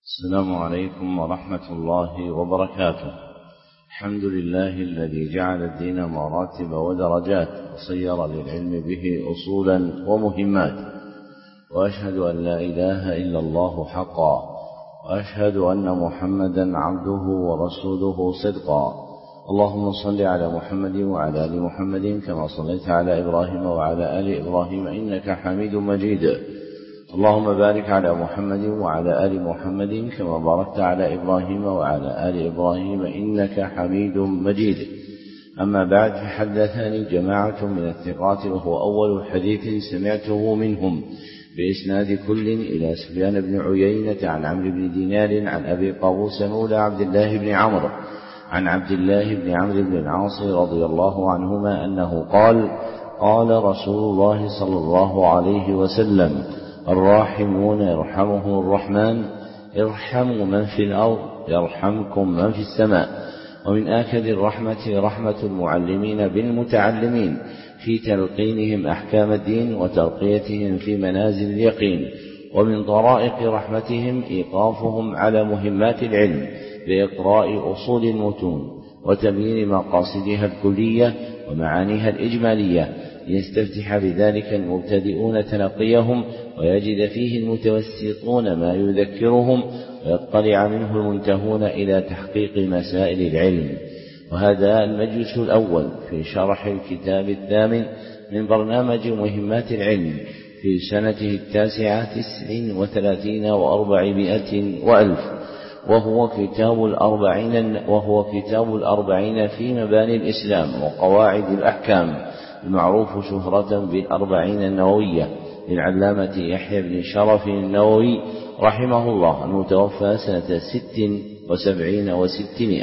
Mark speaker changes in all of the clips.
Speaker 1: السلام عليكم ورحمة الله وبركاته. الحمد لله الذي جعل الدين مراتب ودرجات وصير للعلم به أصولا ومهمات، وأشهد أن لا إله إلا الله حقا، وأشهد أن محمدا عبده ورسوله صدقا. اللهم صل على محمد وعلى آل محمد كما صليت على إبراهيم وعلى آل إبراهيم إنك حميد مجيد. اللهم بارك على محمد وعلى آل محمد كما باركت على إبراهيم وعلى آل إبراهيم إنك حميد مجيد. أما بعد، فحدثني جماعة من الثقات وهو أول حديث سمعته منهم بإسناد كل إلى سفيان بن عيينة عن عمرو بن دينار عن أبي قابوس مولى عبد الله بن عمرو عن عبد الله بن عمرو بن العاص رضي الله عنهما أنه قال: قال رسول الله صلى الله عليه وسلم: الراحمون يرحمهم الرحمن، ارحموا من في الأرض يرحمكم من في السماء. ومن آكد الرحمة رحمة المعلمين بالمتعلمين في تلقينهم أحكام الدين وترقيتهم في منازل اليقين. ومن طرائق رحمتهم إيقافهم على مهمات العلم بإقراء أصول المتون وتبيين مقاصدها الكلية ومعانيها الإجمالية، ليستفتح بذلك المبتدئون تلقيهم ويجد فيه المتوسطون ما يذكرهم، ويطلع منه المنتهون إلى تحقيق مسائل العلم. وهذا المجلس الأول في شرح الكتاب الثامن من برنامج مهمات العلم في سنته 39 و400 وألف، وهو كتاب الأربعين في مباني الإسلام وقواعد الأحكام، المعروف شهرة بالأربعين النووية للعلامة يحيى بن شرف النووي رحمه الله، المتوفى سنة 76 و600.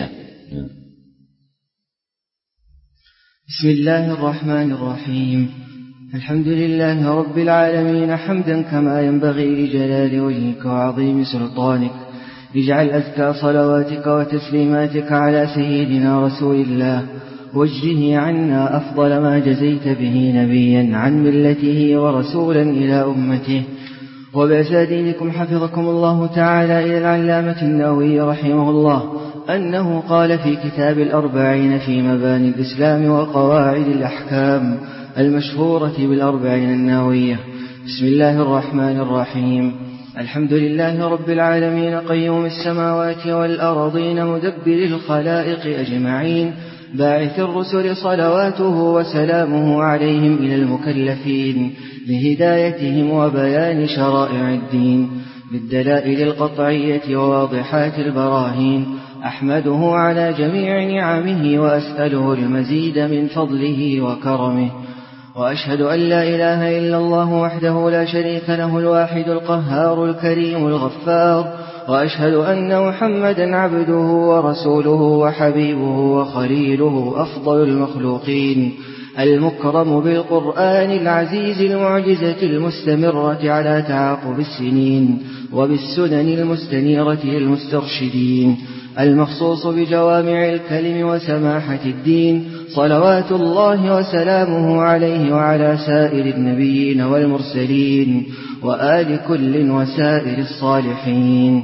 Speaker 2: بسم الله الرحمن الرحيم. الحمد لله رب العالمين حمدا كما ينبغي لجلال وجهك وعظيم سلطانك. اجعل أزكى صلواتك وتسليماتك على سيدنا رسول الله، واجزه عنا أفضل ما جزيت به نبيا عن ملته ورسولا إلى أمته. وبأساتذتكم حفظكم الله تعالى إلى العلامة النووي رحمه الله أنه قال في كتاب الأربعين في مباني الإسلام وقواعد الأحكام المشهورة بالأربعين النووية: بسم الله الرحمن الرحيم. الحمد لله رب العالمين قيوم السماوات والأرضين مدبر الخلائق أجمعين، باعث الرسل صلواته وسلامه عليهم إلى المكلفين لهدايتهم وبيان شرائع الدين بالدلائل القطعية وواضحات البراهين. أحمده على جميع نعمه وأسأله المزيد من فضله وكرمه، وأشهد أن لا إله إلا الله وحده لا شريك له الواحد القهار الكريم الغفار، وأشهد أن محمدا عبده ورسوله وحبيبه وخليله أفضل المخلوقين، المكرم بالقرآن العزيز المعجزة المستمرة على تعاقب السنين وبالسنن المستنيرة للمسترشدين، المخصوص بجوامع الكلم وسماحة الدين، صلوات الله وسلامه عليه وعلى سائر النبيين والمرسلين وآل كل وسائر الصالحين.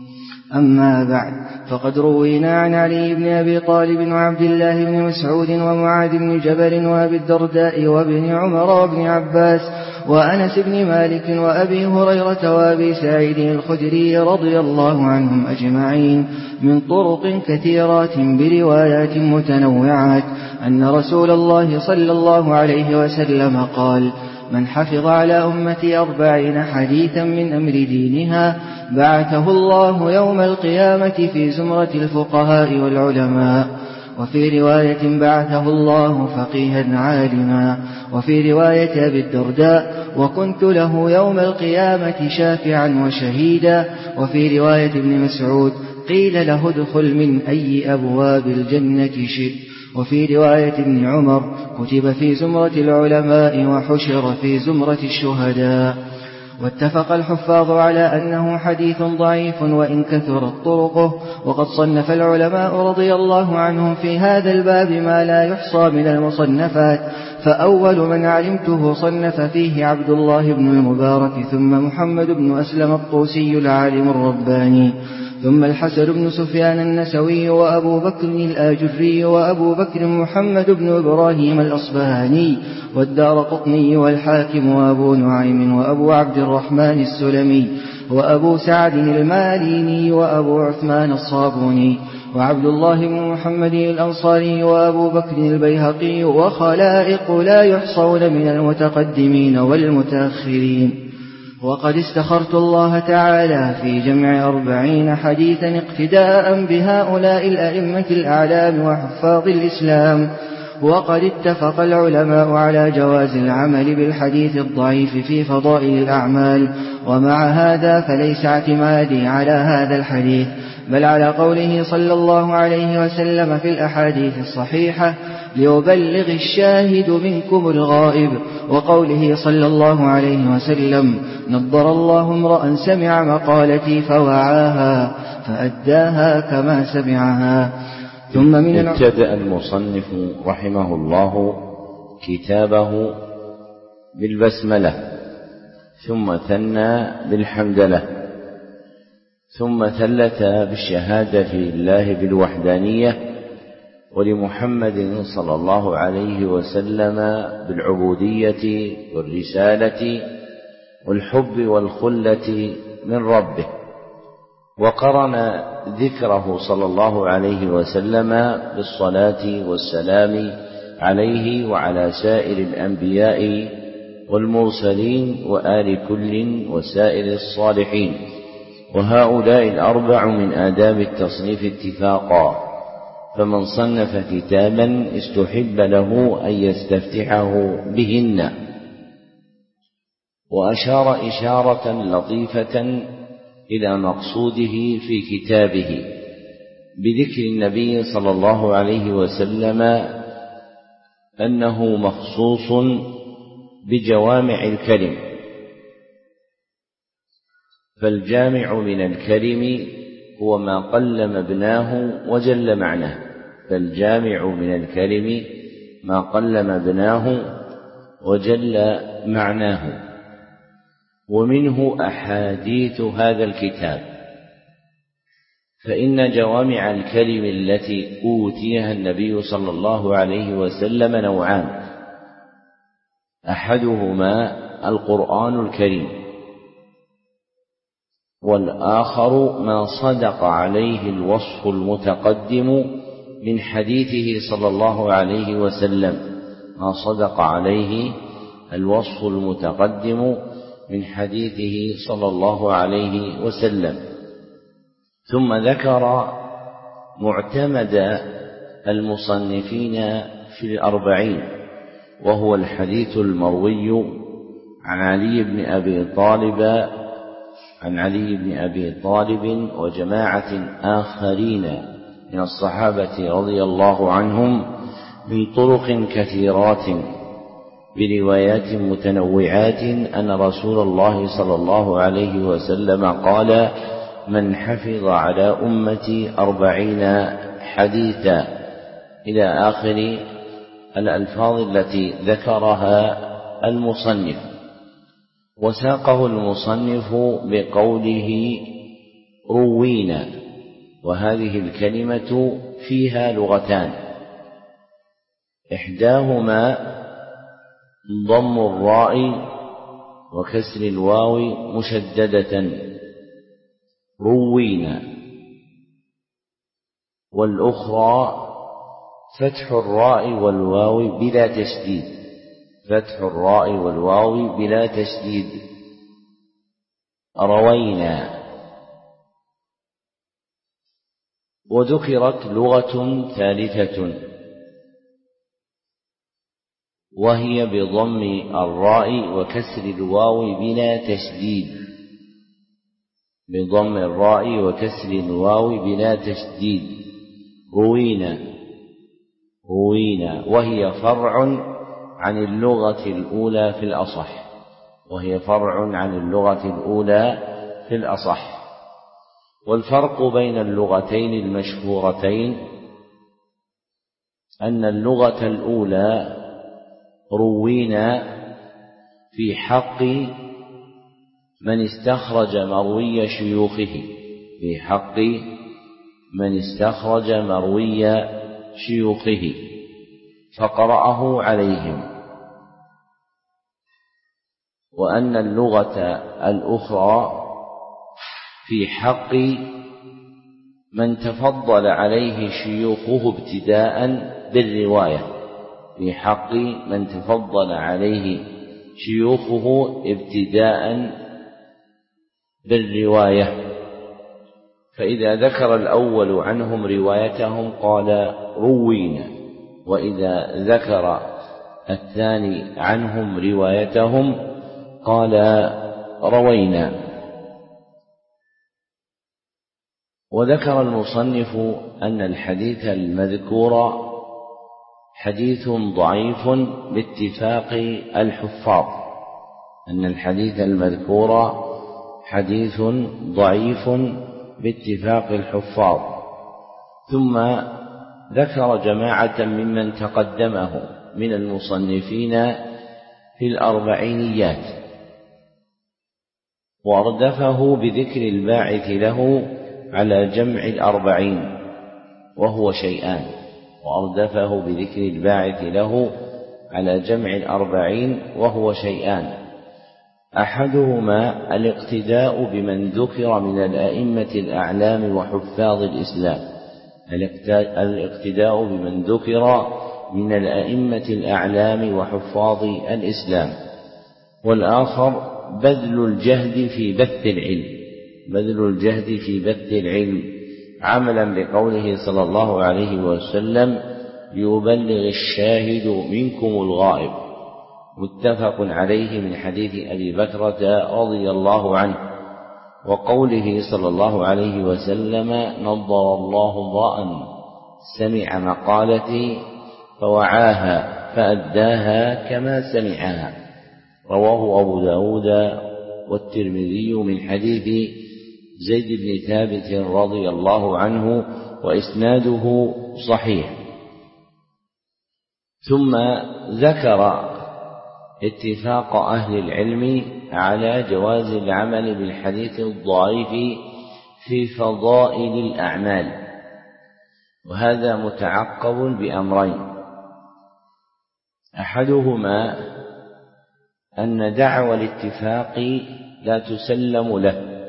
Speaker 2: أما بعد، فقد روينا عن علي بن أبي طالب وعبد الله بن مسعود ومعاذ بن جبل وأبي الدرداء وابن عمر وابن عباس وأنس بن مالك وأبي هريرة وأبي سعيد الخدري رضي الله عنهم أجمعين من طرق كثيرات بروايات متنوعات أن رسول الله صلى الله عليه وسلم قال: من حفظ على أمتي 40 حديثا من أمر دينها بعثه الله يوم القيامة في زمرة الفقهاء والعلماء. وفي رواية بعثه الله فقيها عالما. وفي رواية أبي الدرداء: وكنت له يوم القيامة شافعا وشهيدا. وفي رواية ابن مسعود: قيل له ادخل من أي أبواب الجنة شئت. وفي رواية ابن عمر: كتب في زمرة العلماء وحشر في زمرة الشهداء. واتفق الحفاظ على أنه حديث ضعيف وإن كثرت طرقه. وقد صنف العلماء رضي الله عنهم في هذا الباب ما لا يحصى من المصنفات، فأول من علمته صنف فيه عبد الله بن المبارك، ثم محمد بن أسلم الطوسي العالم الرباني، ثم الحسن بن سفيان النسوي، وأبو بكر الآجري، وأبو بكر محمد بن إبراهيم الأصبهاني، والدارقطني، والحاكم، وأبو نعيم، وأبو عبد الرحمن السلمي، وأبو سعد الماليني، وأبو عثمان الصابوني، وعبد الله بن محمد الأنصاري، وأبو بكر البيهقي، وخلائق لا يحصون من المتقدمين والمتأخرين. وقد استخرت الله تعالى في جمع 40 حديثا اقتداء بهؤلاء الأئمة الأعلام وحفاظ الإسلام. وقد اتفق العلماء على جواز العمل بالحديث الضعيف في فضائل الأعمال، ومع هذا فليس اعتمادي على هذا الحديث، بل على قوله صلى الله عليه وسلم في الأحاديث الصحيحة: ليبلغ الشاهد منكم الغائب، وقوله صلى الله عليه وسلم: نضر الله امرأ سمع مقالتي فوعاها فأداها كما سمعها. ثم من
Speaker 1: ابتدأ المصنف رحمه الله كتابه بالبسملة، ثم ثنى بالحمدلة، ثم ثلث بالشهادة لله بالوحدانية، ولمحمد صلى الله عليه وسلم بالعبودية والرسالة والحب والخلة من ربه، وقرن ذكره صلى الله عليه وسلم بالصلاة والسلام عليه وعلى سائر الأنبياء والمرسلين وآل كل وسائر الصالحين، وهؤلاء الأربع من آداب التصنيف اتفاقا، فمن صنف كتابا استحب له أن يستفتحه بهن. وأشار إشارة لطيفة إلى مقصوده في كتابه بذكر النبي صلى الله عليه وسلم أنه مخصوص بجوامع الكلم، فالجامع من الكلم هو ما قل مبناه وجل معناه، فالجامع من الكلم ما قل مبناه وجل معناه. ومنه أحاديث هذا الكتاب، فإن جوامع الكلم التي أوتيها النبي صلى الله عليه وسلم نوعان: أحدهما القرآن الكريم، والآخر ما صدق عليه الوصف المتقدم من حديثه صلى الله عليه وسلم، ما صدق عليه الوصف المتقدم من حديثه صلى الله عليه وسلم. ثم ذكر معتمد المصنفين في الأربعين، وهو الحديث المروي عن علي بن أبي طالب وجماعة آخرين من الصحابة رضي الله عنهم من طرق كثيرات بروايات متنوعات أن رسول الله صلى الله عليه وسلم قال: من حفظ على أمتي 40 حديثا، إلى آخر الألفاظ التي ذكرها المصنف. وساقه المصنف بقوله روينا، وهذه الكلمة فيها لغتان: إحداهما ضم الراء وكسر الواو مشددة روينا، والأخرى فتح الراء والواو بلا تشديد، فتح الراء والواو بلا تشديد روينا. وذكرت لغة ثالثة وهي بضم الراء وكسر الواو بلا تشديد، بضم الراء وكسر الواو بلا تشديد روينا، روينا، وهي فرع عن اللغة الأولى في الأصح، وهي فرع عن اللغة الأولى في الأصح. والفرق بين اللغتين المشهورتين أن اللغة الأولى روينا في حق من استخرج مروي شيوخه، في حق من استخرج مروي شيوخه فقرأه عليهم، وأن اللغة الأخرى في حق من تفضل عليه شيوخه ابتداء بالرواية، في حق من تفضل عليه شيوخه ابتداء بالرواية. فإذا ذكر الأول عنهم روايتهم قال روينا، وإذا ذكر الثاني عنهم روايتهم قال روينا. وذكر المصنف أن الحديث المذكور حديث ضعيف باتفاق الحفاظ، أن الحديث المذكور حديث ضعيف باتفاق الحفاظ. ثم ذكر جماعة ممن تقدمه من المصنفين في الأربعينيات، وأردفه بذكر الباعث له على جمع الأربعين وهو شيئان، وأردفه بذكر الباعث له على جمع الأربعين وهو شيئان: أحدهما الاقتداء بمن ذكر من الأئمة الأعلام وحفاظ الإسلام، الاقتداء بمن ذكر من الأئمة الأعلام وحفاظ الإسلام. والآخر بذل الجهد في بث العلم، بذل الجهد في بث العلم عملا بقوله صلى الله عليه وسلم: يبلغ الشاهد منكم الغائب، متفق عليه من حديث أبي بكرة رضي الله عنه. وقوله صلى الله عليه وسلم: نضر الله امرأ سمع مقالتي فوعاها فأداها كما سمعها، رواه أبو داود والترمذي من حديث زيد بن ثابت رضي الله عنه، وإسناده صحيح. ثم ذكر اتفاق أهل العلم على جواز العمل بالحديث الضعيف في فضائل الأعمال، وهذا متعقب بأمرين: أحدهما أن دعوى الاتفاق لا تسلم له،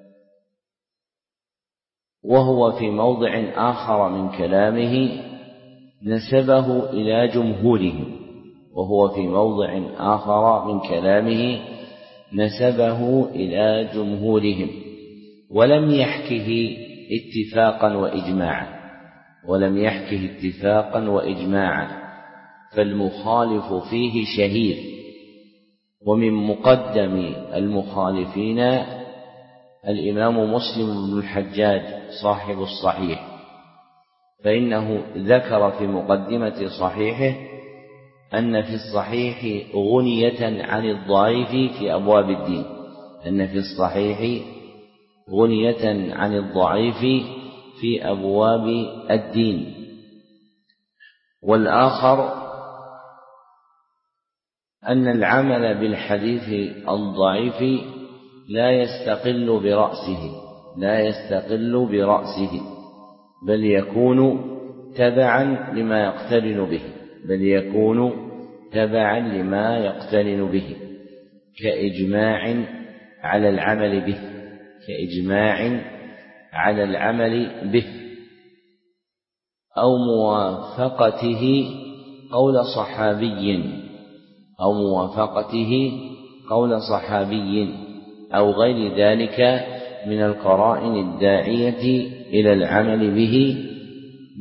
Speaker 1: وهو في موضع آخر من كلامه نسبه إلى جمهورهم، وهو في موضع آخر من كلامه نسبه إلى جمهورهم، ولم يحكه اتفاقا وإجماعا، ولم يحكه اتفاقا وإجماعا، فالمخالف فيه شهير. ومن مقدم المخالفين الإمام مسلم بن الحجاج صاحب الصحيح، فإنه ذكر في مقدمة صحيحه أن في الصحيح غنية عن الضعيف في أبواب الدين، أن في الصحيح غنية عن الضعيف في أبواب الدين. والآخر أن العمل بالحديث الضعيف لا يستقل برأسه، بل يكون تبعا لما يقترن به، كإجماع على العمل به، أو موافقته قول صحابي أو غير ذلك من القرائن الداعية إلى العمل به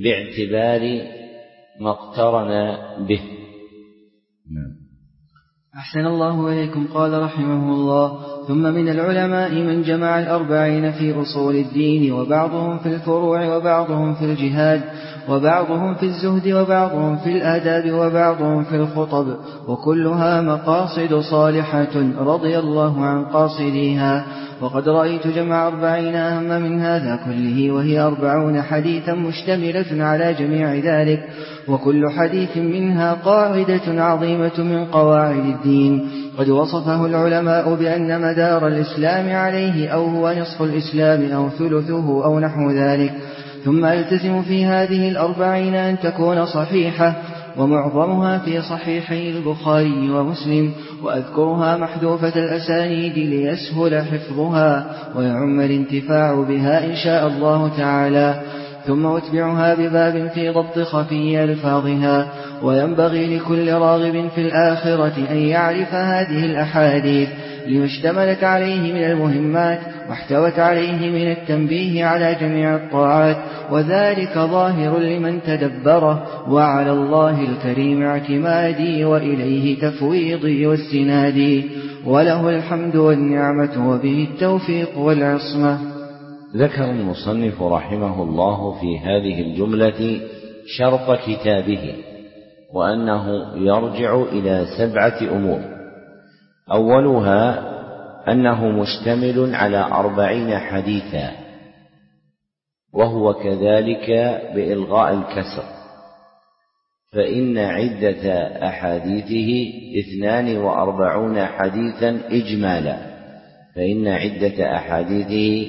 Speaker 1: باعتبار ما اقترن به.
Speaker 2: أحسن الله إليكم. قال رحمه الله: ثم من العلماء من جمع 40 في أصول الدين، وبعضهم في الفروع، وبعضهم في الجهاد، وبعضهم في الزهد، وبعضهم في الآداب، وبعضهم في الخطب، وكلها مقاصد صالحة رضي الله عن قاصديها. وقد رأيت جمع 40 أهم من هذا كله، وهي 40 حديثا مشتملة على جميع ذلك، وكل حديث منها قاعدة عظيمة من قواعد الدين، قد وصفه العلماء بأن مدار الإسلام عليه أو هو نصف الإسلام أو ثلثه أو نحو ذلك. ثم ألتزم في هذه 40 أن تكون صحيحة، ومعظمها في صحيحي البخاري ومسلم، وأذكرها محذوفة الأسانيد ليسهل حفظها ويعم الانتفاع بها إن شاء الله تعالى. ثم أتبعها بباب في ضبط خفي ألفاظها. وينبغي لكل راغب في الآخرة أن يعرف هذه الأحاديث لما اشتملت عليه من المهمات، واحتوت عليه من التنبيه على جميع الطاعات، وذلك ظاهر لمن تدبره. وعلى الله الكريم اعتمادي، وإليه تفويضي واستنادي، وله الحمد والنعمة، وبه التوفيق والعصمة.
Speaker 1: ذكر المصنف رحمه الله في هذه الجملة شرط كتابه، وأنه يرجع إلى 7 أمور. أولها أنه مشتمل على 40 حديثا، وهو كذلك بإلغاء الكسر، فإن عدة أحاديثه 42 حديثا إجمالا، فإن عدة أحاديثه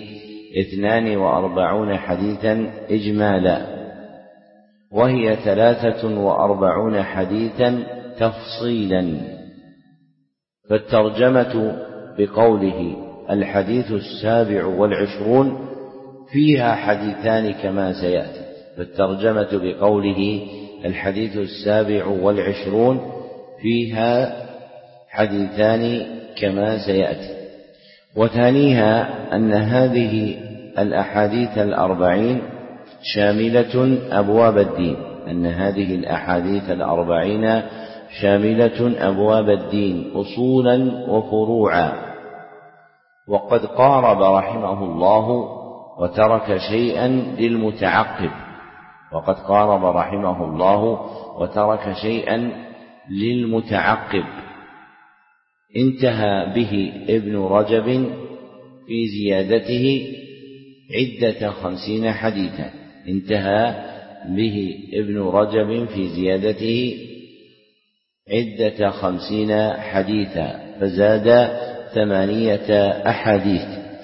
Speaker 1: 42 حديثا إجمالا، وهي 43 حديثا تفصيلا. فالترجمة بقوله 27 فيها حديثان كما سيأتي، فالترجمة بقوله 27 فيها حديثان كما سيأتي. وثانيها أن هذه الأحاديث 40 شاملة أبواب الدين، أن هذه الأحاديث 40 شاملة أبواب الدين أصولا وفروعا. وقد قارب رحمه الله وترك شيئا للمتعقب، وقد قارب رحمه الله وترك شيئا للمتعقب. انتهى به ابن رجب في زيادته عدة 50 حديثا، انتهى به ابن رجب في زيادته عدة 50 حديثا، فزاد 8 أحاديث.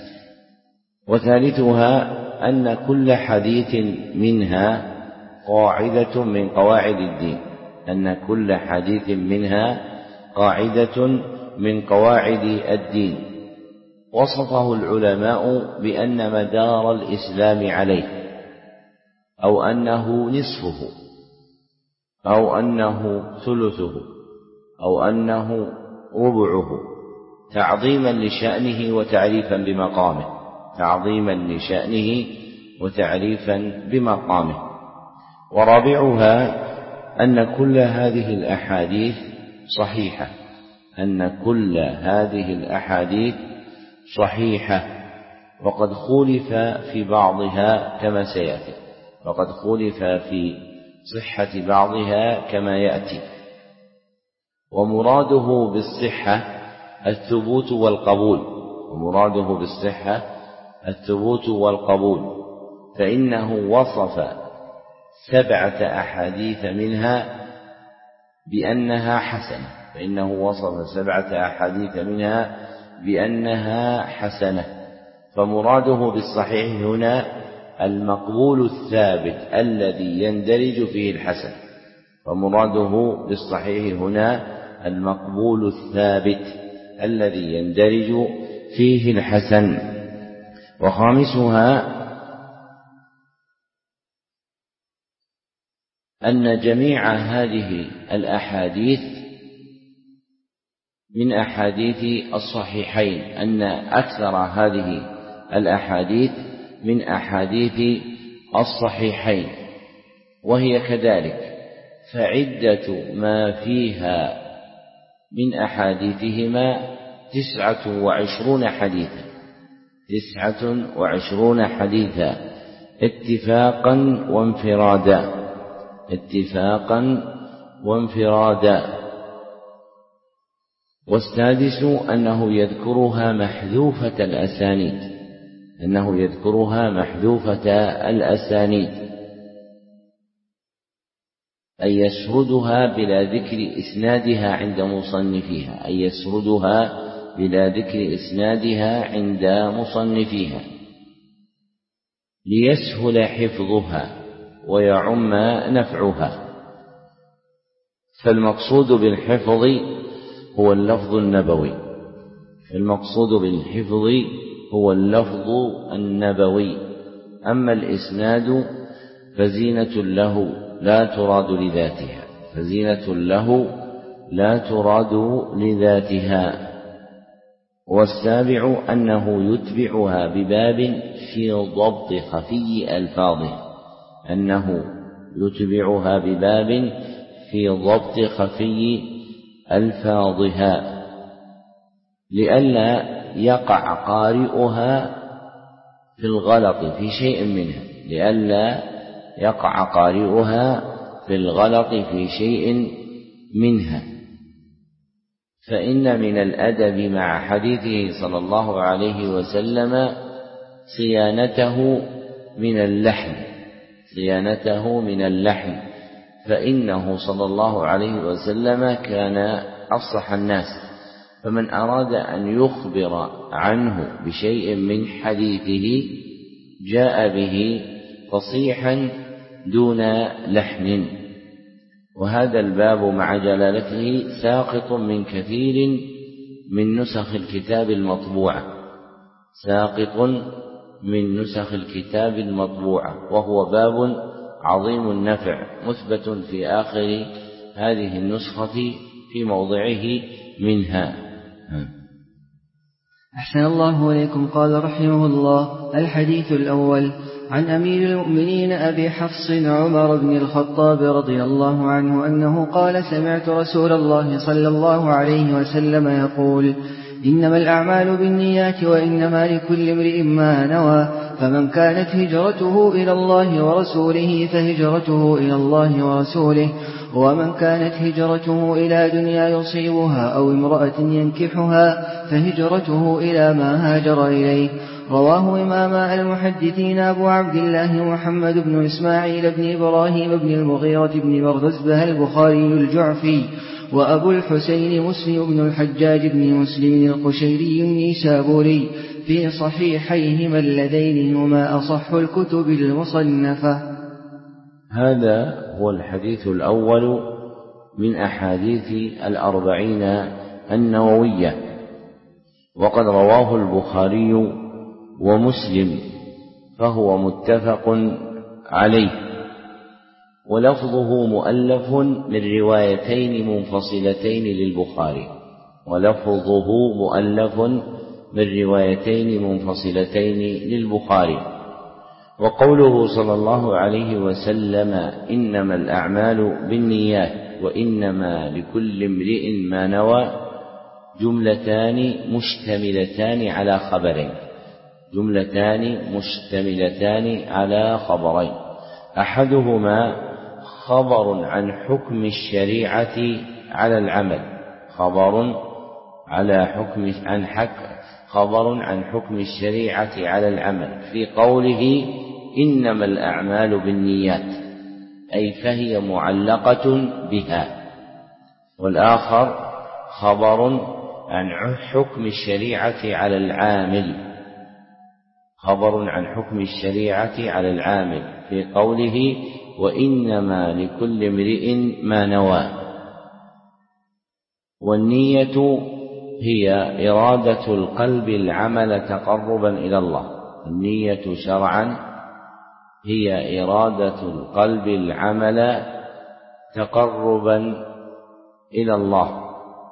Speaker 1: وثالثها أن كل حديث منها قاعدة من قواعد الدين، أن كل حديث منها قاعدة من قواعد الدين. وصفه العلماء بأن مدار الإسلام عليه، أو أنه نصفه، أو أنه ثلثه، أو أنه ربعه، تعظيما لشأنه وتعريفا بمقامه، تعظيما لشأنه وتعريفا بمقامه. ورابعها أن كل هذه الأحاديث صحيحة، أن كل هذه الأحاديث صحيحة، وقد خولف في بعضها كما سيأتي، وقد خولف في صحة بعضها كما يأتي. ومراده بالصحة الثبوت والقبول، ومراده بالصحة الثبوت والقبول، فإنه وصف 7 أحاديث منها بأنها حسنة، فإنه وصف 7 أحاديث منها بأنها حسنة. فمراده بالصحيح هنا المقبول الثابت الذي يندرج فيه الحسن، فمراده بالصحيح هنا المقبول الثابت الذي يندرج فيه الحسن. وخامسها أن جميع هذه الأحاديث من أحاديث الصحيحين، أن أكثر هذه الأحاديث من أحاديث الصحيحين، وهي كذلك. فعدة ما فيها من أحاديثهما 29 حديثا، 29 حديثا اتفاقا وانفرادا. والسادس أنه يذكرها محذوفة الأسانيد، أي يسردها بلا ذكر إسنادها عند مصنفيها ليسهل حفظها ويعم نفعها. فالمقصود بالحفظ هو اللفظ النبوي، أما الإسناد فزينة له لا تراد لذاتها. والسابع أنه يتبعها بباب في ضبط خفي ألفاظها لئلا يقع قارئها في الغلط في شيء منها. فإن من الأدب مع حديثه صلى الله عليه وسلم صيانته من اللحن، فإنه صلى الله عليه وسلم كان أفصح الناس، فمن أراد أن يخبر عنه بشيء من حديثه جاء به فصيحا دون لحن. وهذا الباب مع جلالته ساقط من كثير من نسخ الكتاب المطبوعة، وهو باب عظيم النفع مثبت في آخر هذه النسخة في موضعه منها.
Speaker 2: أحسن الله إليكم. قال رحمه الله: الحديث الأول عن أمير المؤمنين أبي حفص عمر بن الخطاب رضي الله عنه أنه قال: سمعت رسول الله صلى الله عليه وسلم يقول: إنما الأعمال بالنيات وإنما لكل امرئ ما نوى، فمن كانت هجرته إلى الله ورسوله فهجرته إلى الله ورسوله، ومن كانت هجرته إلى دنيا يصيبها أو امرأة ينكحها فهجرته إلى ما هاجر إليه. رواه إمام المحدثين أبو عبد الله محمد بن إسماعيل بن إبراهيم بن المغيرة بن بردزبة البخاري الجعفي، وأبو الحسين مسلم بن الحجاج بن مسلم القشيري النيسابوري في صحيحيهما اللذين هما أصح الكتب المصنفة.
Speaker 1: هذا هو الحديث الأول من أحاديث 40 النووية، وقد رواه البخاري ومسلم فهو متفق عليه، ولفظه مؤلف من روايتين منفصلتين للبخاري. وقوله صلى الله عليه وسلم: إنما الأعمال بالنيات وإنما لكل امرئ ما نوى، جملتان مشتملتان على خبرين، أحدهما خبر عن حكم الشريعة على العمل، خبر عن حكم الشريعة على العمل في قوله: إنما الأعمال بالنيات، أي فهي معلقة بها. والآخر خبر عن حكم الشريعة على العامل في قوله: وإنما لكل امرئ ما نوى. والنية هي إرادة القلب العمل تقربا إلى الله. النية شرعا هي إرادة القلب العمل تقربا إلى الله.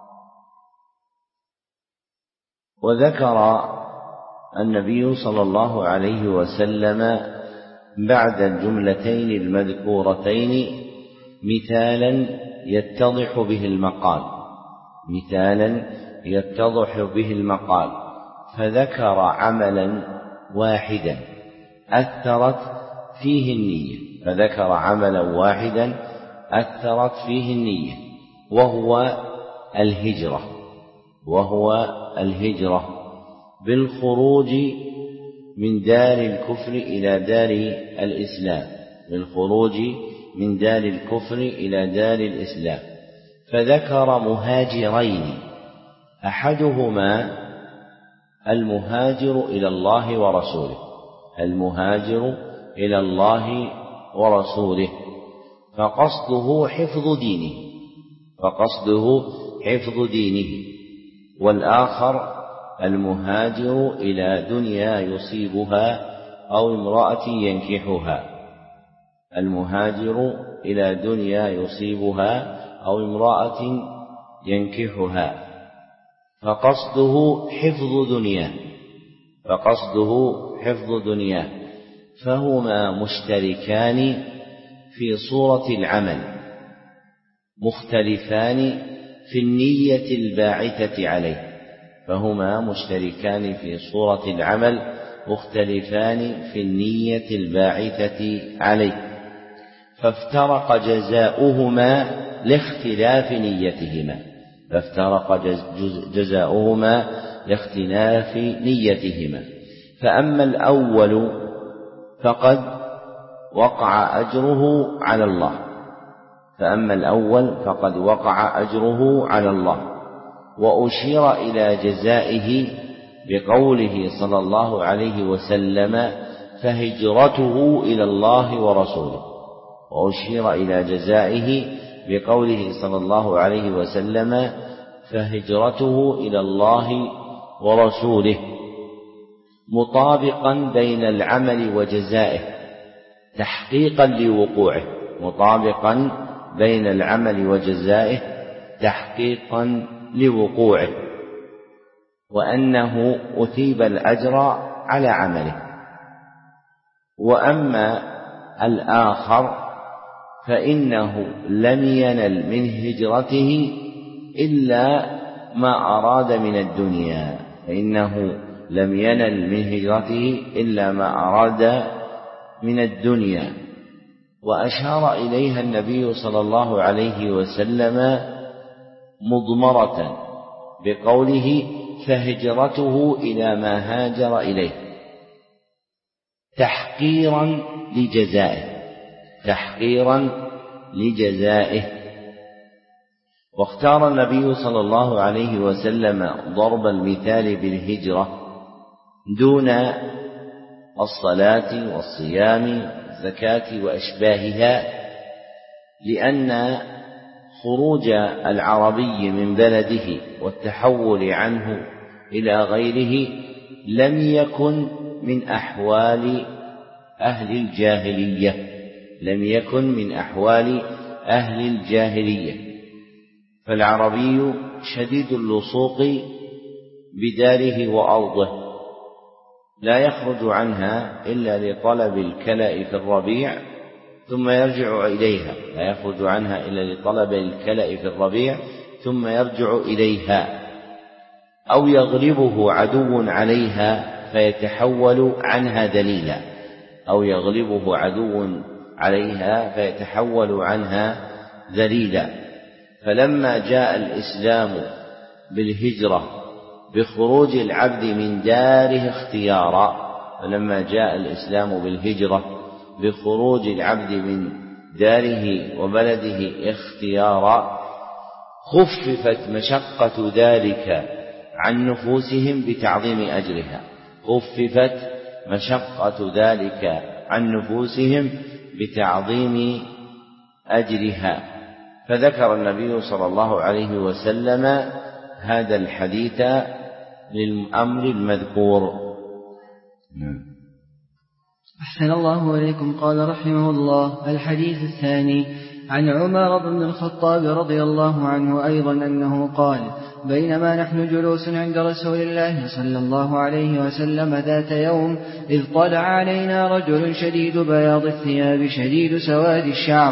Speaker 1: وذكر النبي صلى الله عليه وسلم بعد الجملتين المذكورتين مثالا يتضح به المقال، مثالا يتضح به المقال، فذكر عملا واحدا أثرت فيه النية، فذكر عملا واحدا أثرت فيه النية، وهو الهجرة بالخروج من دار الكفر إلى دار الإسلام، بالخروج من دار الكفر إلى دار الإسلام. فذكر مهاجرين، أحدهما المهاجر إلى الله ورسوله، المهاجر إلى الله ورسوله، فقصده حفظ دينه، والآخر المهاجر إلى دنيا يصيبها أو امرأة ينكحها، المهاجر إلى دنيا يصيبها أو امرأة ينكحها، فقصده حفظ دنياه، فهما مشتركان في صورة العمل، مختلفان في النية الباعثة عليه، فهما مشتركان في صورة العمل مختلفان في النية الباعثة عليه، فافترق جزاؤهما لاختلاف نيتهما، فأما الأول فقد وقع أجره على الله، وأشير إلى جزائه بقوله صلى الله عليه وسلم فهجرته إلى الله ورسوله، وأشير إلى جزائه بقوله صلى الله عليه وسلم فهجرته إلى الله ورسوله، مطابقا بين العمل وجزائه تحقيقا لوقوعه، وأنه أثيب الأجر على عمله. وأما الآخر فإنه لم ينل من هجرته إلا ما أراد من الدنيا، وأشار إليها النبي صلى الله عليه وسلم مضمرة بقوله فهجرته إلى ما هاجر إليه، تحقيرا لجزائه. واختار النبي صلى الله عليه وسلم ضرب المثال بالهجرة دون الصلاة والصيام والزكاة وأشباهها، لأن خروج العربي من بلده والتحول عنه إلى غيره لم يكن من أحوال أهل الجاهلية، فالعربي شديد اللصوق بداره وأرضه، لا يخرج عنها إلا لطلب الكلأ في الربيع ثم يرجع إليها، أو يغلبه عدو عليها فيتحول عنها ذليلا. فلما جاء الإسلام بالهجرة بخروج العبد من داره وبلده اختيارا، خففت مشقة ذلك عن نفوسهم بتعظيم أجرها، فذكر النبي صلى الله عليه وسلم هذا الحديث للأمر المذكور.
Speaker 2: أحسن الله إليكم. قال رحمه الله: الحديث الثاني عن عمر بن الخطاب رضي الله عنه أيضا أنه قال: بينما نحن جلوس عند رسول الله صلى الله عليه وسلم ذات يوم إذ طلع علينا رجل شديد بياض الثياب شديد سواد الشعر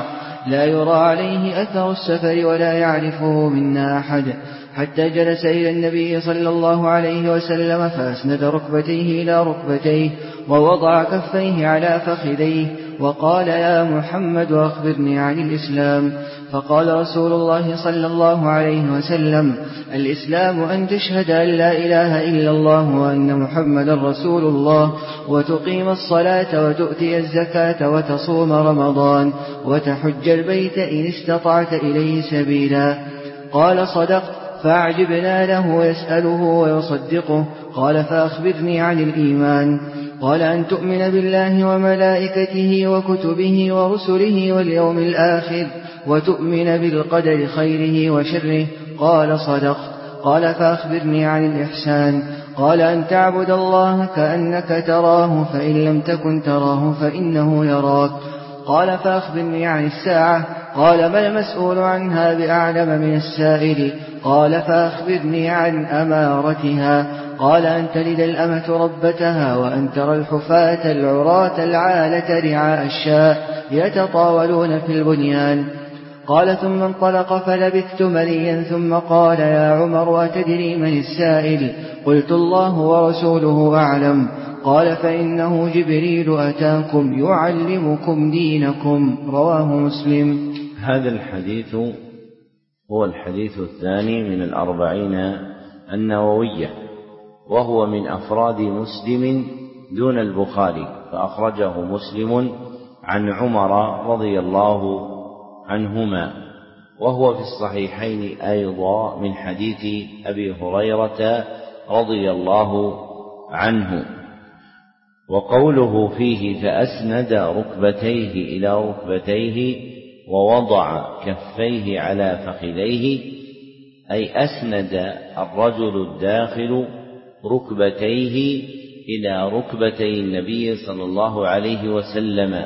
Speaker 2: لا يرى عليه أثر السفر ولا يعرفه منا أحد، حتى جلس إلى النبي صلى الله عليه وسلم فأسند ركبتيه إلى ركبتيه ووضع كفيه على فخذيه وقال: يا محمد أخبرني عن الإسلام. فقال رسول الله صلى الله عليه وسلم: الإسلام أن تشهد أن لا إله إلا الله وأن محمد رسول الله، وتقيم الصلاة وتؤتي الزكاة وتصوم رمضان وتحج البيت إن استطعت إليه سبيلا. قال: صدقت. فأعجبنا له يسأله ويصدقه. قال: فأخبرني عن الإيمان. قال: أن تؤمن بالله وملائكته وكتبه ورسله واليوم الآخر وتؤمن بالقدر خيره وشره. قال: صدقت. قال: فأخبرني عن الإحسان. قال: أن تعبد الله كأنك تراه فإن لم تكن تراه فإنه يراك. قال: فأخبرني عن الساعة. قال: ما المسؤول عنها بأعلم من السائل. قال: فأخبرني عن أمارتها. قال: أن تلد الأمة ربتها وأن ترى الحفاة العراة العالة رعاء الشاء يتطاولون في البنيان. قال: ثم انطلق فلبثت مليا ثم قال: يا عمر أتدري من السائل؟ قلت: الله ورسوله أعلم. قال: فإنه جبريل أتاكم يعلمكم دينكم. رواه مسلم.
Speaker 1: هذا الحديث هو الحديث الثاني من 40 النووية، وهو من أفراد مسلم دون البخاري، فأخرجه مسلم عن عمر رضي الله عنهما، وهو في الصحيحين أيضا من حديث أبي هريرة رضي الله عنه. وقوله فيه: فأسند ركبتيه إلى ركبتيه ووضع كفيه على فخذيه، أي أسند الرجل الداخل ركبتيه إلى ركبتي النبي صلى الله عليه وسلم،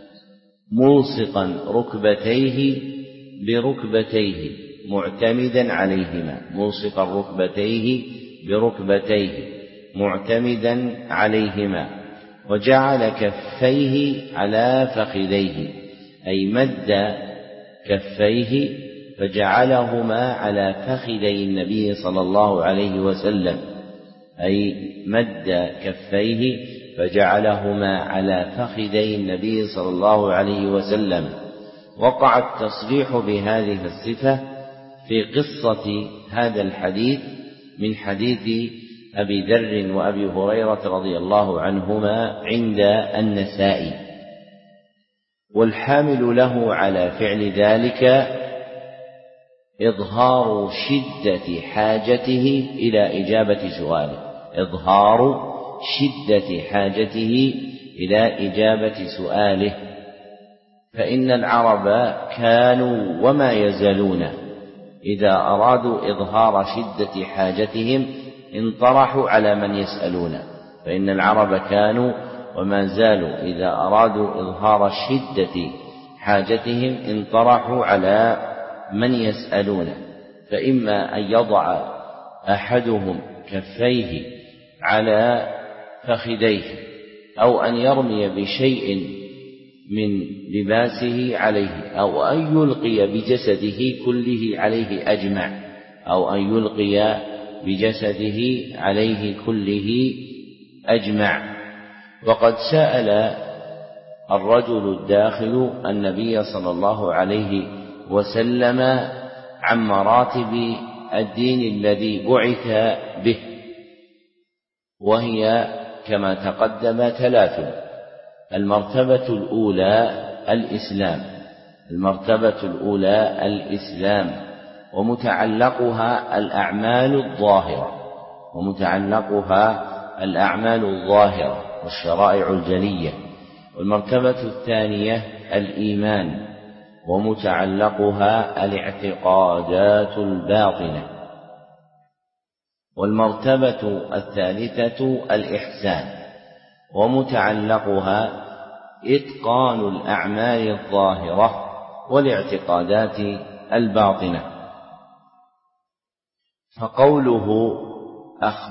Speaker 1: ملصقا ركبتيه بركبتيه معتمدا عليهما، ملصقا ركبتيه بركبتيه معتمدا عليهما، وجعل كفيه على فخذيه، أي مد كفيه فجعلهما على فخذي النبي صلى الله عليه وسلم، أي مد كفيه فجعلهما على فخذي النبي صلى الله عليه وسلم. وقع التصريح بهذه الصفة في قصة هذا الحديث من حديث أبي ذر وأبي هريرة رضي الله عنهما عند النسائي، والحامل له على فعل ذلك إظهار شدة حاجته إلى إجابة سؤاله، إظهار شدة حاجته إلى إجابة سؤاله. فإن العرب كانوا وما يزالون إذا أرادوا إظهار شدة حاجتهم انطرحوا على من يسألون، فإن العرب كانوا وما زالوا إذا أرادوا إظهار شدة حاجتهم انطرحوا على من يسألون، فإما أن يضع أحدهم كفيه على فخذيه، أو أن يرمي بشيء من لباسه عليه، أو أن يلقي بجسده كله عليه أجمع، أو أن يلقي بجسده عليه كله أجمع. وقد سأل الرجل الداخل النبي صلى الله عليه وسلم عن مراتب الدين الذي بعث به، وهي كما تقدم 3: المرتبة الأولى الإسلام، المرتبة الأولى الإسلام، ومتعلقها الأعمال الظاهرة، ومتعلقها الأعمال الظاهرة والشرائع الجلية. والمرتبة الثانية الإيمان، ومتعلقها الاعتقادات الباطنة. والمرتبة الثالثة الإحسان، ومتعلقها إتقان الأعمال الظاهرة والاعتقادات الباطنة. فقوله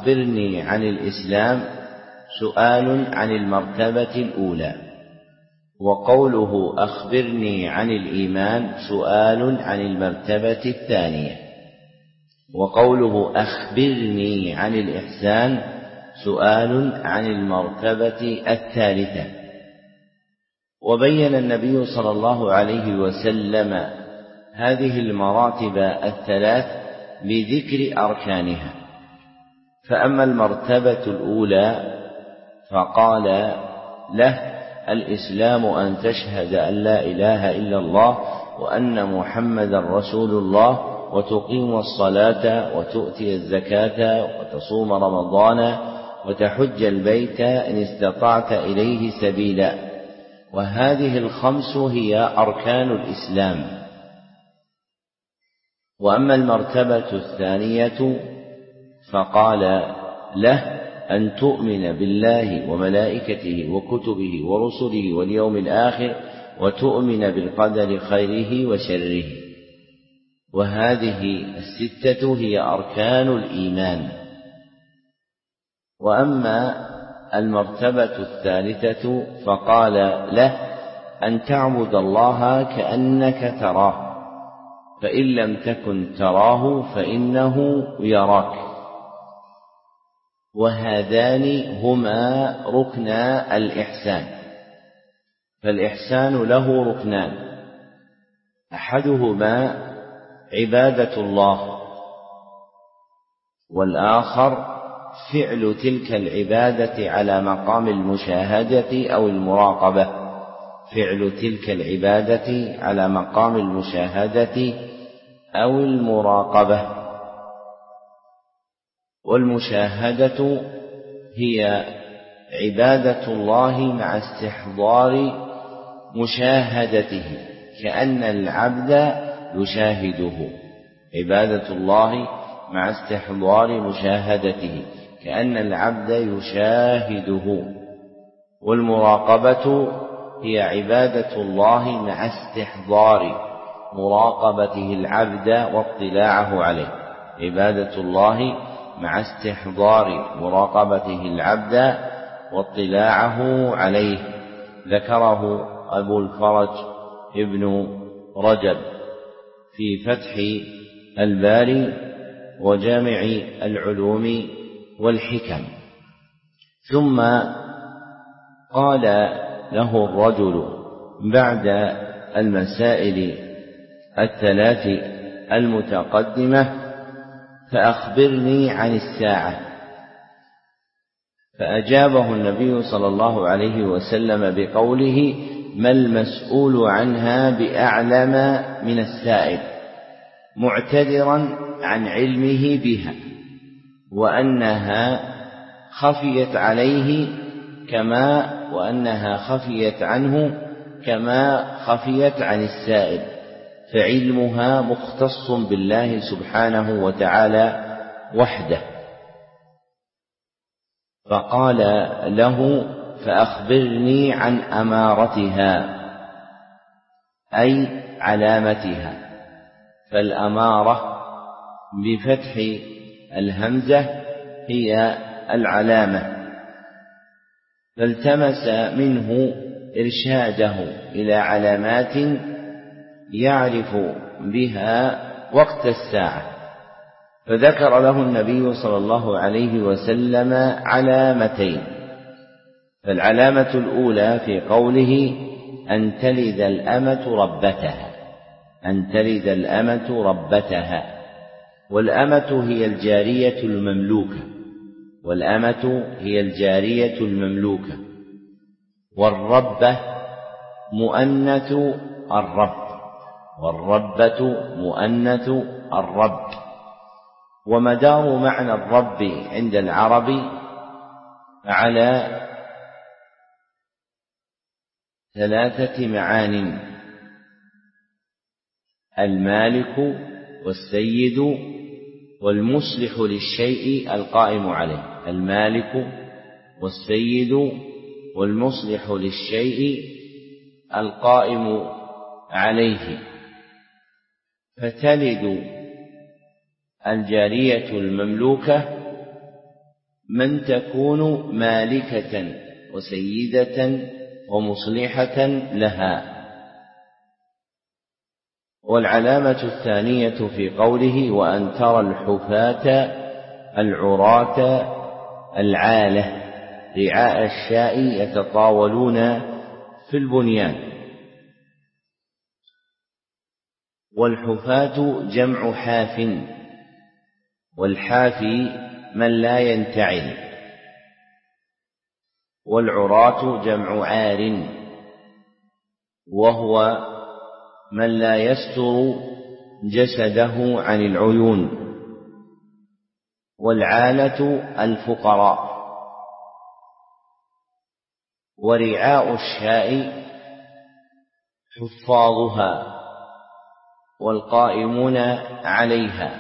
Speaker 1: أخبرني عن الإسلام سؤال عن المرتبة الأولى، وقوله أخبرني عن الإيمان سؤال عن المرتبة الثانية، وقوله أخبرني عن الإحسان سؤال عن المرتبة الثالثة. وبين النبي صلى الله عليه وسلم هذه المراتب الثلاث بذكر أركانها. فأما المرتبة الأولى فقال له الإسلام أن تشهد أن لا إله إلا الله وأن محمدا رسول الله وتقيم الصلاة وتؤتي الزكاة وتصوم رمضان وتحج البيت إن استطعت إليه سبيلا. وهذه الخمس هي أركان الإسلام. وأما المرتبة الثانية فقال له أن تؤمن بالله وملائكته وكتبه ورسله واليوم الآخر وتؤمن بالقدر خيره وشره. وهذه الستة هي أركان الإيمان. وأما المرتبة الثالثة فقال له أن تعبد الله كأنك تراه فإن لم تكن تراه فإنه يراك. وهذان هما ركنا الإحسان. فالإحسان له ركنان، أحدهما عبادة الله، والآخر فعل تلك العبادة على مقام المشاهدة أو المراقبة. فعل تلك العبادة على مقام المشاهدة أو المراقبة. والمشاهدة هي عبادة الله مع استحضار مشاهدته كأن العبد يشاهده. عبادة الله مع استحضار مشاهدته كأن العبد يشاهده. والمراقبة هي عبادة الله مع استحضار مراقبته العبد واطلاعه عليه. عبادة الله مع استحضار مراقبته العبد واطلاعه عليه. ذكره أبو الفرج ابن رجب في فتح الباري وجامع العلوم والحكم. ثم قال له الرجل بعد المسائل الثلاث المتقدمة فأخبرني عن الساعة. فأجابه النبي صلى الله عليه وسلم بقوله ما المسؤول عنها بأعلم من السائل، معتذرا عن علمه بها وأنها خفيت عليه وأنها خفيت عنه كما خفيت عن السائل، فعلمها مختص بالله سبحانه وتعالى وحده. فقال له فأخبرني عن أمارتها أي علامتها. فالأمارة بفتح الهمزة هي العلامة. فالتمس منه إرشاده إلى علامات يعرف بها وقت الساعة. فذكر له النبي صلى الله عليه وسلم علامتين. فالعلامة الأولى في قوله أن تلد الأمة ربتها، أن تلد الأمة ربتها. والأمة هي الجارية المملوكة، والأمة هي الجارية المملوكة. والربة مؤنث الرب، والربة مؤنث الرب. ومدار معنى الرب عند العرب على ثلاثة معان: المالك والسيد والمصلح للشيء القائم عليه. المالك والسيد والمصلح للشيء القائم عليه. فتلد الجارية المملوكة من تكون مالكة وسيدة ومصلحة لها. والعلامة الثانية في قوله وأن ترى الحفاة العراة العالة رعاء الشاء يتطاولون في البنيان. والحفاة جمع حاف، والحافي من لا ينتعل، والعراة جمع عار وهو من لا يستر جسده عن العيون. والعالة الفقراء. ورعاء الشاء حفاظها والقائمون عليها.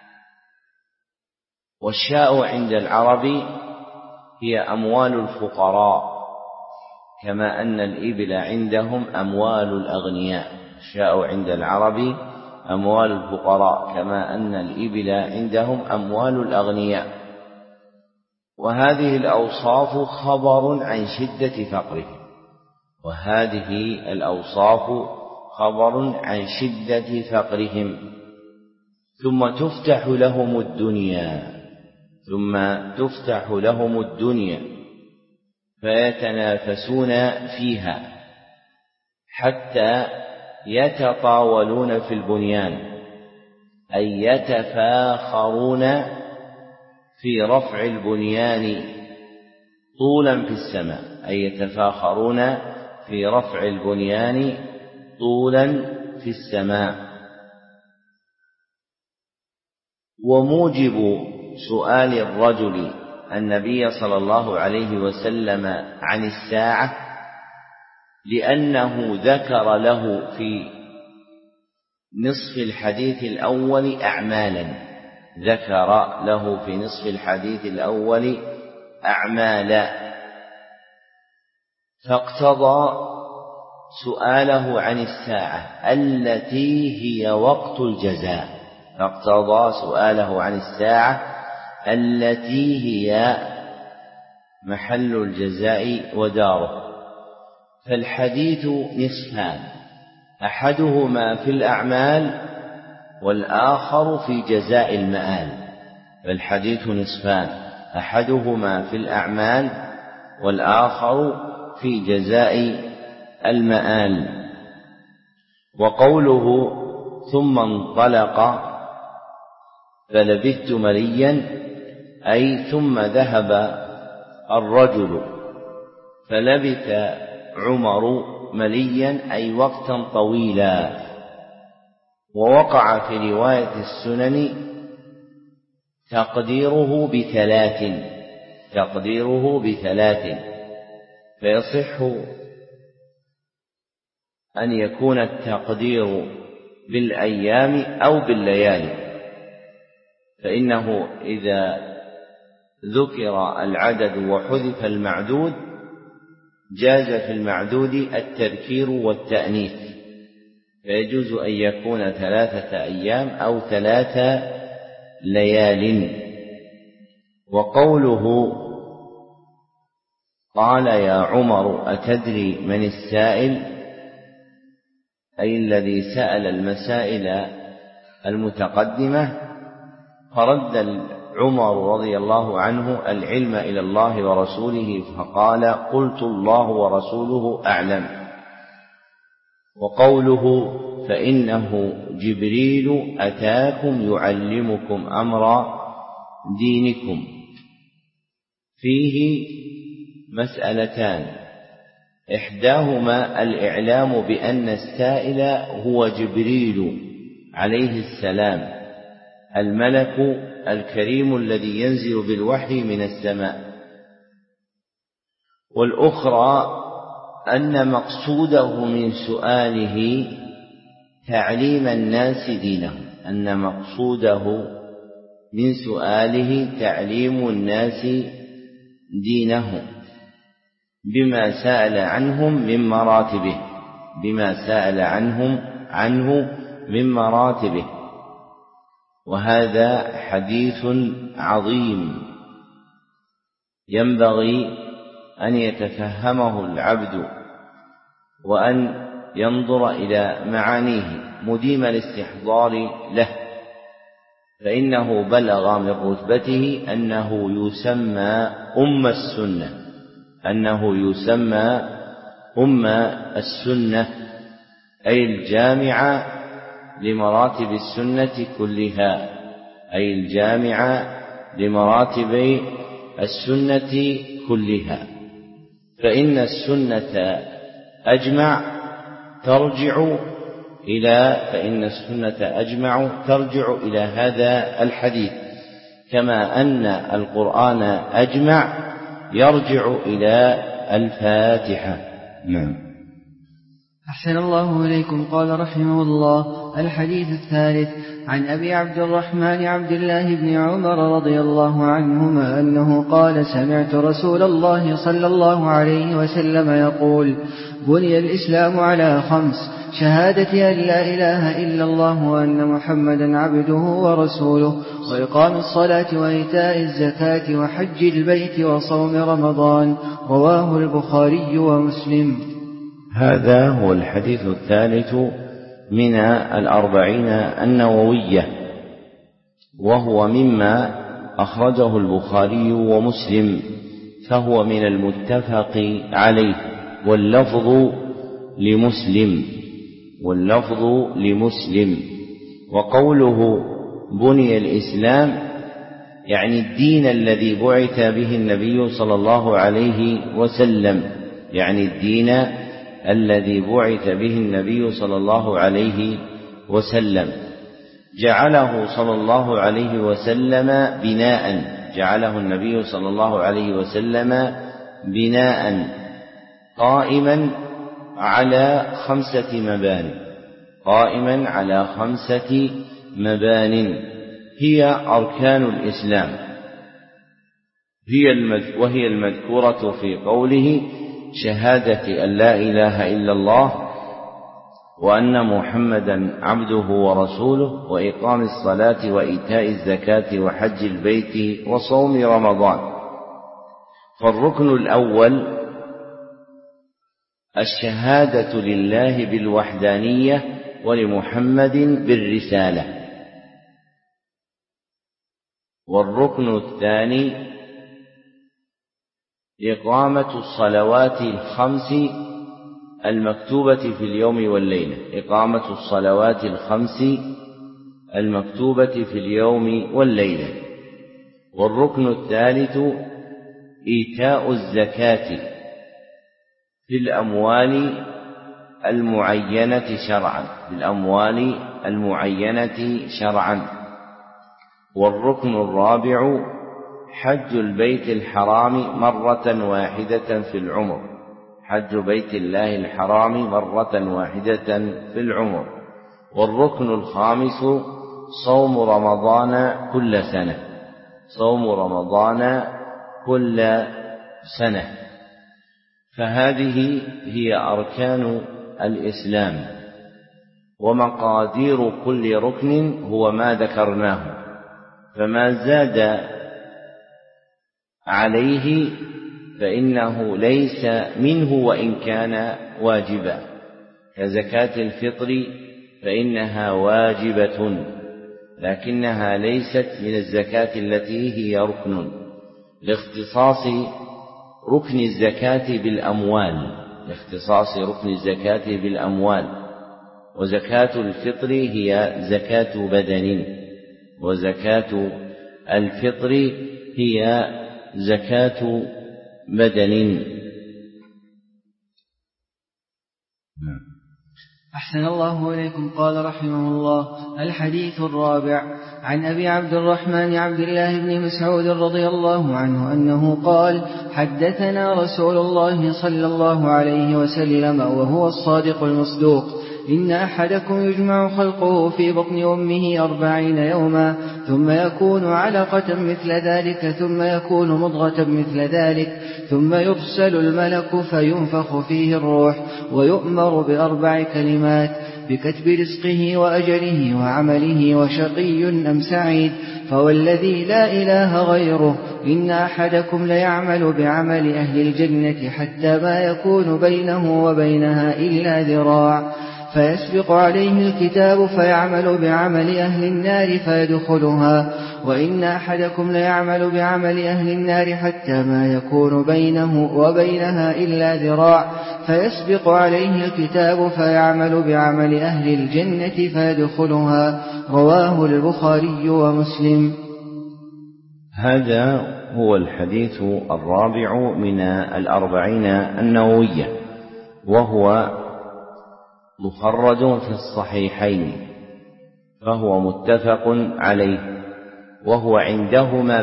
Speaker 1: والشاء عند العرب هي أموال الفقراء، كما أن الإبل عندهم أموال الأغنياء. الشاء عند العرب أموال الفقراء، كما أن الإبل عندهم أموال الأغنياء. وهذه الأوصاف خبر عن شدة فقرهم، وهذه الأوصاف خبر عن شدة فقرهم. ثم تفتح لهم الدنيا فيتنافسون فيها حتى يتطاولون في البنيان، أي يتفاخرون في رفع البنيان طولا في السماء، أي يتفاخرون في رفع البنيان طولا في السماء. وموجب سؤال الرجل النبي صلى الله عليه وسلم عن الساعة لأنه ذكر له في نصف الحديث الأول أعمالا، فاقتضى سؤاله عن الساعة التي هي وقت الجزاء، هي محل الجزاء وداره. فالحديث نصفان، أحدهما في الأعمال والآخر في جزاء المآل. وقوله ثم انطلق فلبثت مليا، أي ثم ذهب الرجل فلبث عمر مليا، أي وقتا طويلا. ووقع في رواية السنن تقديره ب3، فيصح أن يكون التقدير بالأيام أو بالليالي، فإنه إذا ذكر العدد وحذف المعدود جاز في المعدود التذكير والتأنيث، فيجوز أن يكون 3 أيام أو 3 ليال. وقوله قال يا عمر أتدري من السائل، أي الذي سأل المسائل المتقدمة، فرد عمر رضي الله عنه العلم إلى الله ورسوله فقال قلت الله ورسوله أعلم. وقوله فإنه جبريل أتاكم يعلمكم أمر دينكم، فيه مسألتان، إحداهما الإعلام بأن السائل هو جبريل عليه السلام، الملك الكريم الذي ينزل بالوحي من السماء. والأخرى أن مقصوده من سؤاله تعليم الناس دينهم بما سأل عنه من مراتبه. وهذا حديث عظيم ينبغي أن يتفهمه العبد وأن ينظر إلى معانيه مديم الاستحضار له، فإنه بلغ من رتبته أنه يسمى أم السنة، أي الجامعة لمراتب السنة كلها، فإن السنة ترجع إلى هذا الحديث، كما أن القرآن أجمع يرجع إلى الفاتحة. نعم.
Speaker 2: أحسن الله إليكم. قال رحمه الله: الحديث الثالث عن أبي عبد الرحمن عبد الله بن عمر رضي الله عنهما أنه قال: سمعت رسول الله صلى الله عليه وسلم يقول: بني الإسلام على 5: شهادة أن لا إله إلا الله وأن محمدا عبده ورسوله، وإقام الصلاة وإيتاء الزكاة وحج البيت وصوم رمضان. رواه البخاري ومسلم.
Speaker 1: هذا هو الحديث الثالث من 40 النووية، وهو مما أخرجه البخاري ومسلم، فهو من المتفق عليه، واللفظ لمسلم. وقوله بني الإسلام يعني الدين الذي بعث به النبي صلى الله عليه وسلم، جعله النبي صلى الله عليه وسلم بناء قائما على 5 مبان هي أركان الإسلام، وهي المذكورة في قوله: شهادة أن لا إله إلا الله وأن محمدا عبده ورسوله، وإقام الصلاة وإيتاء الزكاة وحج البيت وصوم رمضان. فالركن الأول الشهادة لله بالوحدانية ولمحمد بالرسالة. والركن الثاني إقامة الصلوات ال5 المكتوبة في اليوم والليلة. والركن الثالث إيتاء الزكاة في الأموال المعينة شرعا. والركن الرابع حج البيت الحرام مرة واحدة في العمر، حج بيت الله الحرام مرة واحدة في العمر. والركن الخامس صوم رمضان كل سنة. فهذه هي أركان الإسلام، ومقادير كل ركن هو ما ذكرناه، فما زاد عليه فإنه ليس منه وإن كان واجبا، كزكاة الفطر فإنها واجبة، لكنها ليست من الزكاة التي هي ركن، لاختصاص ركن الزكاة بالأموال. وزكاة الفطر هي زكاة بدن، وزكاة الفطر هي زكاة بدن.
Speaker 2: أحسن الله إليكم. قال رحمه الله: الحديث الرابع عن أبي عبد الرحمن عبد الله بن مسعود رضي الله عنه أنه قال: حدثنا رسول الله صلى الله عليه وسلم وهو الصادق المصدوق: إن أحدكم يجمع خلقه في بطن أمه 40 يوما، ثم يكون علقة مثل ذلك، ثم يكون مضغة مثل ذلك، ثم يرسل الملك فينفخ فيه الروح، ويؤمر ب4 كلمات: بكتب رزقه وأجله وعمله وشقي أم سعيد. فوالذي لا إله غيره إن أحدكم ليعمل بعمل أهل الجنة حتى ما يكون بينه وبينها إلا ذراع فيسبق عليه الكتاب فيعمل بعمل أهل النار فيدخلها، وإن أحدكم ليعمل بعمل أهل النار حتى ما يكون بينه وبينها إلا ذراع فيسبق عليه الكتاب فيعمل بعمل أهل الجنة فيدخلها. رواه البخاري ومسلم.
Speaker 1: هذا هو الحديث الرابع من 40 النووية، وهو مخرج في الصحيحين، فهو متفق عليه، وهو عندهما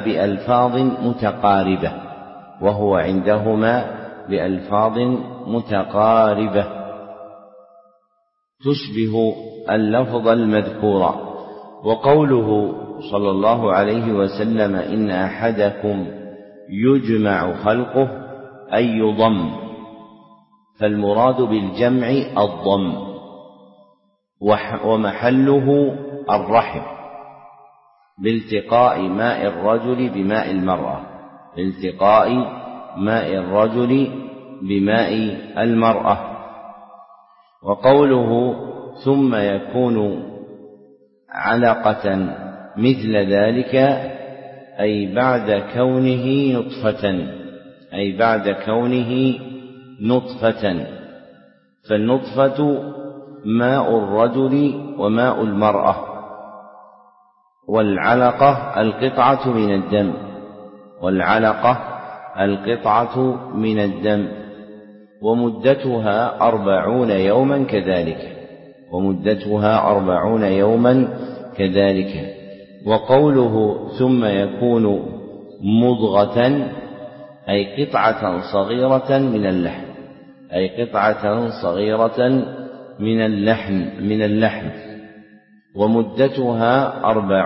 Speaker 1: بألفاظ متقاربة تشبه اللفظ المذكور. وقوله صلى الله عليه وسلم إن أحدكم يجمع خلقه أي يضم، فالمراد بالجمع الضم، ومحله الرحم بالتقاء ماء الرجل بماء المرأة. وقوله ثم يكون علقة مثل ذلك أي بعد كونه نطفة، فالنطفة ماء الرجل وماء المرأة، والعلقة القطعة من الدم، ومدتها 40 يوما كذلك. وقوله ثم يكون مضغة أي قطعة صغيرة من اللحم، ومدتها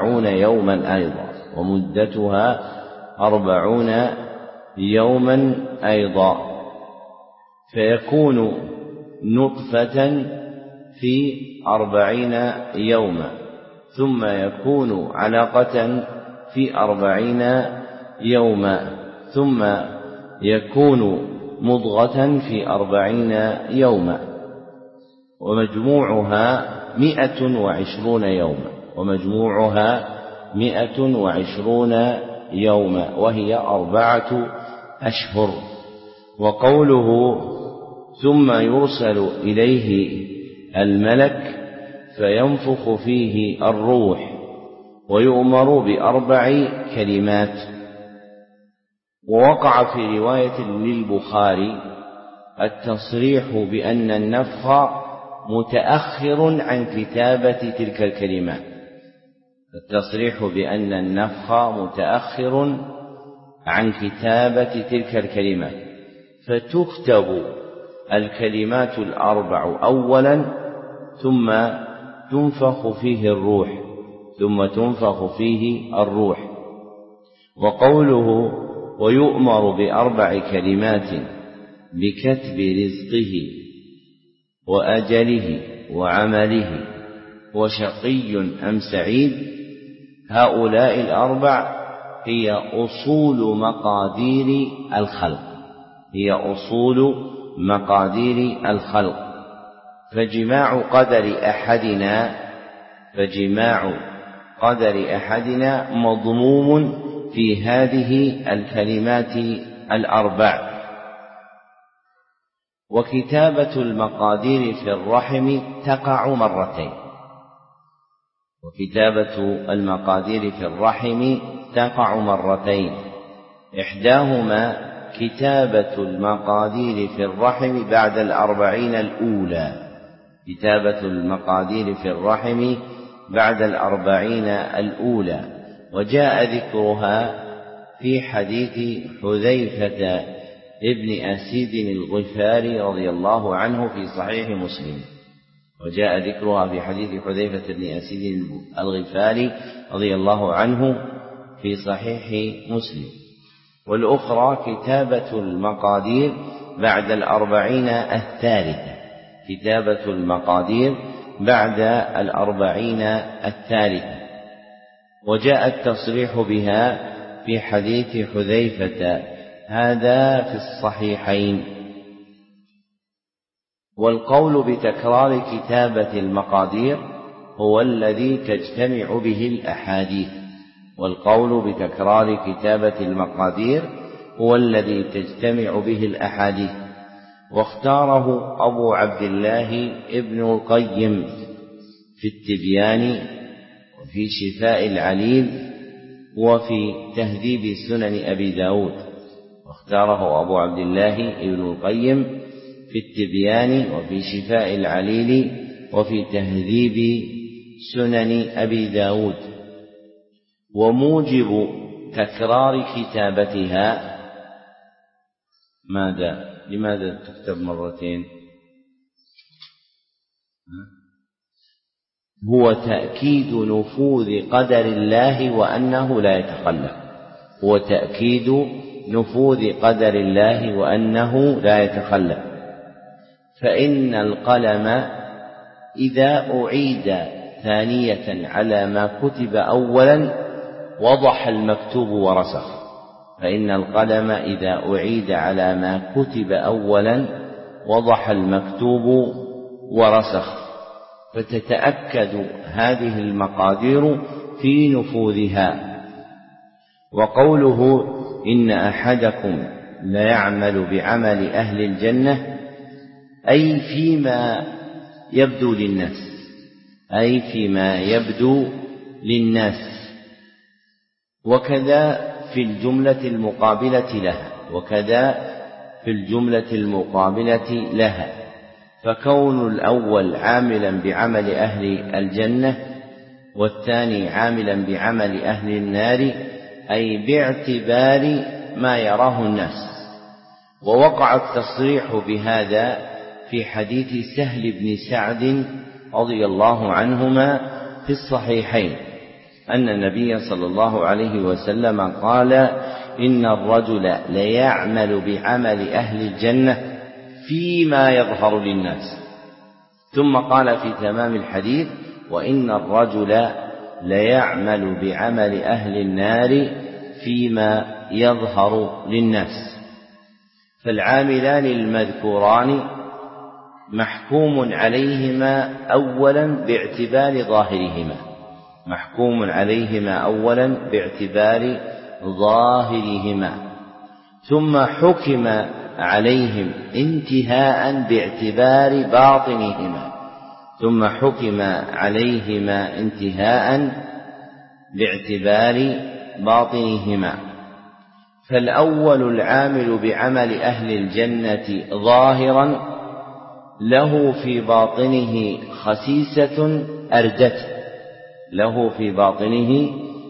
Speaker 1: 40 يوما أيضا، فيكون نطفة في 40 يوما، ثم يكون علقة في 40 يوما، ثم يكون مضغة في 40 يوما، ومجموعها 120 يوما، وهي 4 أشهر. وقوله ثم يرسل إليه الملك فينفخ فيه الروح ويؤمر ب4 كلمات. ووقع في رواية للبخاري التصريح بأن النفخ متأخر عن كتابة تلك الكلمات، فتكتب الكلمات 4 أولا، ثم تنفخ فيه الروح. وقوله ويؤمر ب4 كلمات بكتب رزقه وأجله وعمله وشقي أم سعيد، هؤلاء 4 هي أصول مقادير الخلق، فجماع قدر أحدنا مضموم في هذه الكلمات 4. وكتابة المقادير في الرحم تقع مرتين، إحداهما كتابة المقادير في الرحم بعد 40 الأولى، وجاء ذكرها في حديث حذيفة ابن أسيد الغفاري رضي الله عنه في صحيح مسلم، والأخرى كتابة المقادير بعد 40 الثالثة، وجاء التصريح بها في حديث حذيفة، هذا في الصحيحين. والقول بتكرار كتابة المقادير هو الذي تجتمع به الأحاديث، والقول بتكرار كتابة المقادير هو الذي تجتمع به الأحاديث، واختاره أبو عبد الله ابن القيم في التبيان وفي شفاء العليل وفي تهذيب سنن أبي داود. واختاره أبو عبد الله ابن القيم في التبيان وفي شفاء العليل وفي تهذيب سنن أبي داود. وموجب تكرار كتابتها لماذا تكتب مرتين؟ هو تأكيد نفوذ قدر الله وأنه لا يتخلف، هو تأكيد نفوذ قدر الله وأنه لا يتخلف. فإن القلم إذا أعيد ثانية على ما كتب أولا وضح المكتوب ورسخ، فإن القلم إذا أعيد على ما كتب أولا وضح المكتوب ورسخ، فتتأكد هذه المقادير في نفوذها. وقوله إن أحدكم ليعمل بعمل أهل الجنة أي فيما يبدو للناس، أي فيما يبدو للناس. وكذا في الجملة المقابلة لها، وكذا في الجملة المقابلة لها، فكون الأول عاملا بعمل أهل الجنة والثاني عاملا بعمل أهل النار أي باعتبار ما يراه الناس. ووقع التصريح بهذا في حديث سهل بن سعد رضي الله عنهما في الصحيحين أن النبي صلى الله عليه وسلم قال إن الرجل ليعمل بعمل أهل الجنة فيما يظهر للناس، ثم قال في تمام الحديث وإن الرجل ليعمل بعمل أهل النار فيما يظهر للناس. فالعاملان المذكوران محكوم عليهما أولا باعتبار ظاهرهما، محكوم عليهما أولا باعتبار ظاهرهما، ثم حكم عليهم انتهاء باعتبار باطنهما، ثم حكم عليهما انتهاء باعتبار باطنهما. فالأول العامل بعمل أهل الجنة ظاهرا له في باطنه خسيسة أردته، له في باطنه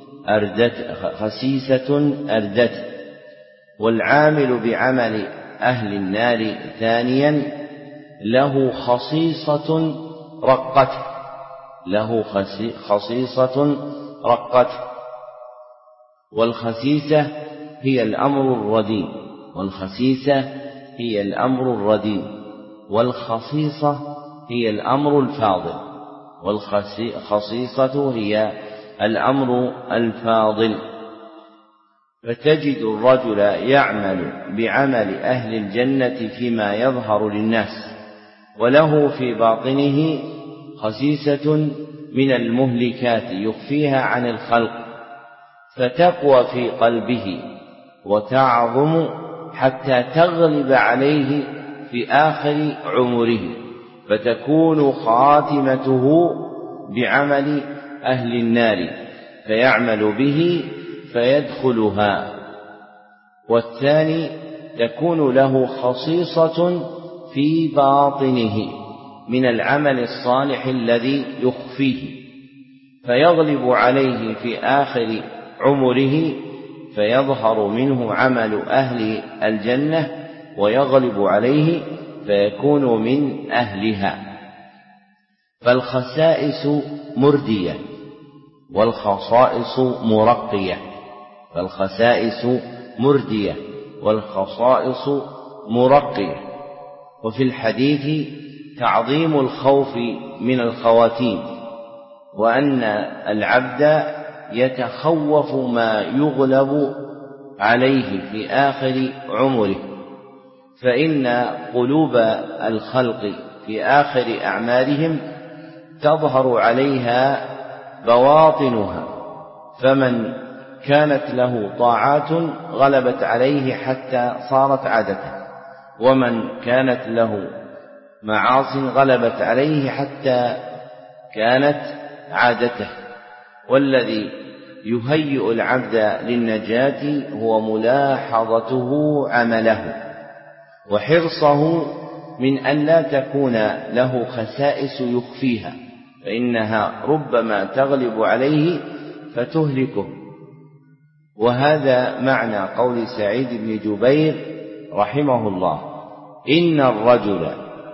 Speaker 1: خسيسة أردته. والعامل بعمل أهل النار ثانيا له خصيصة رقته، له خصيصة رقته. والخسيسة هي الأمر الرديء، والخسيسة هي الأمر الرديء، والخصيصة هي الأمر الفاضل، والخصيصة هي الأمر الفاضل. فتجد الرجل يعمل بعمل أهل الجنة فيما يظهر للناس وله في باطنه خسيسة من المهلكات يخفيها عن الخلق، فتقوى في قلبه وتعظم حتى تغلب عليه في آخر عمره، فتكون خاتمته بعمل أهل النار فيعمل به فيدخلها. والثاني تكون له خصيصة في باطنه من العمل الصالح الذي يخفيه فيغلب عليه في آخر عمره فيظهر منه عمل أهل الجنة ويغلب عليه فيكون من أهلها. فالخسائس مردية والخصائص مرقية، فالخسائس مردية والخصائص مرقية. وفي الحديث تعظيم الخوف من الخواتيم، وأن العبد يتخوف ما يغلب عليه في آخر عمره، فإن قلوب الخلق في آخر أعمارهم تظهر عليها بواطنها، فمن كانت له طاعات غلبت عليه حتى صارت عادته، ومن كانت له معاصٍ غلبت عليه حتى كانت عادته. والذي يهيئ العبد للنجاة هو ملاحظته عمله وحرصه من أن لا تكون له خسائس يخفيها، فإنها ربما تغلب عليه فتهلكه. وهذا معنى قول سعيد بن جبير رحمه الله: إن الرجل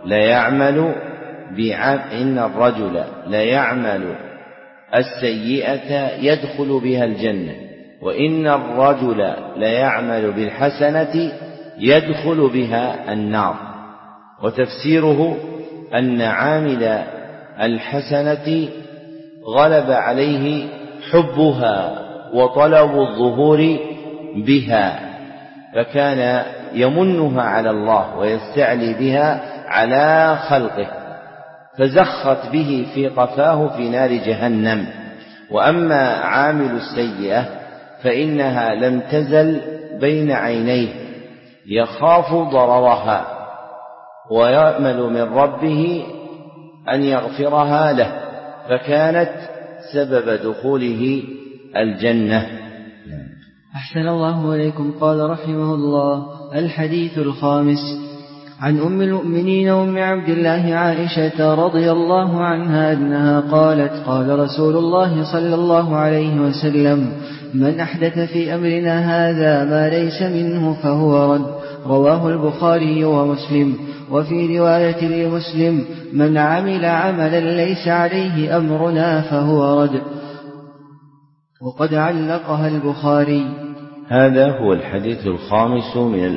Speaker 1: ليعمل السيئة يدخل بها الجنة، وإن الرجل ليعمل بالحسنة يدخل بها النار. وتفسيره أن عامل الحسنة غلب عليه حبها وطلب الظهور بها، فكان يمنها على الله ويستعلي بها على خلقه، فزخت به في قفاه في نار جهنم. وأما عامل السيئة فإنها لم تزل بين عينيه يخاف ضررها ويأمل من ربه أن يغفرها له، فكانت سبب دخوله الجنة.
Speaker 2: أحسن الله إليكم. قال رحمه الله: الحديث الخامس: عن أم المؤمنين أم عبد الله عائشة رضي الله عنها أنها قالت: قال رسول الله صلى الله عليه وسلم: من أحدث في أمرنا هذا ما ليس منه فهو رد. رواه البخاري ومسلم. وفي رواية لمسلم: من عمل عملا ليس عليه أمرنا فهو رد. وقد علقها البخاري.
Speaker 1: هذا هو الحديث الخامس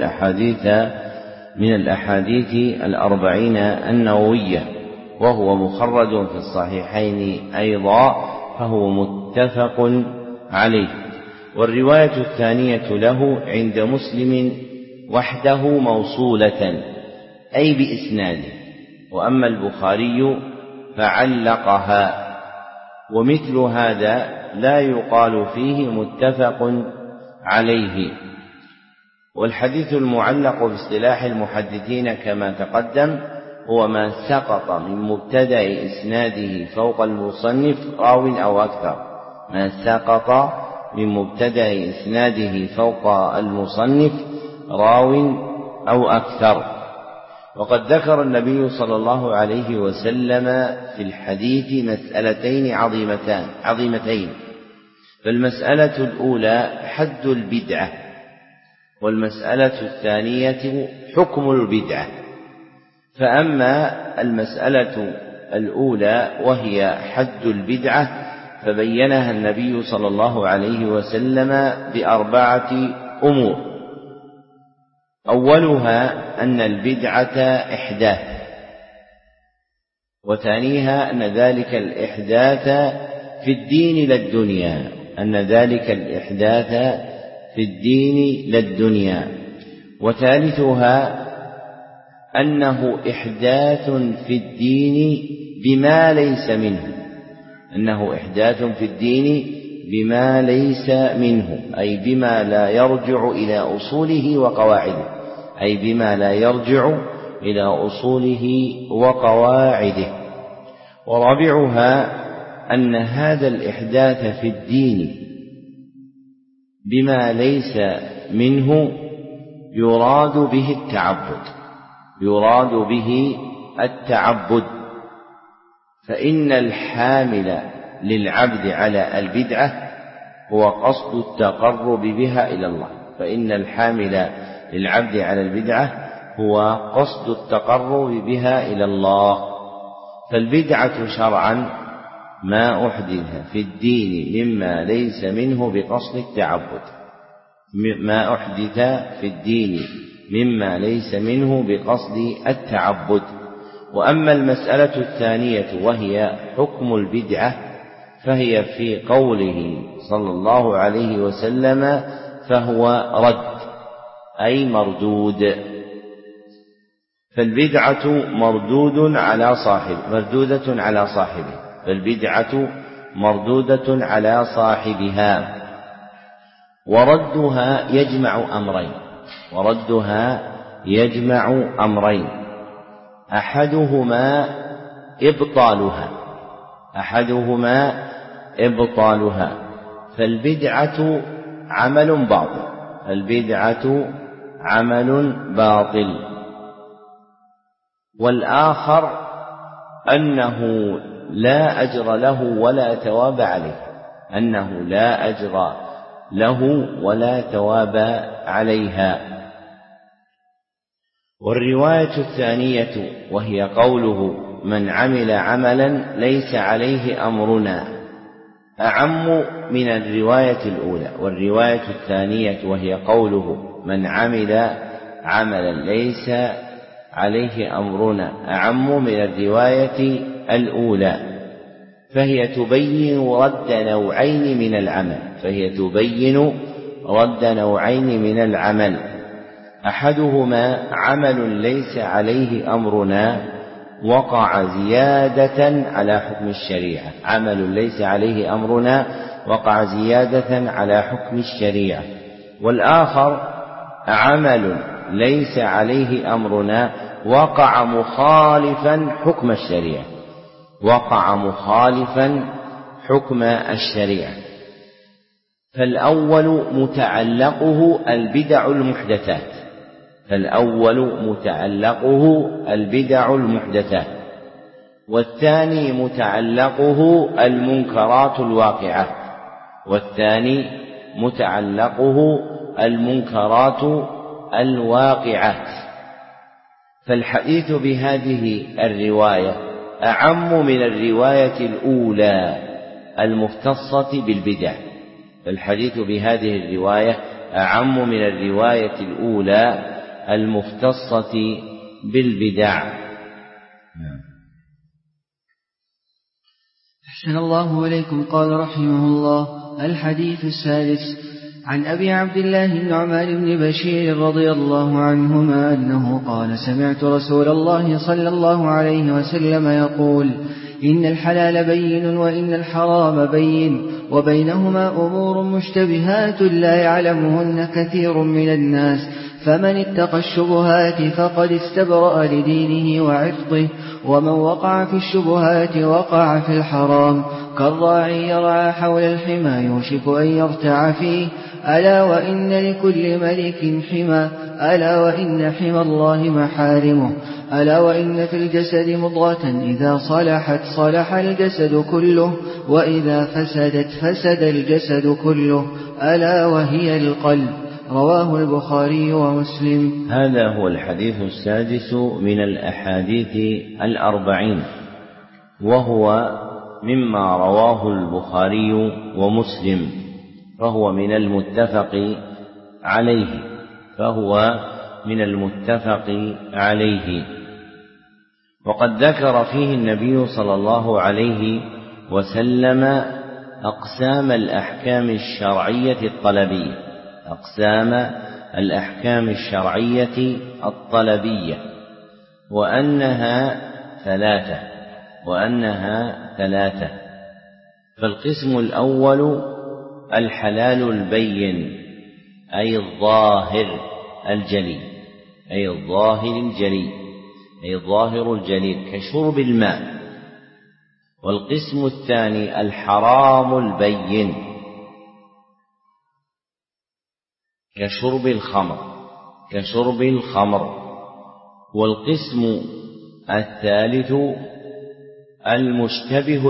Speaker 1: من الأحاديث 40 النووية، وهو مخرج في الصحيحين أيضا، فهو متفق عليه. والرواية الثانية له عند مسلم وحده موصولة أي بإسناده، وأما البخاري فعلقها. ومثل هذا لا يقال فيه متفق عليه. والحديث المعلق باصطلاح المحدثين كما تقدم هو ما سقط من مبتدأ إسناده فوق المصنف راو أو أكثر، ما سقط من مبتدأ إسناده فوق المصنف راو أو أكثر. وقد ذكر النبي صلى الله عليه وسلم في الحديث مسألتين عظيمتين. فالمسألة الأولى حد البدعة، والمسألة الثانية حكم البدعة. فأما المسألة الأولى وهي حد البدعة فبينها النبي صلى الله عليه وسلم ب4 أمور. أولها أن البدعة إحداث، وثانيها أن ذلك الإحداث في الدين للدنيا، وثالثها أنه إحداث في الدين بما ليس منه، أي بما لا يرجع إلى أصوله وقواعده. ورابعها أن هذا الإحداث في الدين بما ليس منه يراد به التعبد، فإن الحامل للعبد على البدعة هو قصد التقرب بها إلى الله. فالبدعة شرعا ما أحدث في الدين مما ليس منه بقصد التعبد. وأما المسألة الثانية وهي حكم البدعة فهي في قوله صلى الله عليه وسلم فهو رد أي مردود. فالبدعة مردودة على صاحبها وردها يجمع أمرين أحدهما إبطالها فالبدعة عمل باطل والآخر أنه لا أجر له ولا ثواب عليها. والرواية الثانية وهي قوله من عمل عملا ليس عليه أمرنا أعم من الرواية الأولى. والرواية الثانية وهي قوله من عمل عملا ليس عليه أمرنا أعم من الرواية الأولى، فهي تبين رد نوعين من العمل أحدهما عمل ليس عليه أمرنا وقع زيادة على حكم الشريعة، والآخر عمل ليس عليه أمرنا وقع مخالفا حكم الشريعة. فالأول متعلقه البدع المحدثات والثاني متعلقه المنكرات الواقعات. فالحديث بهذه الرواية أعم من الرواية الأولى المختصة بالبدع.
Speaker 2: أحسن الله إليكم. قال رحمه الله: الحديث السادس عن أبي عبد الله النعمان بن بشير رضي الله عنهما أنه قال: سمعت رسول الله صلى الله عليه وسلم يقول: إن الحلال بين وإن الحرام بين وبينهما أمور مشتبهات لا يعلمهن كثير من الناس، فمن اتقى الشبهات فقد استبرأ لدينه وعرضه، ومن وقع في الشبهات وقع في الحرام، كالراعي يرعى حول الحمى يوشك أن يرتع فيه. ألا وإن لكل ملك حمى، ألا وإن حمى الله محارمه، ألا وإن في الجسد مضغة إذا صلحت صلح الجسد كله، وإذا فسدت فسد الجسد كله، ألا وهي القلب. رواه البخاري ومسلم.
Speaker 1: هذا هو الحديث السادس من الأحاديث 40، وهو مما رواه البخاري ومسلم، فهو من المتفق عليه. وقد ذكر فيه النبي صلى الله عليه وسلم أقسام الأحكام الشرعية الطلبية وأنها ثلاثة. فالقسم الأول الحلال البين، أي الظاهر الجلي كشرب الماء. والقسم الثاني الحرام البين كشرب الخمر. والقسم الثالث المشتبه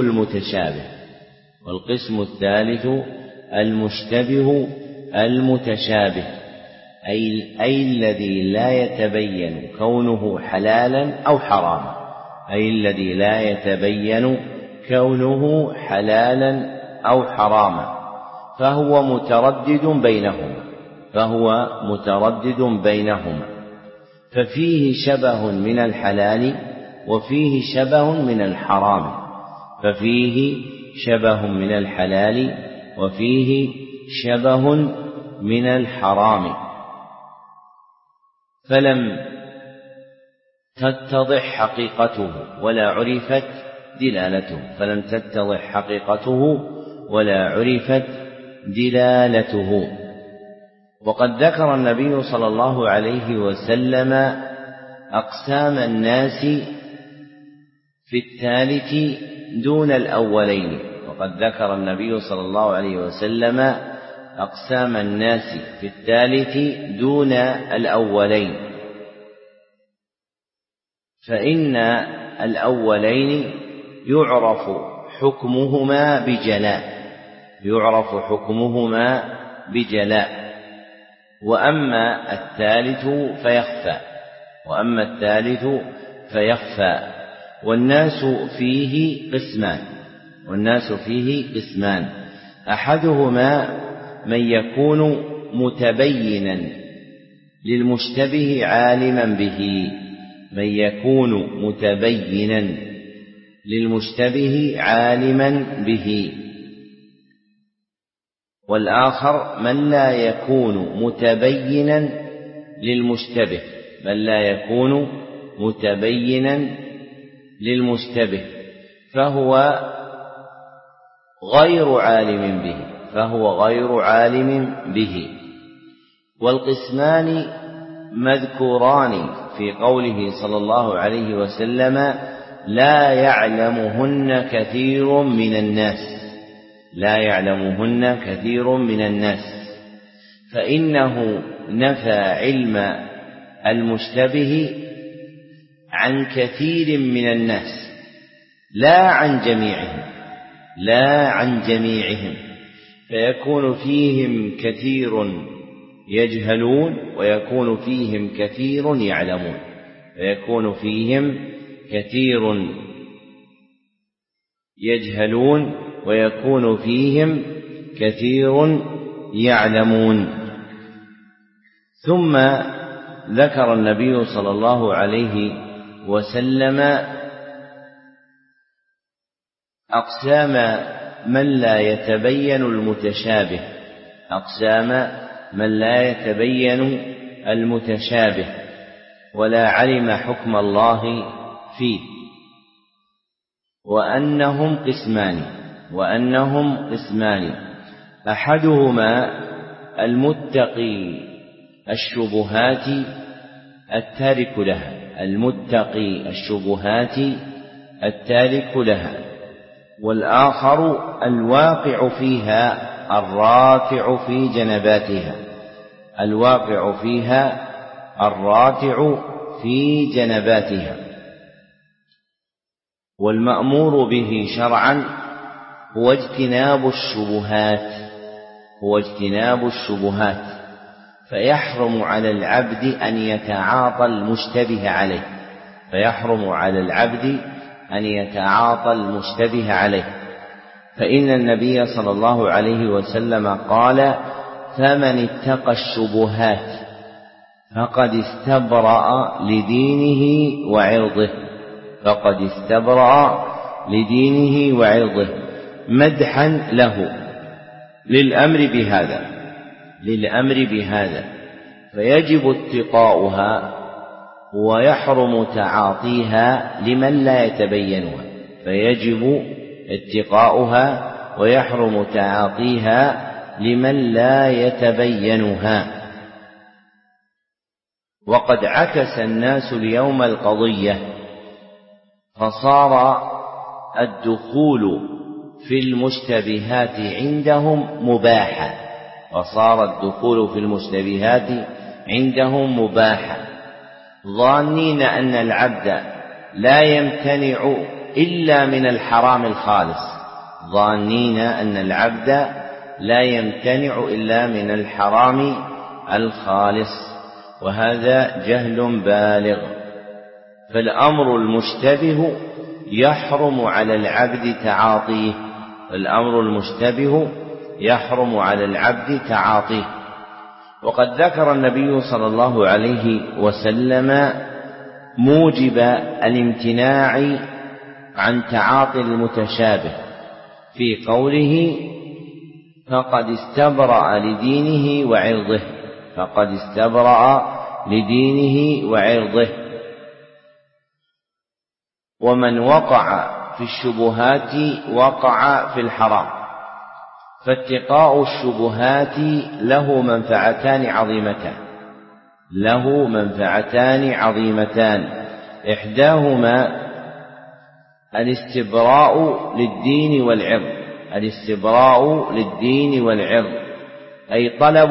Speaker 1: المتشابه، أي الذي لا يتبين كونه حلالا أو حراما، فهو متردد بينهما، ففيه شبه من الحلال وفيه شبه من الحرام، ففيه شبه من الحلال وفيه شبه من الحرام، فلم تتضح حقيقته ولا عرفت دلالته. وقد ذكر النبي صلى الله عليه وسلم أقسام الناس في الثالث دون الأولين، فإن الأولين يعرف حكمهما بجلاء، وأما الثالث فيخفى. والناس فيه قسمان، أحدهما من يكون متبينا للمشتبه عالما به، والآخر من لا يكون متبينا للمشتبه فهو غير عالم به. والقسمان مذكوران في قوله صلى الله عليه وسلم: لا يعلمهن كثير من الناس، فإنه نفى علم المشتبه عن كثير من الناس لا عن جميعهم، فيكون فيهم كثير يجهلون ويكون فيهم كثير يعلمون. ثم ذكر النبي صلى الله عليه وسلم أقسام من لا يتبين المتشابه ولا علم حكم الله فيه، وأنهم قسمان، أحدهما المتقي الشبهات التارك لها، والآخر الواقع فيها الراتع في جنباتها. والمأمور به شرعا هو اجتناب الشبهات، فيحرم على العبد أن يتعاطى المشتبه عليه، فإن النبي صلى الله عليه وسلم قال: فمن اتقى الشبهات فقد استبرأ لدينه وعرضه، مدحا له للأمر بهذا، فيجب اتقاؤها ويحرم تعاطيها لمن لا يتبينها. وقد عكس الناس اليوم القضية، فصار الدخول في المشتبهات عندهم مباحا، ظانين أن العبد لا يمتنع إلا من الحرام الخالص، وهذا جهل بالغ. فالأمر المشتبه يحرم على العبد تعاطيه. وقد ذكر النبي صلى الله عليه وسلم موجب الامتناع عن تعاطي المتشابه، في قوله فقد استبرأ لدينه وعرضه، فقد استبرأ لدينه وعرضه. ومن وقع في الشبهات وقع في الحرام، فاتقاء الشبهات له منفعتان عظيمتان، إحداهما الاستبراء للدين والعرض، أي طلب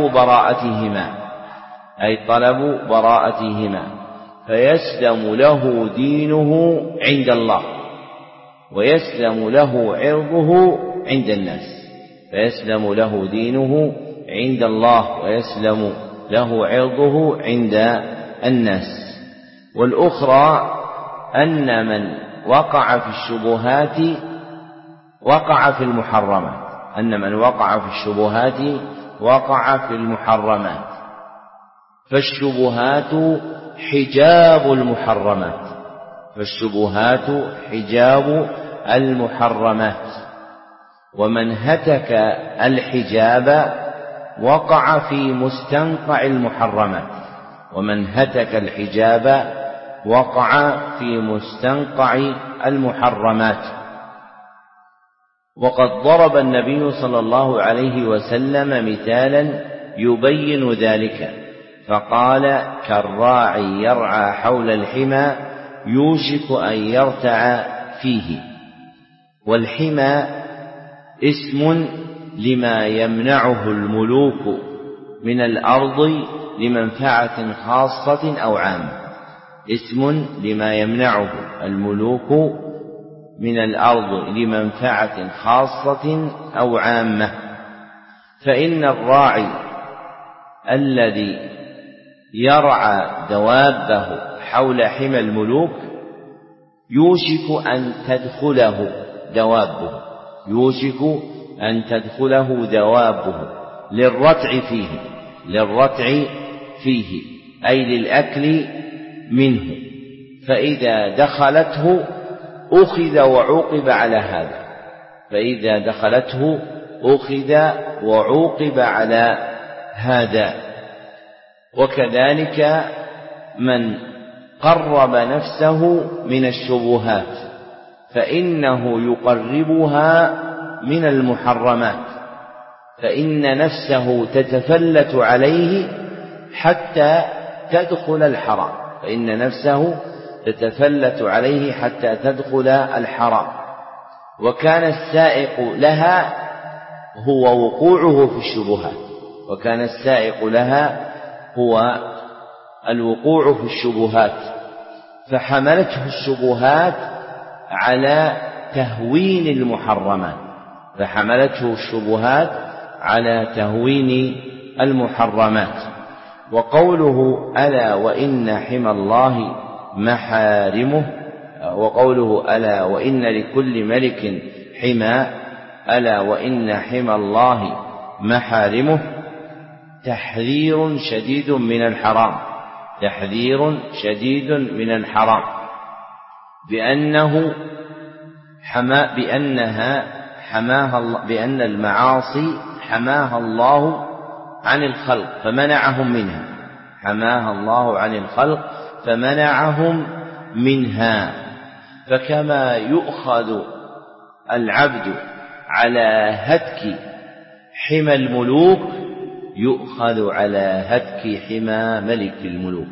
Speaker 1: براءتهما، فيسلم له دينه عند الله ويسلم له عرضه عند الناس، فيسلم له دينه عند الله ويسلم له عرضه عند الناس. والأخرى أن من وقع في الشبهات وقع في المحرمات، فالشبهات حجاب المحرمات، ومن هتك الحجاب وقع في مستنقع المحرمات. وقد ضرب النبي صلى الله عليه وسلم مثالا يبين ذلك، فقال كالراعي يرعى حول الحمى يوشك أن يرتع فيه. والحمى اسم لما يمنعه الملوك من الأرض لمنفعة خاصة أو عامة، فإن الراعي الذي يرعى دوابه حول حمى الملوك يوشك أن تدخله دوابه للرتع فيه أي للأكل منه، فإذا دخلته أخذ وعوقب على هذا. وكذلك من قرب نفسه من الشبهات فإنه يقربها من المحرمات، فإن نفسه تتفلت عليه حتى تدخل الحرام، وكان السائق لها هو وقوعه في الشبهات، فحملته الشبهات على تهوين المحرمات. وقوله ألا وإن حمى الله محارمه، وقوله ألا وإن لكل ملك حمى، ألا وإن حمى الله محارمه، تحذير شديد من الحرام، بأن المعاصي حماها الله عن الخلق فمنعهم منها. فكما يؤخذ العبد على هتك حمى الملوك يؤخذ على هتك حمى ملك الملوك،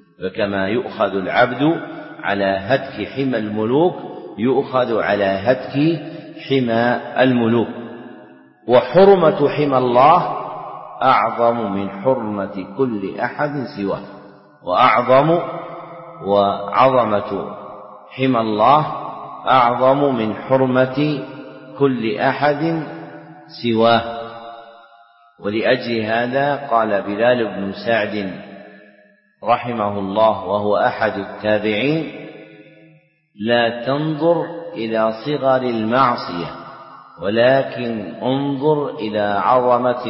Speaker 1: وحرمة حمى الله أعظم من حرمة كل أحد سواه، وعظمة حمى الله أعظم من حرمة كل أحد سواه. ولأجل هذا قال بلال بن سعد رحمه الله وهو أحد التابعين: لا تنظر إلى صغر المعصية ولكن انظر إلى عظمة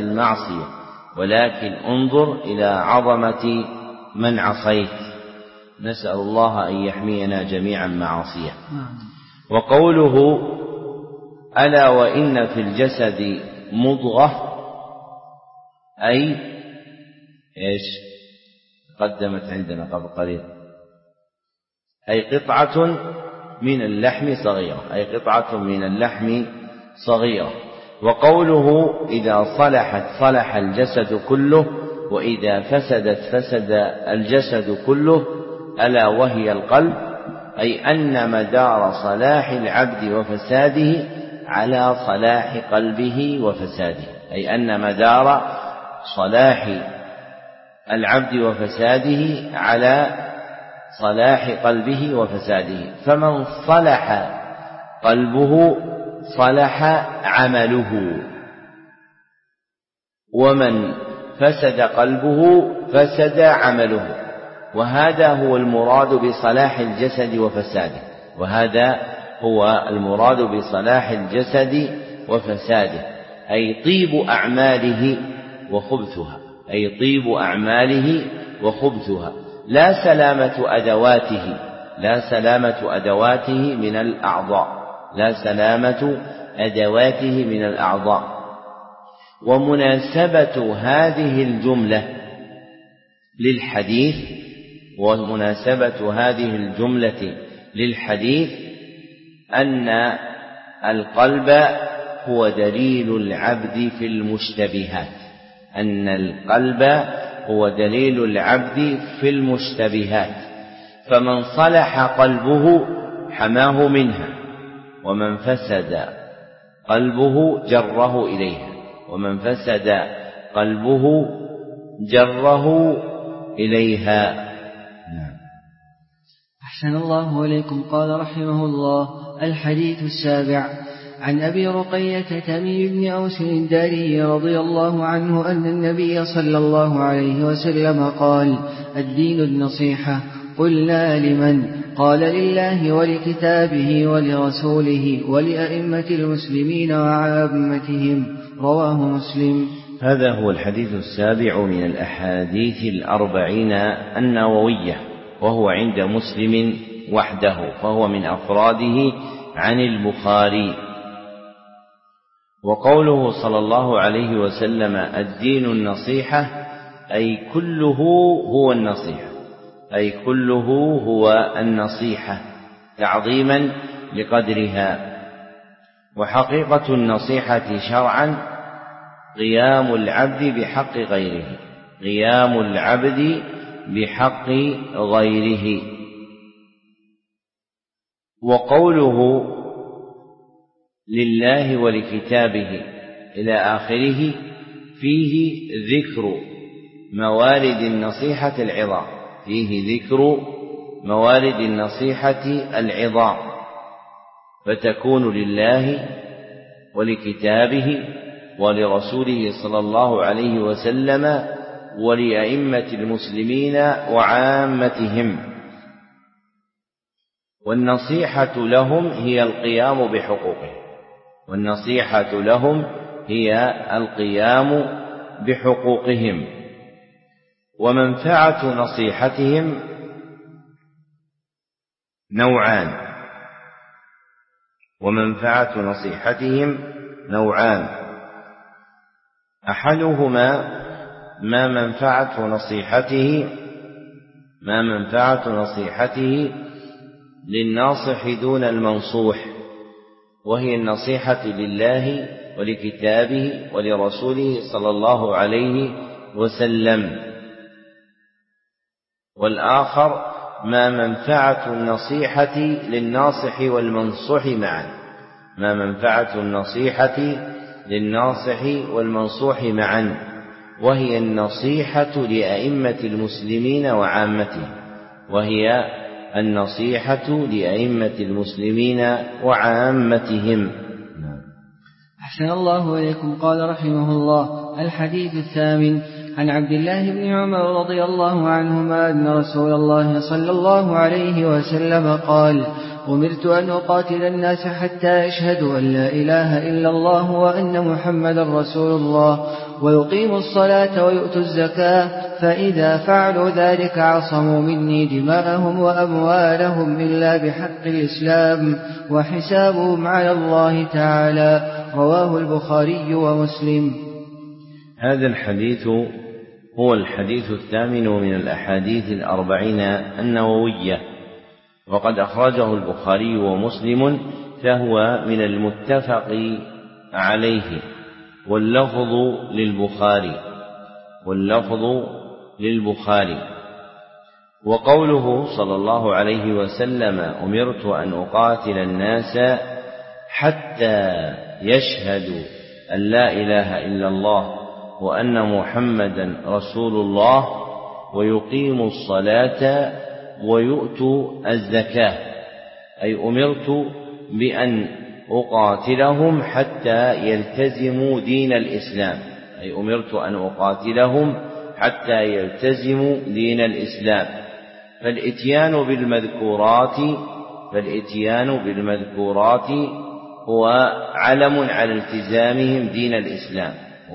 Speaker 1: من عصيت. نسأل الله أن يحمينا جميعا معاصيه. وقوله ألا وإن في الجسد مضغة، أي إيش قدمت عندنا قبل قليل، أي قطعة من اللحم صغيرة، أي قطعة من اللحم صغيرة. وقوله إذا صلحت صلح الجسد كله وإذا فسدت فسد الجسد كله، ألا وهي القلب، أي أن مدار صلاح العبد وفساده على صلاح قلبه وفساده، أي أن مدار صلاح العبد وفساده على صلاح قلبه وفساده. فمن صلح قلبه صلح عمله، ومن فسد قلبه فسد عمله. وهذا هو المراد بصلاح الجسد وفساده، وهذا هو المراد بصلاح الجسد وفساده، أي طيب أعماله وخبثها، أي طيب أعماله وخبثها، لا سلامة أدواته، لا سلامة أدواته من الأعضاء، لا سلامة أدواته من الأعضاء. ومناسبة هذه الجملة للحديث، ومناسبة هذه الجملة للحديث أن القلب هو دليل العبد في المشتبهات، أن القلب هو دليل العبد في المشتبهات. فمن صلح قلبه حماه منها، ومن فسد قلبه جره إليها، ومن فسد قلبه جره إليها.
Speaker 2: أحسن الله إليكم. قال رحمه الله: الحديث السابع عن أبي رقية تميم بن أوس الداري رضي الله عنه أن النبي صلى الله عليه وسلم قال: الدين النصيحة. قلنا: لمن؟ قال: لله ولكتابه ولرسوله ولأئمة المسلمين وعامتهم. رواه مسلم.
Speaker 1: هذا هو الحديث السابع من الأحاديث الأربعين النووية، وهو عند مسلم وحده، فهو من أفراده عن البخاري. وقوله صلى الله عليه وسلم: الدين النصيحة، أي كله هو النصيحة، أي كله هو النصيحة تعظيما لقدرها. وحقيقة النصيحة شرعا قيام العبد بحق غيره، قيام العبد بحق غيره. وقوله لله ولكتابه إلى آخره فيه ذكر موارد النصيحة العظام، فيه ذكر موارد النصيحة العظام، فتكون لله ولكتابه ولرسوله صلى الله عليه وسلم ولأئمة المسلمين وعامتهم. والنصيحة لهم هي القيام بحقوقهم، والنصيحة لهم هي القيام بحقوقهم. ومنفعة نصيحتهم نوعان، ومنفعة نصيحتهم نوعان: أحدهما ما منفعة نصيحته للناصح دون المنصوح، وهي النصيحة لله ولكتابه ولرسوله صلى الله عليه وسلم. والآخر ما منفعة النصيحة للناصح والمنصوح معا، ما منفعة النصيحة للناصح والمنصوح معا، وهي النصيحة لأئمة المسلمين وعامتهم، وهي النصيحة لأئمة المسلمين وعامتهم.
Speaker 2: أحسن الله إليكم. قال رحمه الله: الحديث الثامن عن عبد الله بن عمر رضي الله عنهما أن رسول الله صلى الله عليه وسلم قال: أمرت أن أقاتل الناس حتى يشهدوا أن لا إله إلا الله وأن محمدا رسول الله ويقيموا الصلاة ويؤتوا الزكاة، فإذا فعلوا ذلك عصموا مني دماءهم وأموالهم إلا بحق الإسلام وحسابهم على الله تعالى. رواه البخاري ومسلم.
Speaker 1: هذا الحديث هو الحديث الثامن من الأحاديث الأربعين النووية، وقد أخرجه البخاري ومسلم، فهو من المتفق عليه، واللفظ للبخاري. وقوله صلى الله عليه وسلم: أمرت أن أقاتل الناس حتى يشهدوا أن لا إله إلا الله وأن محمدا رسول الله ويقيموا الصلاة ويؤتوا الزكاة، أي أمرت بأن أقاتلهم حتى يلتزموا دين الإسلام، أي أمرت أن أقاتلهم حتى يلتزموا دين الإسلام. فالإتيان بالمذكورات هو علم على التزامهم دين الإسلام،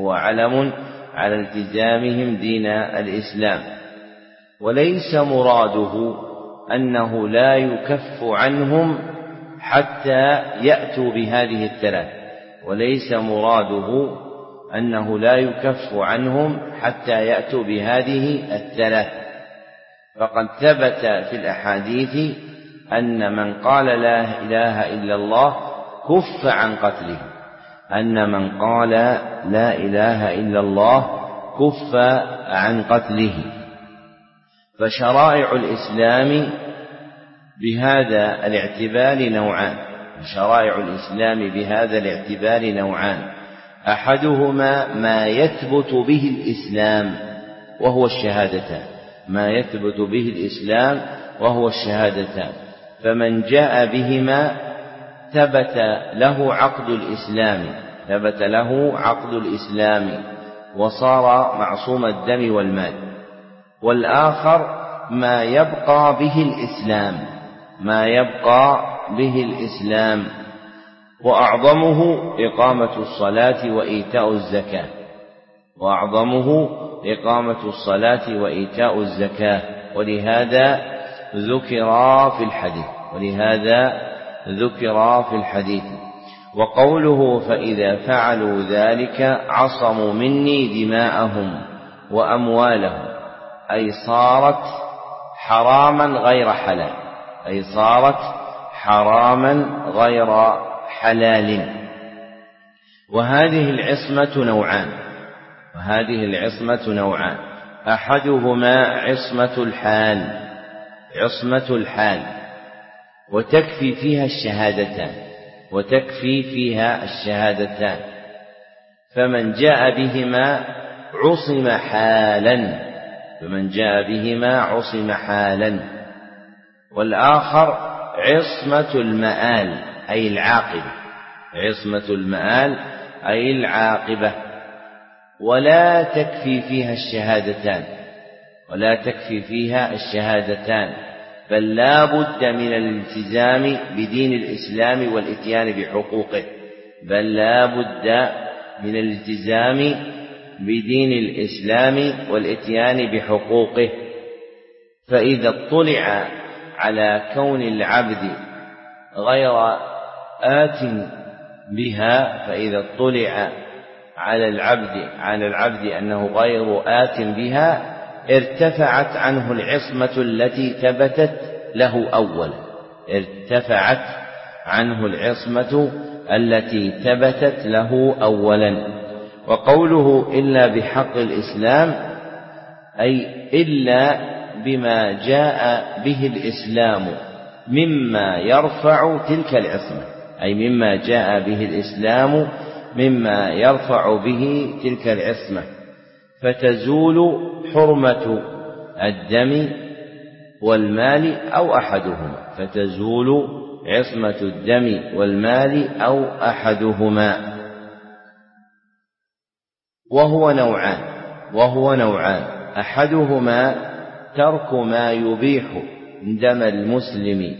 Speaker 1: وليس مراده أنه لا يكف عنهم حتى يأتوا بهذه الثلاث، فقد ثبت في الأحاديث أن من قال لا إله إلا الله كف عن قتله. فشرائع الإسلام بهذا الاعتبار نوعان: أحدهما ما يثبت به الإسلام وهو الشهادتان، فمن جاء بهما ثبت له عقد الإسلام وصار معصوم الدم والمال. والآخر ما يبقى به الإسلام، وأعظمه إقامة الصلاة وإيتاء الزكاة، ولهذا ذكر في الحديث. وقوله: فإذا فعلوا ذلك عصموا مني دماءهم وأموالهم، أي صارت حراما غير حلال. وهذه العصمة نوعان: أحدهما عصمة الحال، وتكفي فيها الشهادتان، فمن جاء بهما عصم حالا. والآخر عصمة المآل أي العاقبة، ولا تكفي فيها الشهادتان، بل لا بد من الالتزام بدين الإسلام والإتيان بحقوقه. فإذا اطلع على كون العبد غير آت بها، على العبد أنه غير آت بها، ارتفعت عنه العصمة التي ثبتت له أولا. وقوله إلا بحق الإسلام، أي إلا بما جاء به الإسلام مما يرفع تلك العصمة، فتزول حرمة الدم والمال أو أحدهما. وهو نوعان: أحدهما ترك ما يبيح دم المسلم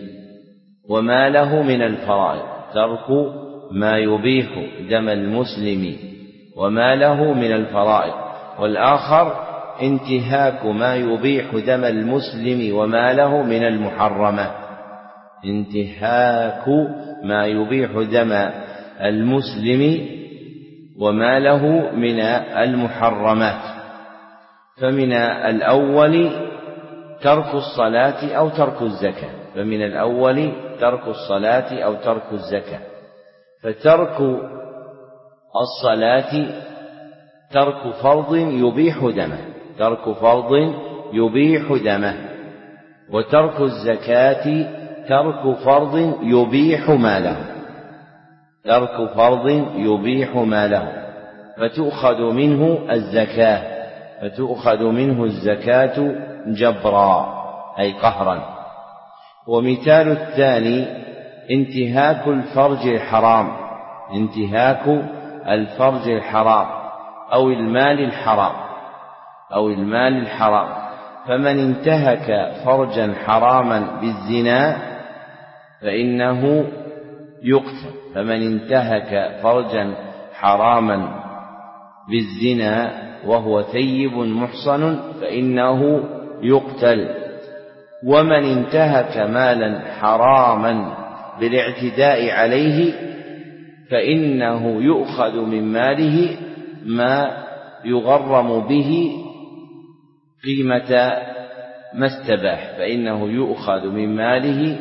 Speaker 1: وما له من الفرائض، وما له من الفرائض. والآخر انتهاك ما يبيح دم المسلم وما له من المحرمات، انتهاك ما يبيح دم المسلم وما له من المحرمات. فمن الأول ترك الصلاة أو ترك الزكاة، فمن الأول ترك الصلاة أو ترك الزكاة. فترك الصلاة ترك فرض يبيح دمه، ترك فرض يبيح دمه. وترك الزكاة ترك فرض يبيح ماله، ترك فرض يبيح ماله. فتؤخذ منه الزكاة، فتؤخذ منه الزكاة جبرا أي قهرا. ومثال الثاني انتهاك الفرج الحرام، انتهاك الفرج الحرام أو المال الحرام، أو المال الحرام. فمن انتهك فرجا حراما بالزنا فإنه يقتل، فمن انتهك فرجا حراما بالزنا وهو ثيب محصن فإنه يقتل. ومن انتهك مالا حراما بالاعتداء عليه فإنه يؤخذ من ماله ما يغرم به قيمة ما استباح، فإنه يؤخذ من ماله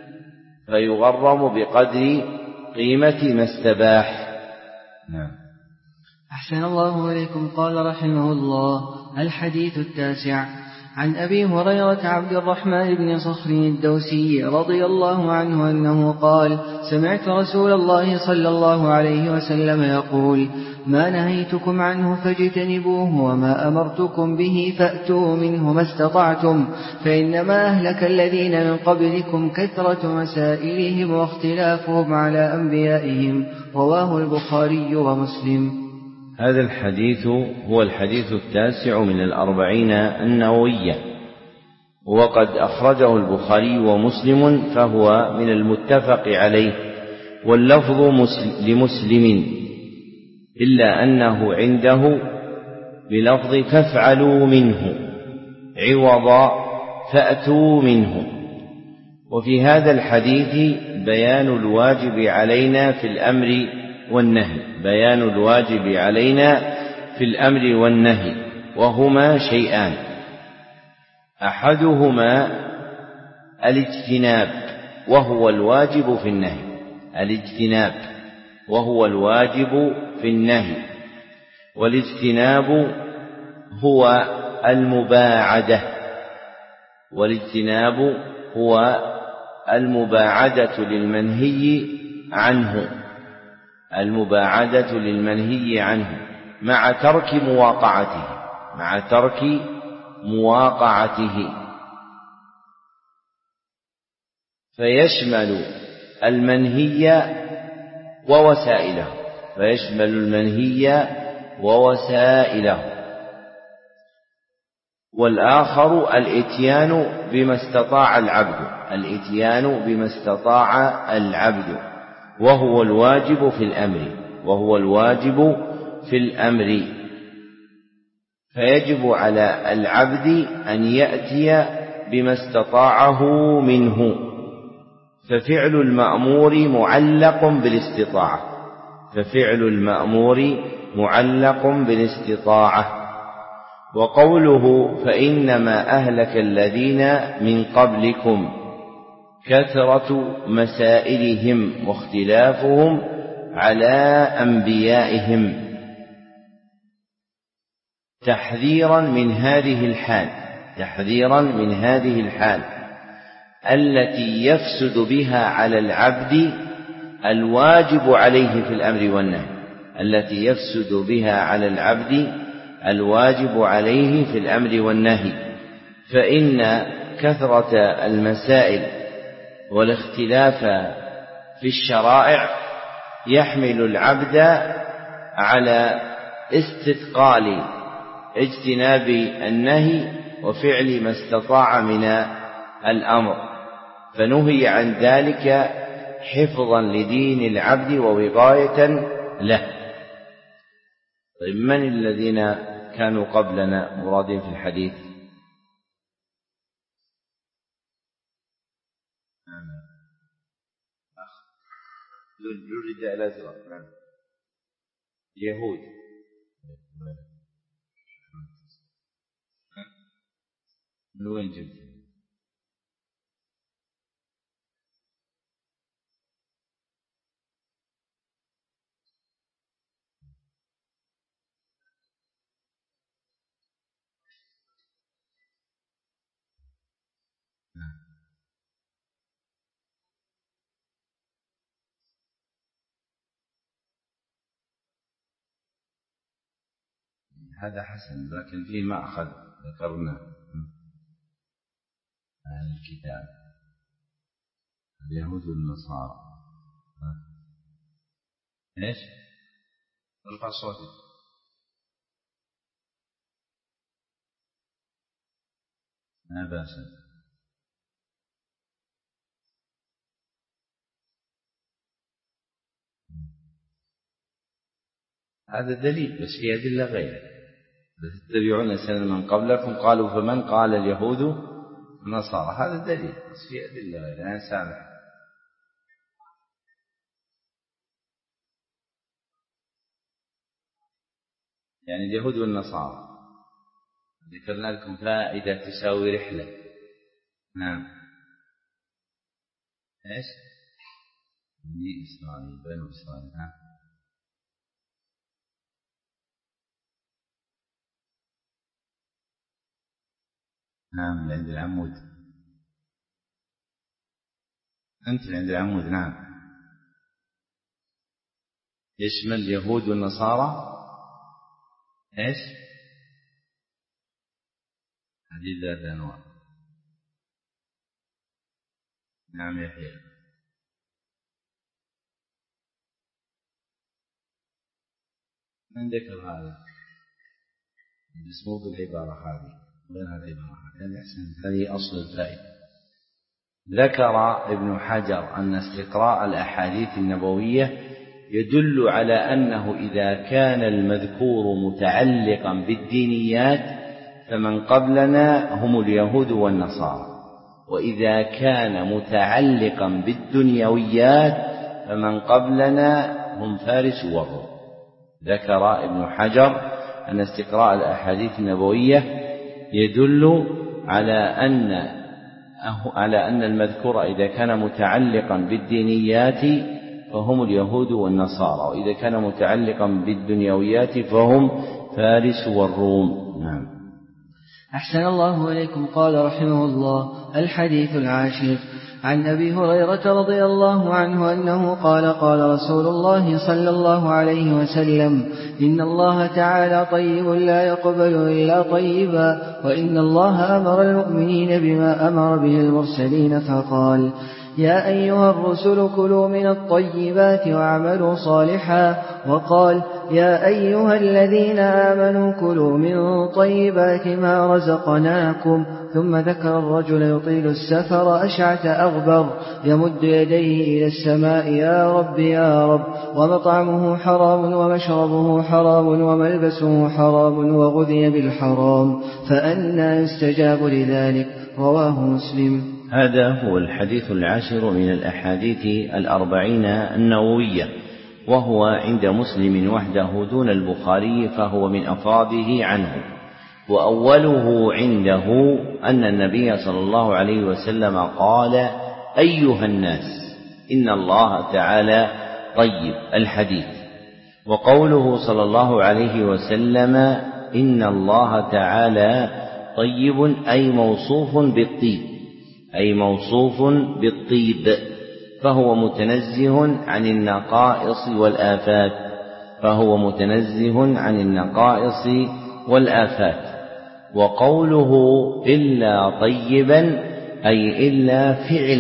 Speaker 1: فيغرم بقدر قيمة ما استباح. نعم.
Speaker 2: أحسن الله إليكم. قال رحمه الله: الحديث التاسع. عن أبي هريرة عبد الرحمن بن صخر الدوسي رضي الله عنه أنه قال: سمعت رسول الله صلى الله عليه وسلم يقول: ما نهيتكم عنه فاجتنبوه، وما أمرتكم به فأتوا منه ما استطعتم، فإنما أهلك الذين من قبلكم كثرة مسائلهم واختلافهم على أنبيائهم. رواه البخاري ومسلم.
Speaker 1: هذا الحديث هو الحديث التاسع من 40 النووية، وقد أخرجه البخاري ومسلم، فهو من المتفق عليه، واللفظ لمسلم، إلا أنه عنده بلفظ فافعلوا منه عوض فأتوا منه. وفي هذا الحديث بيان الواجب علينا في الأمر والنهي، بيان الواجب علينا في الأمر والنهي، وهما شيئان: أحدهما الاجتناب وهو الواجب في النهي، الاجتناب وهو الواجب في النهي. والاجتناب هو المباعدة، والاجتناب هو المباعدة للمنهي عنه، المباعدة للمنهي عنه مع ترك مواقعته، مع ترك مواقعته. فيشمل المنهي ووسائله، فيشمل المنهي ووسائله. والآخر الإتيان بما استطاع العبد، الإتيان بما استطاع العبد، وهو الواجب في الأمر، وهو الواجب في الأمر. فيجب على العبد أن يأتي بما استطاعه منه، ففعل المأمور معلق بالاستطاعة، ففعل المأمور معلق بالاستطاعة. وقوله فإنما أهلك الذين من قبلكم كثرة مسائلهم واختلافهم على أنبيائهم، تحذيرا من هذه الحال، تحذيرا من هذه الحال التي يفسد بها على العبد الواجب عليه في الأمر والنهي، التي يفسد بها على العبد الواجب عليه في الأمر والنهي. فإن كثرة المسائل والاختلاف في الشرائع يحمل العبد على استثقال اجتناب النهي وفعل ما استطاع من الأمر، فنهي عن ذلك حفظا لدين العبد ووقاية له، طيب من الذين كانوا قبلنا مرادين في الحديث؟ ذو الرداء الأزرق، يهود. من وين جبت؟ هذا حسن، لكن فيه مأخذ ذكرنا عن الكتاب اليهود والنصارى. ايش؟ ارفع صوتك. لا بأس. هذا دليل، بس في أدلة غيره. تتبعون سنن من قبلكم قالوا فمن قال اليهود والنصارى، هذا دليل، بس في أدلة غيره. أنا سامح. يعني اليهود والنصارى ذكرنا لكم فائدة تساوي رحلة. نعم. ايش؟ بني إسرائيل، بنو إسرائيل. نعم، عند العمود. أنت عند العمود. نعم. يشمل اليهود والنصارى. ايش؟ هذه ذات أنواع. نعم يحيى. من ذكر هذا؟ اسمه بالعبارة هذه غير هذه العبارة. هذه أحسن، هذه أصل الفائدة. ذكر ابن حجر أن استقراء الأحاديث النبوية يدل على أنه إذا كان المذكور متعلقا بالدينيات فمن قبلنا هم اليهود والنصارى، وإذا كان متعلقا بالدنيويات فمن قبلنا هم فارس والروم. ذكر ابن حجر أن استقراء الأحاديث النبوية يدل على أن المذكور إذا كان متعلقا بالدينيات فهم اليهود والنصارى، وإذا كان متعلقا بالدنيويات فهم فارس والروم. نعم.
Speaker 2: أحسن الله إليكم. قال رحمه الله: الحديث العاشر عن أبي هريرة رضي الله عنه أنه قال: قال رسول الله صلى الله عليه وسلم: إن الله تعالى طيب لا يقبل إلا طيبا، وإن الله أمر المؤمنين بما أمر به المرسلين فقال: يا أيها الرسل كلوا من الطيبات واعملوا صالحا، وقال: يا أيها الذين آمنوا كلوا من طيبات ما رزقناكم. ثم ذكر الرجل يطيل السفر أشعث أغبر يمد يديه إلى السماء: يا رب يا رب، ومطعمه حرام ومشربه حرام وملبسه حرام وغذي بالحرام، فأنى يستجاب لذلك؟ رواه مسلم.
Speaker 1: هذا هو الحديث العاشر من الأحاديث 40 النووية، وهو عند مسلم وحده دون البخاري، فهو من أفراده عنه. وأوله عنده أن النبي صلى الله عليه وسلم قال: أيها الناس إن الله تعالى طيب، الحديث. وقوله صلى الله عليه وسلم إن الله تعالى طيب أي موصوف بالطيب، فهو متنزه عن النقائص والآفات. وقوله إلا طيبا أي إلا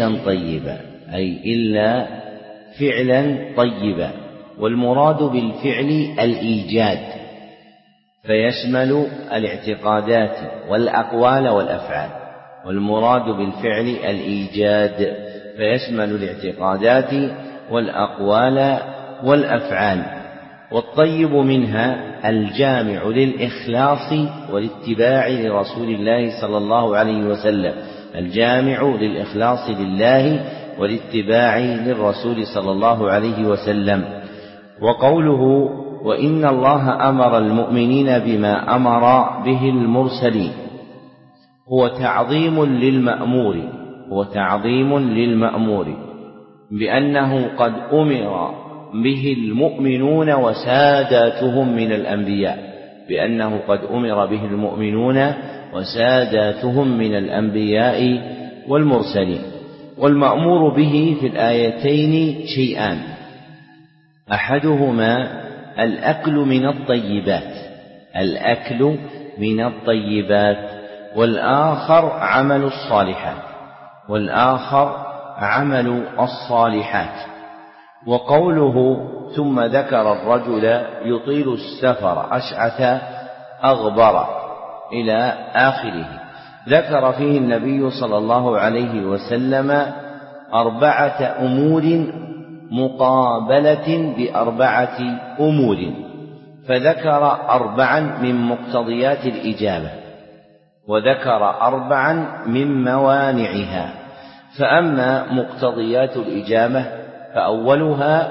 Speaker 1: فعلا طيبا، والمراد بالفعل الإيجاد، فيشمل الاعتقادات والأقوال والأفعال. والطيب منها الجامع للإخلاص والاتباع لرسول الله صلى الله عليه وسلم، الجامع للإخلاص لله والاتباع للرسول صلى الله عليه وسلم. وقوله وإن الله أمر المؤمنين بما أمر به المرسلين هو تعظيم للمأمور بأنه قد أمر به المؤمنون وساداتهم من الأنبياء والمرسلين. والمأمور به في الآيتين شيئان: أحدهما الأكل من الطيبات، والآخر عمل الصالحات. وقوله ثم ذكر الرجل يطيل السفر أشعث أغبر إلى آخره، ذكر فيه النبي صلى الله عليه وسلم 4 أمور مقابلة ب4 أمور، فذكر 4 من مقتضيات الإجابة، وذكر 4 من موانعها. فأما مقتضيات الإجابة فأولها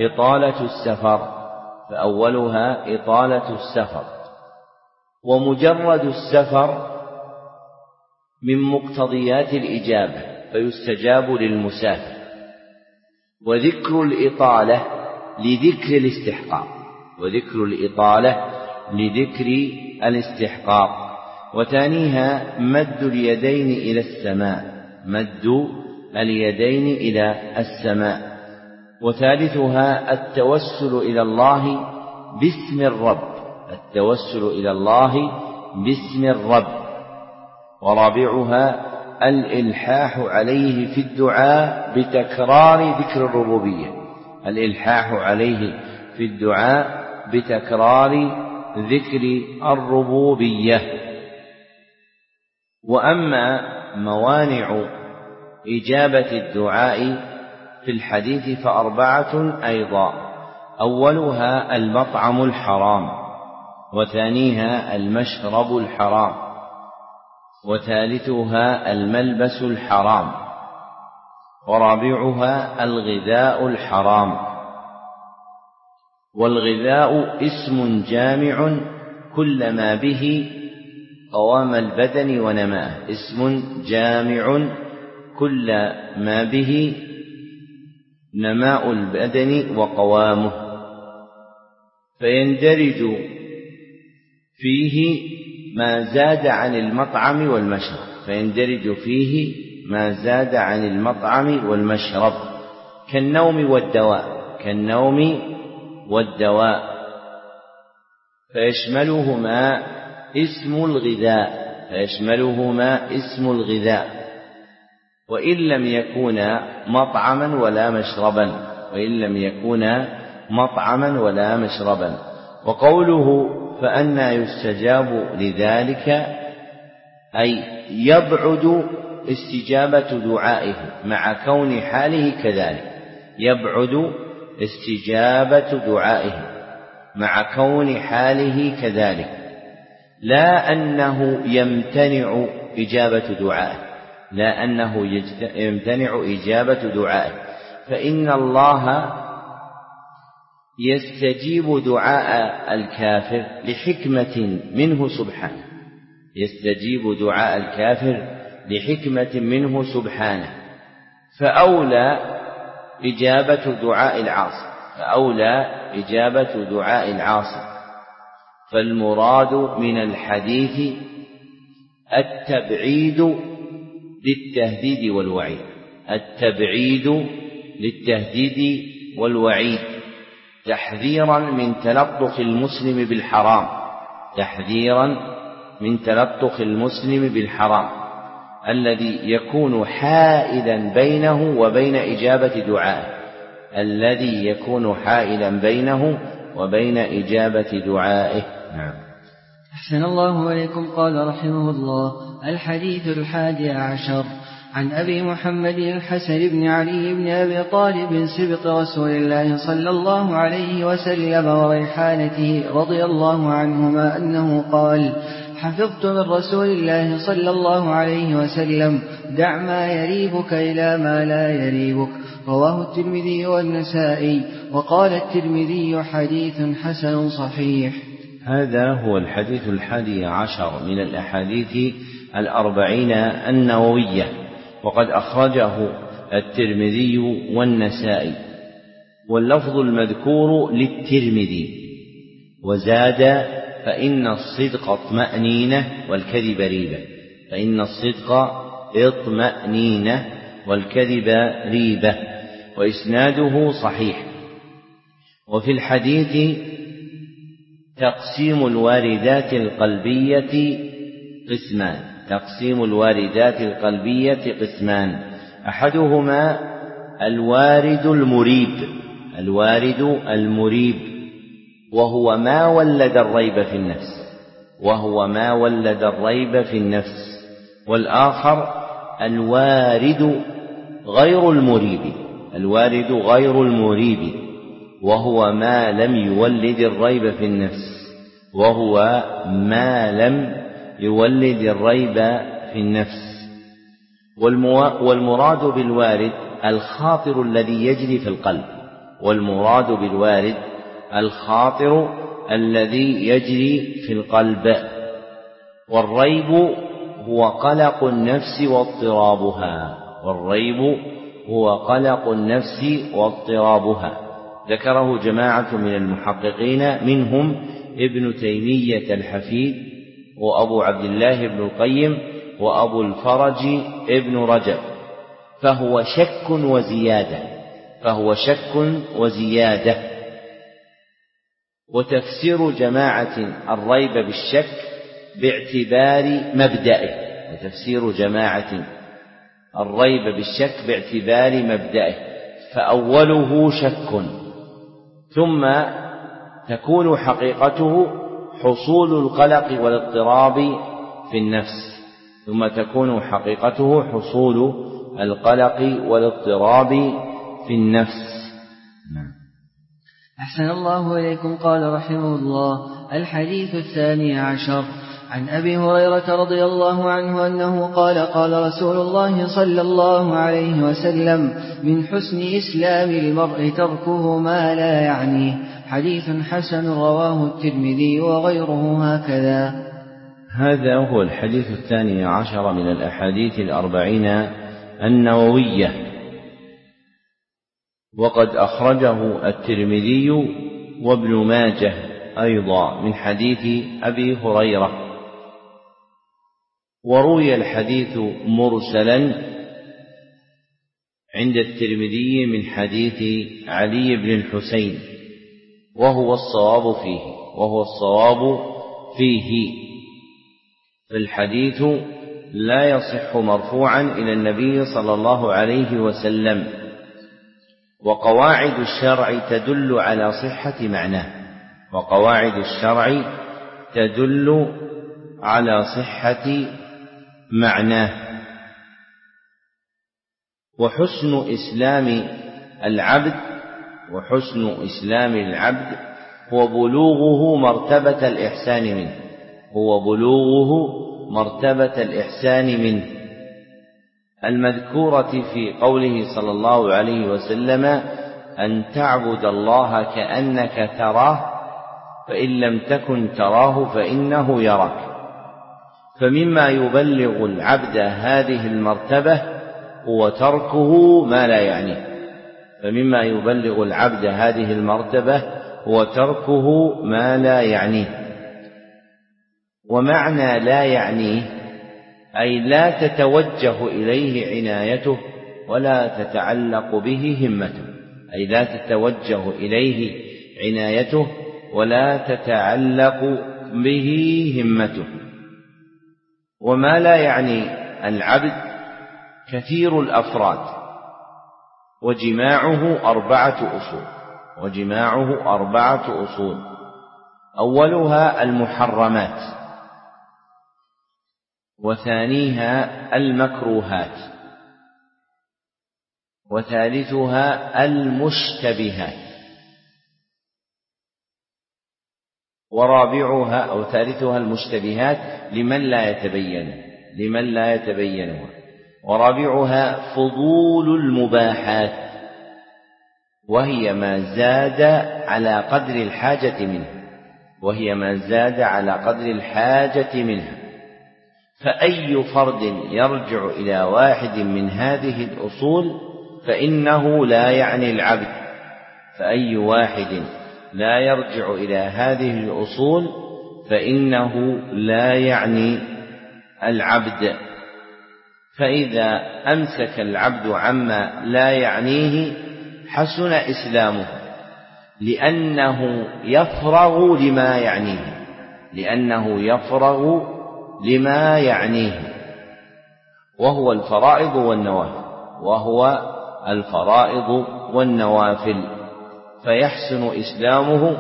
Speaker 1: إطالة السفر، ومجرد السفر من مقتضيات الإجابة فيستجاب للمسافر، وذكر الإطالة لذكر الاستحقاق، وثانيها مد اليدين إلى السماء، وثالثها التوسل إلى الله باسم الرب، ورابعها الإلحاح عليه في الدعاء بتكرار ذكر الربوبية. وأما موانع إجابة الدعاء في الحديث ف4 أيضا: أولها المطعم الحرام، وثانيها المشرب الحرام، وثالثها الملبس الحرام، ورابعها الغذاء الحرام. والغذاء اسم جامع كل ما به قوام البدن نماء البدن وقوامه، فيندرج فيه ما زاد عن المطعم والمشرب كالنوم والدواء، فيشملهما اسم الغذاء، وإن لم يكونا مطعما ولا مشربا. وقوله فأنى يستجاب لذلك أي يبعد استجابة دعائه مع كون حاله كذلك، لا أنه يمتنع إجابة دعائه، فإن الله يستجيب دعاء الكافر لحكمة منه سبحانه، فأولى إجابة دعاء العاصي. فالمراد من الحديث التبعيد للتهديد والوعيد تحذيرا من تلطخ المسلم بالحرام الذي يكون حائلا بينه وبين إجابة دعائه. نعم.
Speaker 2: أحسن الله إليكم. قال رحمه الله: الحديث 11 عن أبي محمد الحسن بن علي بن أبي طالب سبط رسول الله صلى الله عليه وسلم وريحانته رضي الله عنهما أنه قال: حفظت من رسول الله صلى الله عليه وسلم: دع ما يريبك إلى ما لا يريبك. رواه الترمذي والنسائي. وقال الترمذي: حديث حسن صحيح.
Speaker 1: هذا هو الحديث 11 من الأحاديث 40 النووية، وقد أخرجه الترمذي والنسائي، واللفظ المذكور للترمذي، وزاد: فإن الصدق اطمأنينة والكذب ريبة. فإن الصدق اطمأنينة والكذب ريبة، وإسناده صحيح. وفي الحديث تقسيم الواردات القلبية قسمان. تقسيم الواردات القلبية قسمان: أحدهما الوارد المريب. الوارد المريب وهو ما ولد الريب في النفس، وهو ما ولد الريب في النفس. والآخر الوارد غير المريب. الوارد غير المريب وهو ما لم يولد الريب في النفس، وهو ما لم يولد الريب في النفس. والمراد بالوارد الخاطر الذي يجري في القلب. والمراد بالوارد الخاطر الذي يجري في القلب. والريب هو قلق النفس واضطرابها. والريب هو قلق النفس واضطرابها. ذكره جماعة من المحققين، منهم ابن تيمية الحفيد، وأبو عبد الله بن القيم، وأبو الفرج ابن رجب. فهو شك وزيادة. فهو شك وزيادة. وتفسير جماعة الريب بالشك باعتبار مبدئه. وتفسير جماعة الريب بالشك باعتبار مبدئه، فأوله شك، ثم تكون حقيقته حصول القلق والاضطراب في النفس. ثم تكون حقيقته حصول القلق والاضطراب في النفس.
Speaker 2: أحسن الله إليكم. قال رحمه الله: الحديث 12 عن أبي هريرة رضي الله عنه أنه قال: قال رسول الله صلى الله عليه وسلم: من حسن إسلام المرء تركه ما لا يعنيه. حديث حسن. رواه الترمذي وغيره هكذا.
Speaker 1: هذا هو الحديث 12 من الأحاديث 40 النووية، وقد أخرجه الترمذي وابن ماجه أيضا من حديث أبي هريرة. وروي الحديث مرسلا عند الترمذي من حديث علي بن الحسين، وهو الصواب فيه. فالحديث لا يصح مرفوعا إلى النبي صلى الله عليه وسلم. وقواعد الشرع تدل على صحة معناه. وقواعد الشرع تدل على صحة معناه. وحسن إسلام العبد هو بلوغه مرتبة الإحسان منه، المذكورة في قوله صلى الله عليه وسلم: أن تعبد الله كأنك تراه، فإن لم تكن تراه فإنه يراك. فمما يبلغ العبد هذه المرتبة هو تركه ما لا يعنيه. ومعنى لا يعنيه أي لا تتوجه إليه عنايته ولا تتعلق به همته. وما لا يعني العبد كثير الأفراد، وجماعه أربعة أصول. أولها المحرمات، وثانيها المكروهات، وثالثها المشتبهات، ورابعها أو ثالثها المشتبهات لمن لا يتبينها، ورابعها فضول المباحات، وهي ما زاد على قدر الحاجة منها، فأي فرد يرجع إلى واحد من هذه الأصول فإنه لا يعني العبد، فأي واحد لا يرجع إلى هذه الأصول فإنه لا يعني العبد. فإذا أمسك العبد عما لا يعنيه حسن إسلامه، لأنه يفرغ لما يعنيه، وهو الفرائض والنوافل، فيحسن إسلامه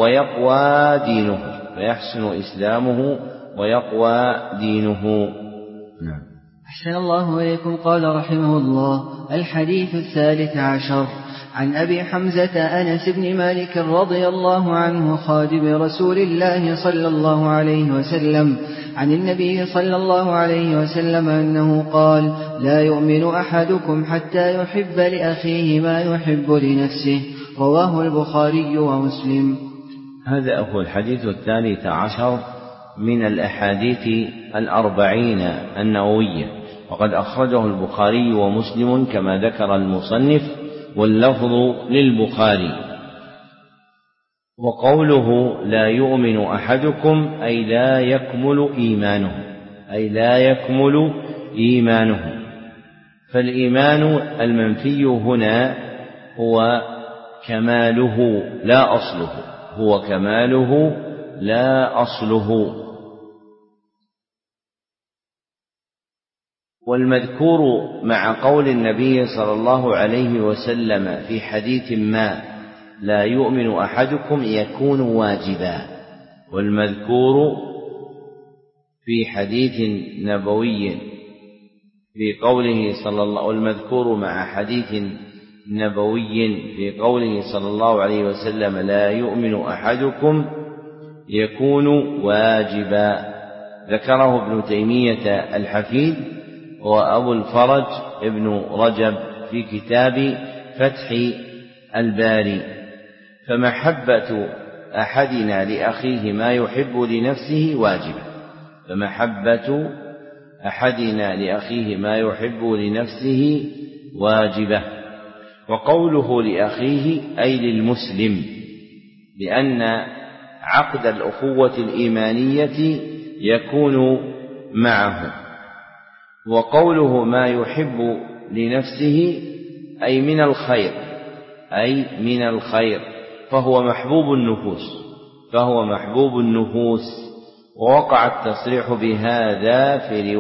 Speaker 1: ويقوى دينه. نعم.
Speaker 2: أحسن الله إليكم. قال رحمه الله: الحديث 13 عن أبي حمزة أنس بن مالك رضي الله عنه خادم رسول الله صلى الله عليه وسلم عن النبي صلى الله عليه وسلم أنه قال: لا يؤمن أحدكم حتى يحب لأخيه ما يحب لنفسه. رواه البخاري ومسلم.
Speaker 1: هذا هو الحديث 13 من الأحاديث 40 النووية، وقد أخرجه البخاري ومسلم كما ذكر المصنف، واللفظ للبخاري. وقوله لا يؤمن أحدكم أي لا يكمل إيمانه، فالإيمان المنفي هنا هو كماله لا أصله. والمذكور مع قول النبي صلى الله عليه وسلم في حديث ما لا يؤمن أحدكم يكون واجبا، والمذكور في حديث نبوي في قوله والمذكور مع حديث نبوي في قوله صلى الله عليه وسلم لا يؤمن أحدكم يكون واجبا، ذكره ابن تيمية الحفيد وأبو الفرج ابن رجب في كتاب فتح الباري. فمحبة أحدنا لأخيه ما يحب لنفسه واجبة، وقوله لأخيه أي للمسلم، لأن عقد الأخوة الإيمانية يكون معه. وقوله ما يحب لنفسه أي من الخير، فهو محبوب النفوس، ووقع التصريح بهذا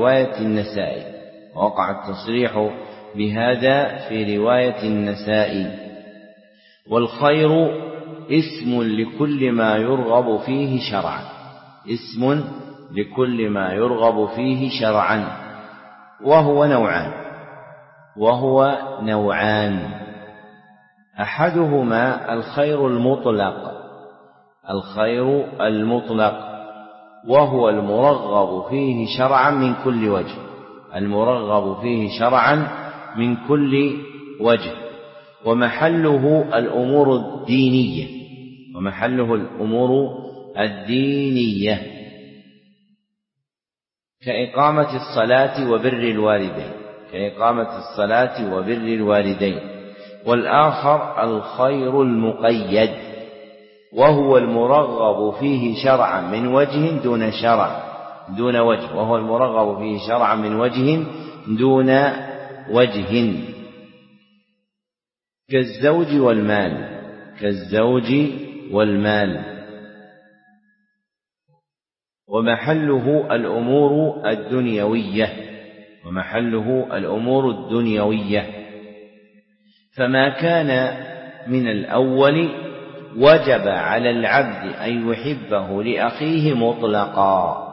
Speaker 1: في رواية النسائي. والخير اسم لكل ما يرغب فيه شرعا، وهو نوعان: أحدهما الخير المطلق، وهو المرغب فيه شرعا من كل وجه، ومحله الأمور الدينية كإقامة الصلاة وبر الوالدين. والآخر الخير المقيد، وهو المرغب فيه شرعا من وجه دون وجه، كالزوج والمال، ومحله الأمور الدنيوية. فما كان من الأول وجب على العبد أن يحبه لأخيه مطلقا،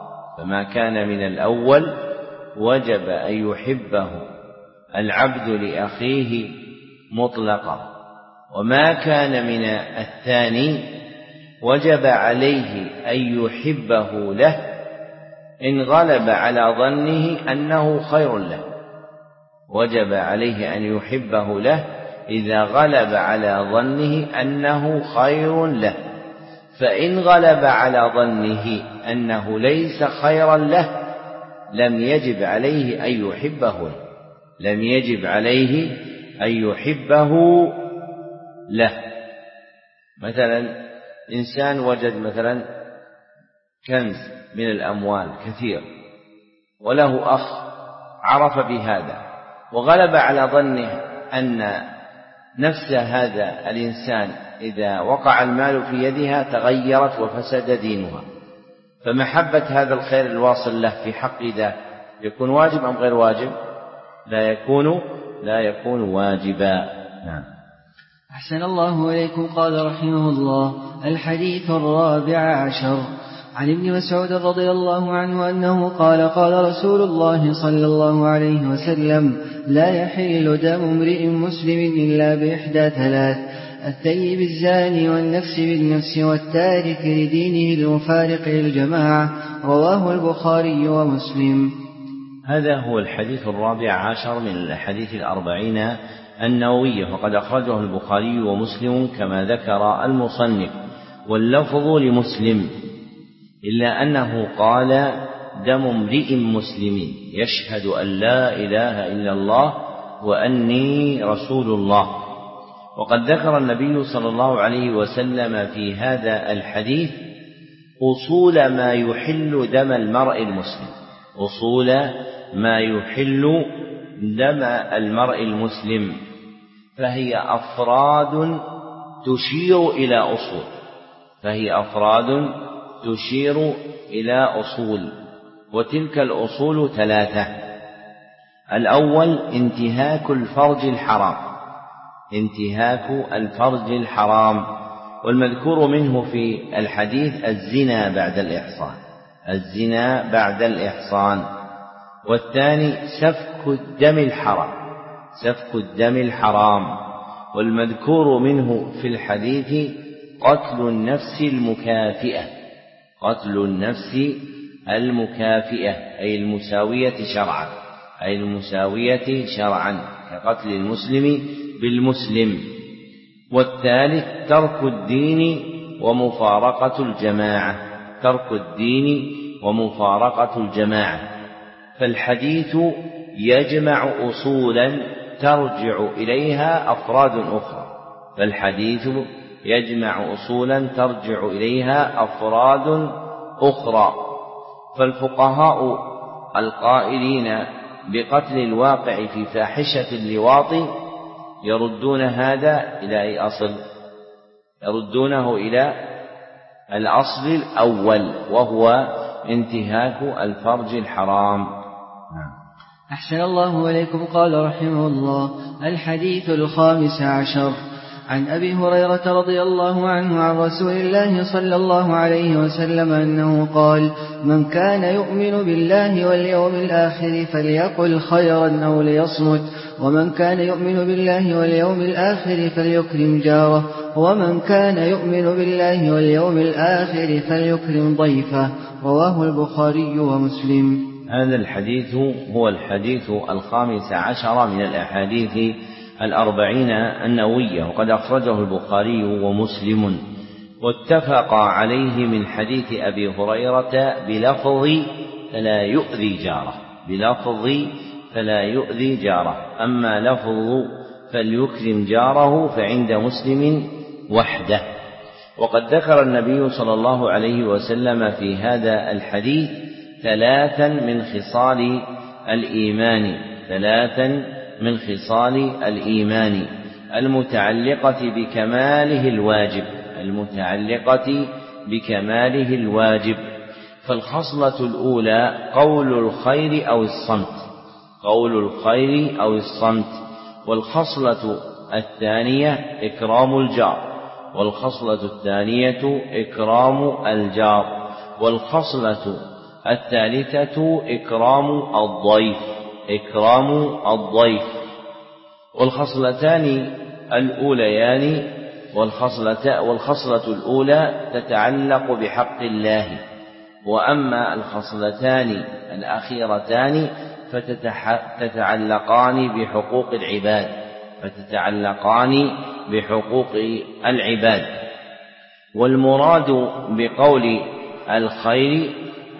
Speaker 1: العبد لأخيه
Speaker 3: مطلقا، وما كان من الثاني وجب عليه أن يحبه له إن غلب على ظنه أنه خير له، وجب عليه أن يحبه له إذا غلب على ظنه أنه خير له، فإن غلب على ظنه أنه ليس خيرا له لم يجب عليه أن يحبه له، لم يجب عليه أن يحبه له. مثلا إنسان وجد مثلا كنز من الأموال كثير وله أخ عرف بهذا وغلب على ظنه أن نفس هذا الإنسان إذا وقع المال في يدها تغيرت وفسد دينها، فمحبة هذا الخير الواصل له في حق ذاك يكون واجب أم غير واجب؟ لا يكون واجبا. نعم.
Speaker 2: أحسن الله إليكم. قال رحمه الله: الحديث 14 عن ابن مسعود رضي الله عنه أنه قال: قال رسول الله صلى الله عليه وسلم: لا يحل دم امرئ مسلم إلا بإحدى ثلاث: الثيب الزاني والنفس بالنفس والتارك لدينه المفارق للجماعة. رواه البخاري ومسلم.
Speaker 3: هذا هو الحديث 14 من الأحاديث 40 النووية، وقد أخرجه البخاري ومسلم كما ذكر المصنف، واللفظ لمسلم، إلا أنه قال: دم امرئ مسلم يشهد أن لا إله إلا الله وأني رسول الله. وقد ذكر النبي صلى الله عليه وسلم في هذا الحديث أصول ما يحل دم المرء المسلم، أصول ما يحل دم المرء المسلم، فهي أفراد تشير إلى أصول، فهي أفراد تشير إلى أصول، وتلك الأصول 3: الأول انتهاك الفرج الحرام، انتهاك الفرج الحرام، والمذكور منه في الحديث الزنا بعد الإحصان، الزنا بعد الإحصان. والثاني سفك الدم الحرام، سفك الدم الحرام، والمذكور منه في الحديث قتل النفس المكافئة، قتل النفس المكافئة أي المساوية شرعا، أي المساوية شرعا كقتل المسلم بالمسلم. والثالث ترك الدين ومفارقة الجماعة، ترك الدين ومفارقة الجماعة. فالحديث يجمع أصولا ترجع إليها أفراد أخرى، فالحديث يجمع أصولا ترجع إليها أفراد أخرى. فالفقهاء القائلين بقتل الواقع في فاحشة اللواط يردون هذا إلى أي أصل؟ يردونه إلى الأصل الأول، وهو انتهاك الفرج الحرام.
Speaker 2: أحسن الله إليكم. قال رحمه الله: الحديث 15 عن أبي هريرة رضي الله عنه عن رسول الله صلى الله عليه وسلم أنه قال: من كان يؤمن بالله واليوم الآخر فليقل خيرا أو ليصمت، ومن كان يؤمن بالله واليوم الآخر فليكرم جاره، ومن كان يؤمن بالله واليوم الآخر فليكرم ضيفه. رواه البخاري ومسلم.
Speaker 3: هذا الحديث هو الحديث 15 من الأحاديث 40 النووية، وقد أخرجه البخاري ومسلم، واتفق عليه من حديث أبي هريرة بلفظ فلا يؤذي جاره، بلفظ فلا يؤذي جاره. أما لفظ فليكرم جاره فعند مسلم وحده. وقد ذكر النبي صلى الله عليه وسلم في هذا الحديث 3 من خصال الإيمان، 3 من خصال الإيمان المتعلقة بكماله الواجب، المتعلقة بكماله الواجب. فالخصلة الأولى قول الخير أو الصمت، قول الخير أو الصمت. والخصلة الثانية إكرام الجار، والخصلة الثانية إكرام الجار. والخصلة الثالثة إكرام الضيف، إكرام الضيف. والخصلتان الأوليان والخصلة الأولى تتعلق بحق الله، وأما الخصلتان الأخيرتان فتتعلقان بحقوق العباد. والمراد بقول الخير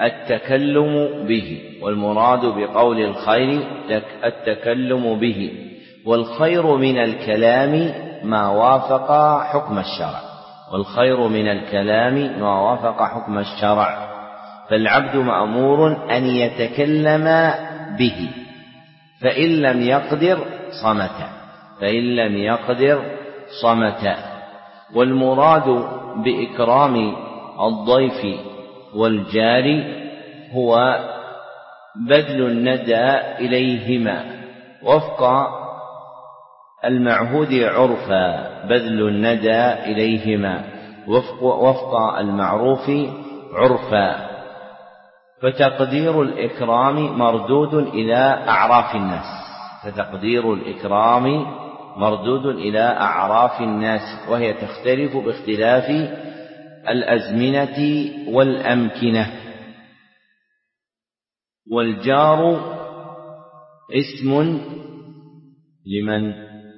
Speaker 3: التكلم به، والخير من الكلام ما وافق حكم الشرع، فالعبد مأمور أن يتكلم به، فإن لم يقدر صمت. والمراد بإكرام الضيف والجار هو بذل الندى إليهما وفق المعهود عرفا، فتقدير الإكرام مردود إلى أعراف الناس، وهي تختلف باختلاف الأزمنة والأمكنة. والجار اسم لمن؟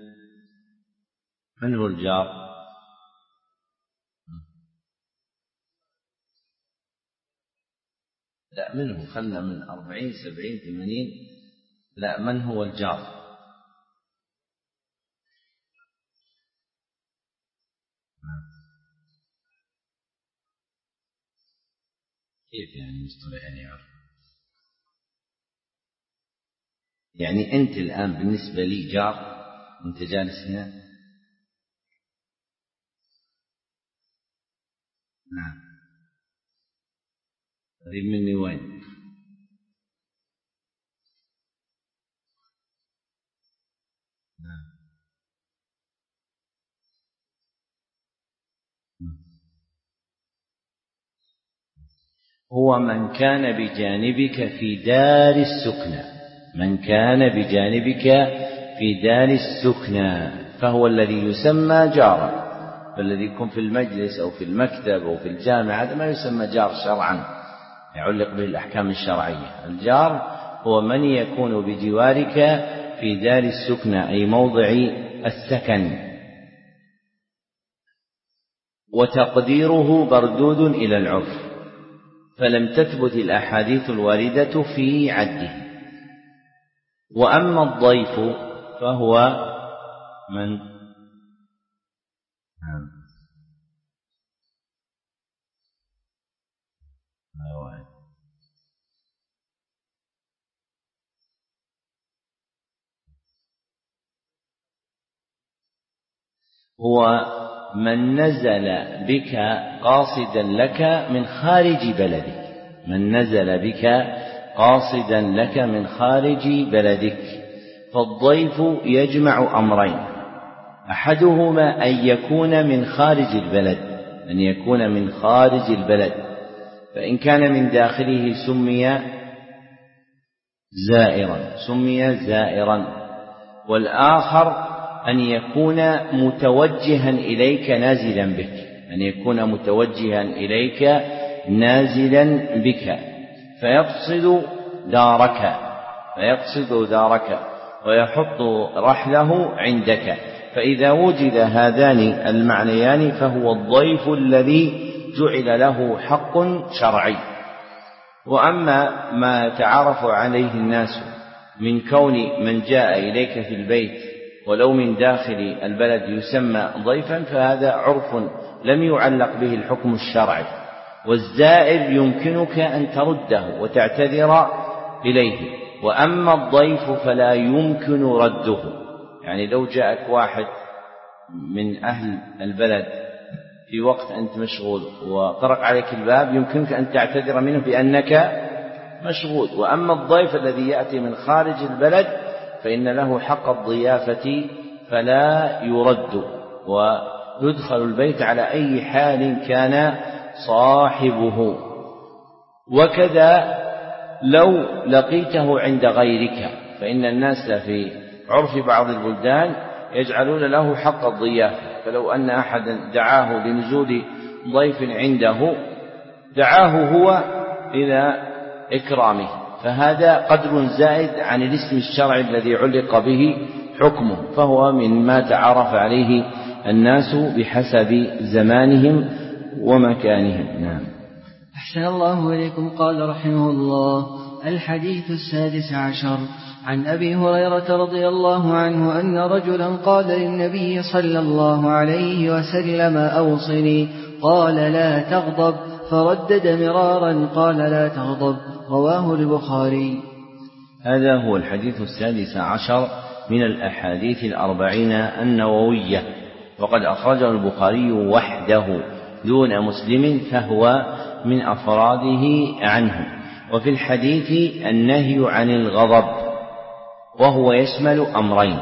Speaker 3: من هو الجار؟ لا، منه خلنا من 40 70 80. لا، من هو الجار؟ كيف يعني مصطلح يعرف؟ يعني أنت الآن بالنسبة لي جار، أنت جالس هنا. نعم. قريب مني وين؟ نعم. هو من كان بجانبك في دار السكنى فهو الذي يسمى جارا. فالذي يكون في المجلس أو في المكتب أو في الجامعة هذا ما يسمى جار شرعا، يعلق به الأحكام الشرعية. الجار هو من يكون بجوارك في دار السكنى، أي موضع السكن، وتقديره مردود إلى العرف، فلم تثبت الأحاديث الواردة في عده. وأما الضيف فهو من؟ هو من نزل بك قاصدا لك من خارج بلدك. فالضيف يجمع أمرين، أحدهما أن يكون من خارج البلد، فإن كان من داخله سمي زائرا، والآخر أن يكون متوجها إليك نازلا بك، فيقصد دارك ويحط رحله عندك. فإذا وجد هذان المعنيان فهو الضيف الذي جعل له حق شرعي. وأما ما تعرف عليه الناس من كون من جاء إليك في البيت ولو من داخل البلد يسمى ضيفا، فهذا عرف لم يعلق به الحكم الشرعي. والزائر يمكنك أن ترده وتعتذر إليه، وأما الضيف فلا يمكن رده. يعني لو جاءك واحد من أهل البلد في وقت أنت مشغول وطرق عليك الباب، يمكنك أن تعتذر منه بأنك مشغول. وأما الضيف الذي يأتي من خارج البلد فإن له حق الضيافة فلا يرد، ويدخل البيت على أي حال كان صاحبه. وكذا لو لقيته عند غيرك، فإن الناس في عرف بعض البلدان يجعلون له حق الضيافة، فلو أن أحدا دعاه لنزول ضيف عنده دعاه هو إلى إكرامه، فهذا قدر زائد عن الاسم الشرعي الذي علق به حكمه، فهو مما تعرف عليه الناس بحسب زمانهم ومكانهم. نعم.
Speaker 2: أحسن الله إليكم. قال رحمه الله: الحديث 16 عن أبي هريرة رضي الله عنه أن رجلا قال للنبي صلى الله عليه وسلم: أوصني. قال: لا تغضب. فردد مرارا قال: لا تغضب. رواه البخاري.
Speaker 3: هذا هو الحديث 16 من الأحاديث 40 النووية، وقد أخرجه البخاري وحده دون مسلم، فهو من أفراده عنه. وفي الحديث النهي عن الغضب، وهو يشمل أمرين: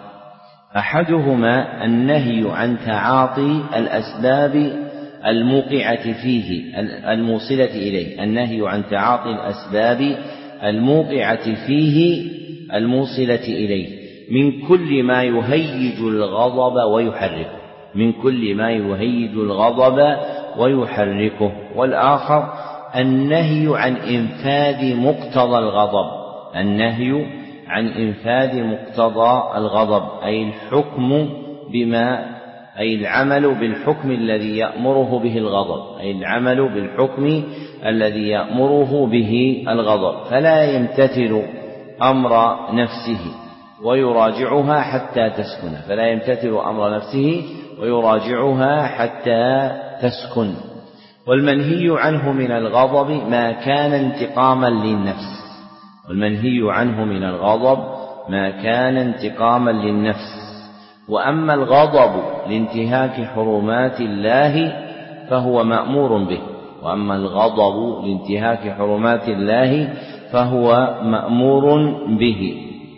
Speaker 3: أحدهما النهي عن تعاطي الأسباب الموقعة فيه الموصلة إليه، النهي عن تعاطي الأسباب الموقعة فيه الموصلة إليه من كل ما يهيج الغضب ويحركه، من كل ما يهيج الغضب ويحركه. والآخر النهي عن إنفاذ مقتضى الغضب، النهي عن إنفاذ مقتضى الغضب، أي الحكم بما أي العمل بالحكم الذي يأمره به الغضب، أي العمل بالحكم الذي يأمره به الغضب، فلا يمتثل أمر نفسه ويراجعها حتى تسكن، فلا يمتثل أمر نفسه ويراجعها حتى تسكن. والمنهي عنه من الغضب ما كان انتقاما للنفس، والمنهي عنه من الغضب ما كان انتقاما للنفس. وأما الغضب لانتهاك حرمات الله فهو مأمور به، وأما الغضب لانتهاك حرمات الله فهو مأمور به،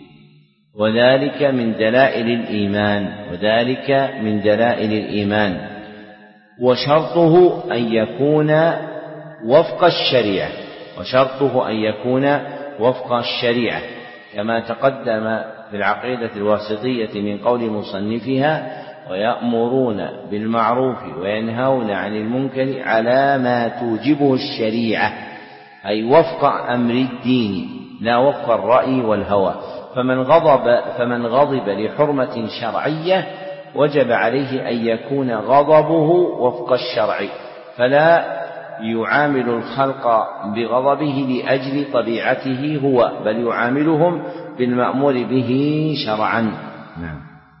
Speaker 3: وذلك من دلائل الإيمان، وذلك من دلائل الإيمان. وشرطه أن يكون وفق الشريعة، وشرطه أن يكون وفق الشريعة، كما تقدم في العقيدة الواسطية من قول مصنفها: ويأمرون بالمعروف وينهون عن المنكر على ما توجبه الشريعة، أي وفق أمر الدين لا وفق الرأي والهوى. فمن غضب لحرمة شرعية وجب عليه أن يكون غضبه وفق الشرع، فلا يعامل الخلق بغضبه لأجل طبيعته هو، بل يعاملهم بالمأمور به شرعا. نعم.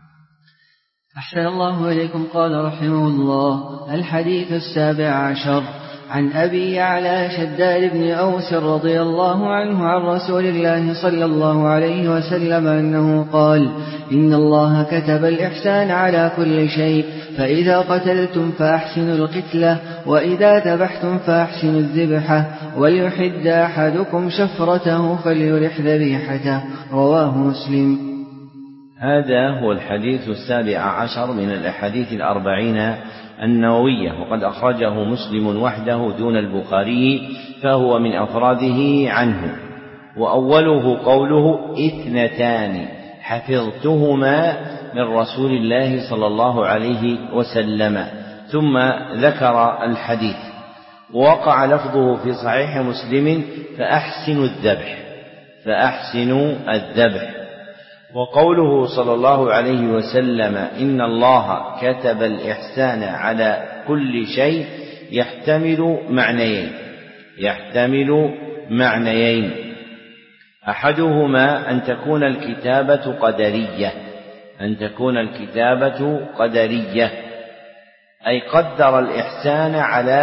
Speaker 2: أحسن الله إليكم. قال رحمه الله: الحديث 17 عن أبي يعلى شداد بن أوس رضي الله عنه عن رسول الله صلى الله عليه وسلم أنه قال: إن الله كتب الإحسان على كل شيء، فإذا قتلتم فأحسنوا القتلة، وإذا ذبحتم فأحسنوا الذبحة، وليحد أحدكم شفرته فليرح ذبيحته. رواه مسلم.
Speaker 3: هذا هو الحديث 17 من الأحاديث 40 النووية، وقد أخرجه مسلم وحده دون البخاري، فهو من أفراده عنه. وأوله قوله: 2 حفظتهما من رسول الله صلى الله عليه وسلم، ثم ذكر الحديث. ووقع لفظه في صحيح مسلم: فأحسنوا الذبح، فأحسنوا الذبح. وقوله صلى الله عليه وسلم: إن الله كتب الإحسان على كل شيء يحتمل معنيين: أحدهما أن تكون الكتابة قدرية، أي قدر الإحسان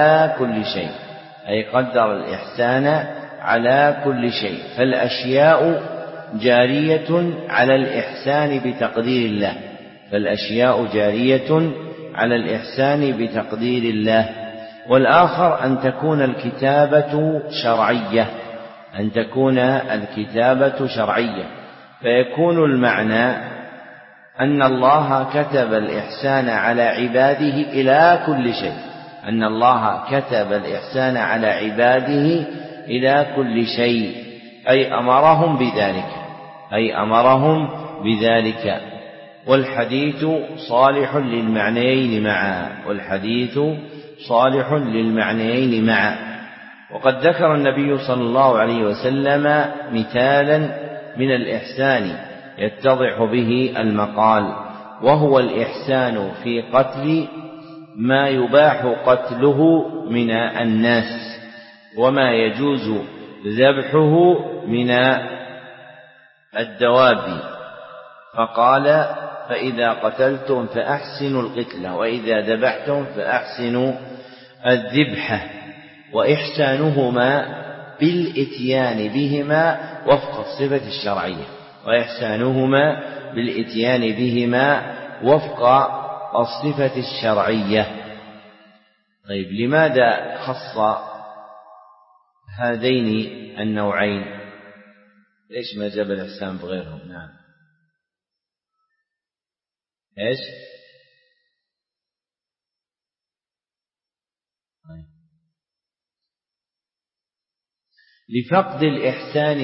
Speaker 3: على كل شيء، فالأشياء جارية على الإحسان بتقدير الله. والآخر أن تكون الكتابة شرعية، فيكون المعنى أن الله كتب الإحسان على عباده إلى كل شيء، أي أمرهم بذلك. والحديث صالح للمعنيين معا. وقد ذكر النبي صلى الله عليه وسلم مثالا من الإحسان يتضح به المقال، وهو الإحسان في قتل ما يباح قتله من الناس وما يجوز ذبحه من الدواب، فقال: فإذا قتلتم فأحسنوا القتلة، وإذا ذبحتم فأحسنوا الذبحة، وإحسانهما بالإتيان بهما وفق الصفة الشرعية. طيب، لماذا خص هذين النوعين؟ ليش ما جاب الإحسان بغيرهم؟ نعم، إيش؟ لفقد الإحسان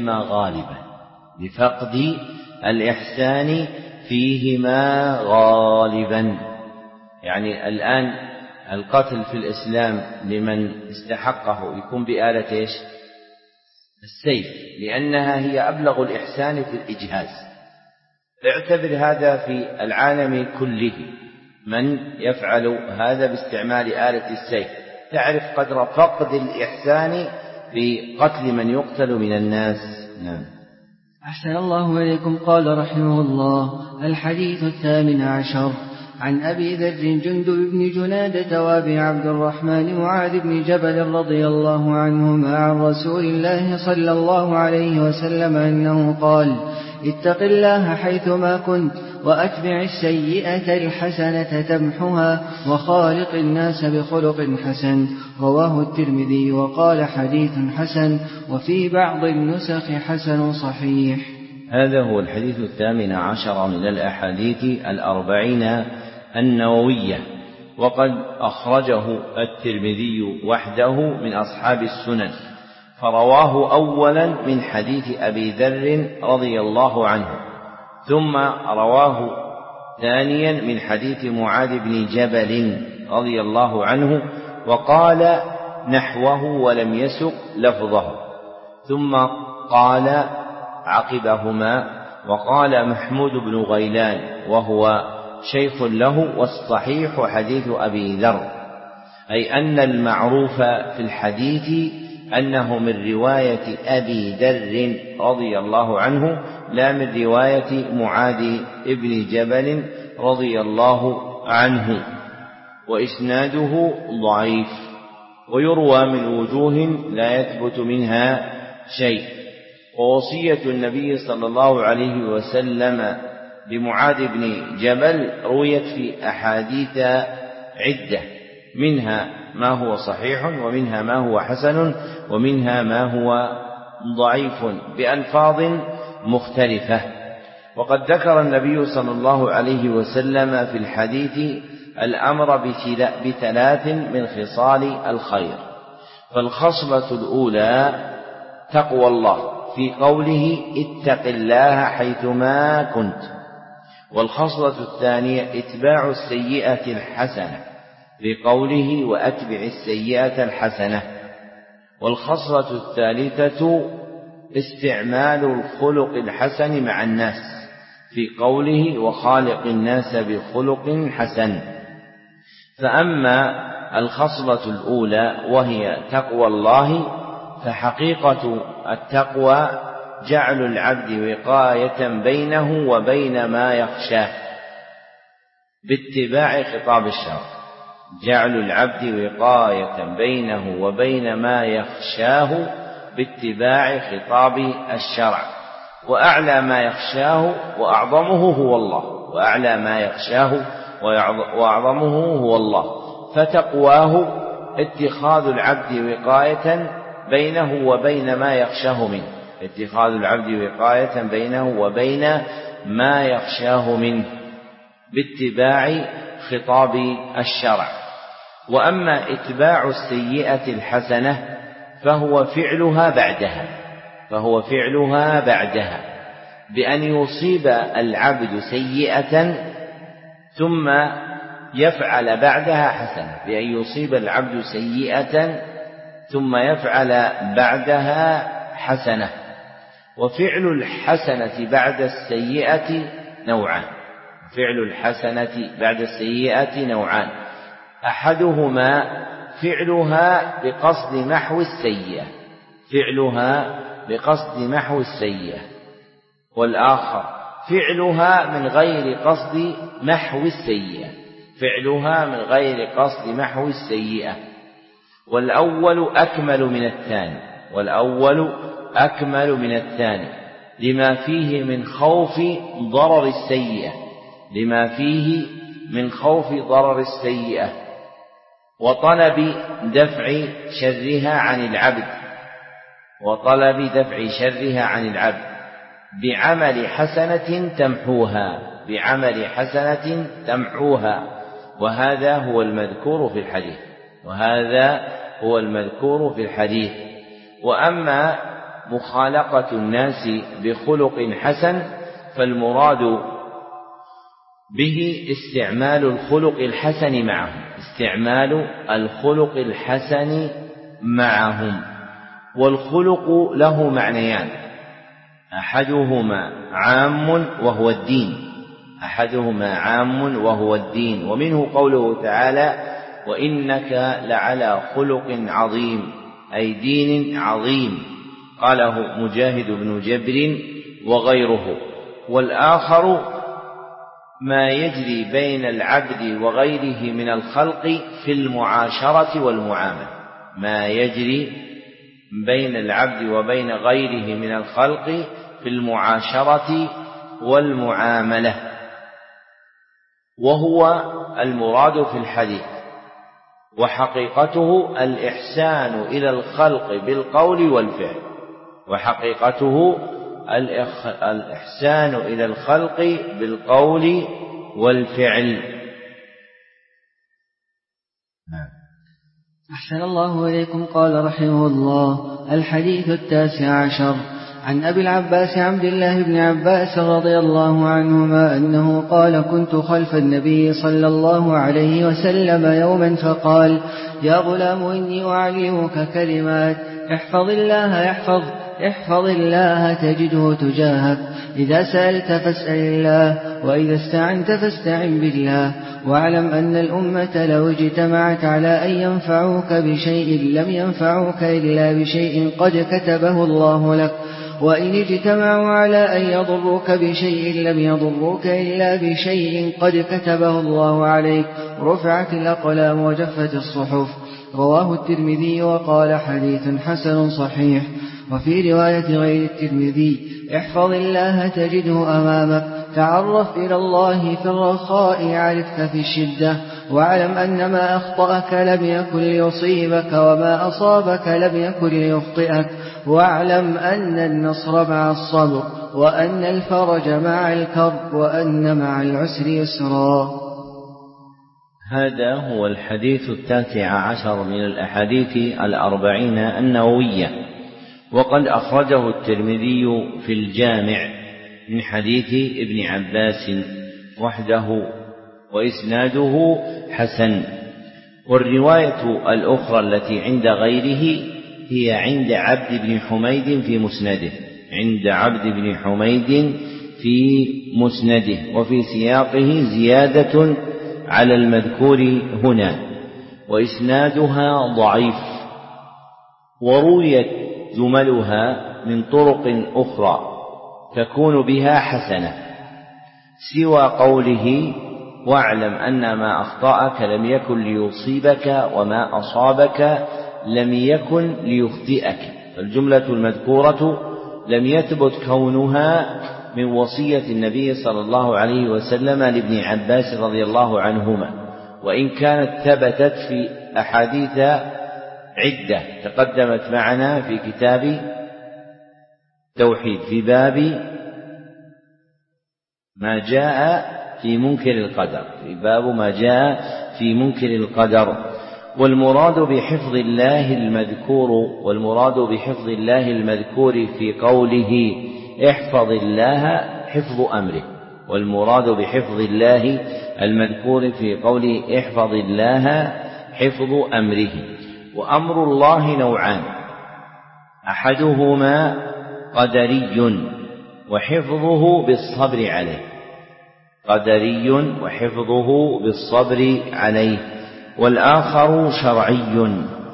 Speaker 3: فيهما غالبا. يعني الآن القتل في الإسلام لمن استحقه يكون بآلة إيش؟ السيف، لأنها هي أبلغ الإحسان في الإجهاز. اعتبر هذا في العالم كله، من يفعل هذا باستعمال آلة السيف، تعرف قدر فقد الإحسان في قتل من يقتل من الناس. نعم.
Speaker 2: أحسن الله إليكم. قال رحمه الله: الحديث 18 عن أبي ذر جندب بن جنادة وأبي عبد الرحمن معاذ بن جبل رضي الله عنهما عن رسول الله صلى الله عليه وسلم أنه قال: اتق الله حيثما كنت، وأتبع السيئة الحسنة تمحها، وخالق الناس بخلق حسن. رواه الترمذي وقال: حديث حسن، وفي بعض النسخ حسن صحيح.
Speaker 3: هذا هو الحديث 18 من الأحاديث 40 النووية، وقد أخرجه الترمذي وحده من أصحاب السنن، فرواه أولا من حديث أبي ذر رضي الله عنه، ثم رواه ثانيا من حديث معاذ بن جبل رضي الله عنه، وقال نحوه ولم يسق لفظه، ثم قال عقبهما: وقال محمود بن غيلان وهو شيخ له، والصحيح حديث أبي ذر، أي أن المعروف في الحديث أنه من رواية أبي ذر رضي الله عنه، لا من رواية معاذ بن جبل رضي الله عنه، وإسناده ضعيف، ويروى من وجوه لا يثبت منها شيء. ووصية النبي صلى الله عليه وسلم بمعاذ بن جبل رويت في أحاديث عدة، منها ما هو صحيح، ومنها ما هو حسن، ومنها ما هو ضعيف بألفاظ مختلفة. وقد ذكر النبي صلى الله عليه وسلم في الحديث الأمر بثلاث من خصال الخير، فالخصلة الأولى تقوى الله في قوله اتق الله حيثما كنت، والخصلة الثانية اتباع السيئة الحسنة في قوله وأتبع السيئة الحسنة، والخصلة الثالثة استعمال الخلق الحسن مع الناس في قوله وخالق الناس بخلق حسن. فأما الخصلة الأولى وهي تقوى الله، فحقيقة التقوى جعل العبد وقاية بينه وبين ما يخشاه باتباع خطاب الشرع، جعل العبد وقاية بينه وبين ما يخشاه باتباع خطاب الشرع، وأعلى ما يخشاه وأعظمه هو الله، وأعلى ما يخشاه وأعظمه هو الله، فتقواه اتخاذ العبد وقاية بينه وبين ما يخشاه منه، اتخاذ العبد وقاية بينه وبين ما يخشاه منه باتباع خطاب الشرع. وأما اتباع السيئة الحسنة فهو فعلها بعدها، بأن يصيب العبد سيئة ثم يفعل بعدها حسنة، بأن يصيب العبد سيئة ثم يفعل بعدها حسنة. وفعل الحسنة بعد السيئة نوعان، فعل الحسنة بعد السيئة نوعان، أحدهما فعلها بقصد محو السيئة، فعلها بقصد محو السيئة، والآخر فعلها من غير قصد محو السيئة، فعلها من غير قصد محو السيئة. والأول أكمل من الثاني، والأول أكمل من الثاني لما فيه من خوف ضرر السيئة، لما فيه من خوف ضرر السيئة وطلب دفع شرها عن العبد، وطلب دفع شرها عن العبد بعمل حسنة تمحوها، بعمل حسنة تمحوها. وهذا هو المذكور في الحديث، وهذا هو المذكور في الحديث. وأما مخالقة الناس بخلق حسن فالمراد به استعمال الخلق الحسن معهم، استعمال الخلق الحسن معهم. والخلق له معنيان، أحدهما عام وهو الدين، أحدهما عام وهو الدين، ومنه قوله تعالى: وإنك لعلى خلق عظيم، أي دين عظيم، قاله مجاهد بن جبر وغيره. والآخر ما يجري بين العبد وغيره من الخلق في المعاشرة والمعاملة، ما يجري بين العبد وبين غيره من الخلق في المعاشرة والمعاملة، وهو المراد في الحديث. وحقيقته الإحسان إلى الخلق بالقول والفعل، وحقيقته الإحسان إلى الخلق بالقول والفعل.
Speaker 2: أحسن الله إليكم. قال رحمه الله: الحديث 19 عن أبي العباس عبد الله بن عباس رضي الله عنهما أنه قال: كنت خلف النبي صلى الله عليه وسلم يوما فقال: يا غلام إني أعلمك كلمات، احفظ الله تجده تجاهك، إذا سألت فاسأل الله، وإذا استعنت فاستعن بالله، واعلم أن الأمة لو اجتمعت على أن ينفعوك بشيء لم ينفعوك إلا بشيء قد كتبه الله لك، وإن اجتمعوا على أن يضروك بشيء لم يضروك إلا بشيء قد كتبه الله عليك، رفعت الأقلام وجفت الصحف. رواه الترمذي وقال: حديث حسن صحيح. وفي رواية غير الترمذي: احفظ الله تجده أمامك، تعرف إلى الله في الرخاء يعرفك في الشدة، واعلم أن ما أخطأك لم يكن ليصيبك، وما أصابك لم يكن ليخطئك، واعلم أن النصر مع الصبر، وأن الفرج مع الكرب، وأن مع العسر يسرا.
Speaker 3: هذا هو الحديث 19 من الأحاديث 40 النووية. وقد أخرجه الترمذي في الجامع من حديث ابن عباس وحده، وإسناده حسن. والرواية الأخرى التي عند غيره هي عند عبد بن حميد في مسنده، عند عبد بن حميد في مسنده، وفي سياقه زيادة على المذكور هنا، وإسنادها ضعيف. ورويت جملها من طرق أخرى تكون بها حسنة، سوى قوله: واعلم أن ما أخطأك لم يكن ليصيبك، وما أصابك لم يكن ليخطئك. فالجملة المذكورة لم يثبت كونها من وصية النبي صلى الله عليه وسلم لابن عباس رضي الله عنهما، وإن كانت ثبتت في أحاديث عدة تقدمت معنا في كتاب التوحيد في باب ما جاء في منكر القدر، في باب ما جاء في منكر القدر. والمراد بحفظ الله المذكور في قوله: احفظ الله حفظ أمره، والمراد بحفظ الله المذكور في قوله احفظ الله حفظ أمره. وأمر الله نوعان: أحدهما قدري وحفظه بالصبر عليه، قدري وحفظه بالصبر عليه، والآخر شرعي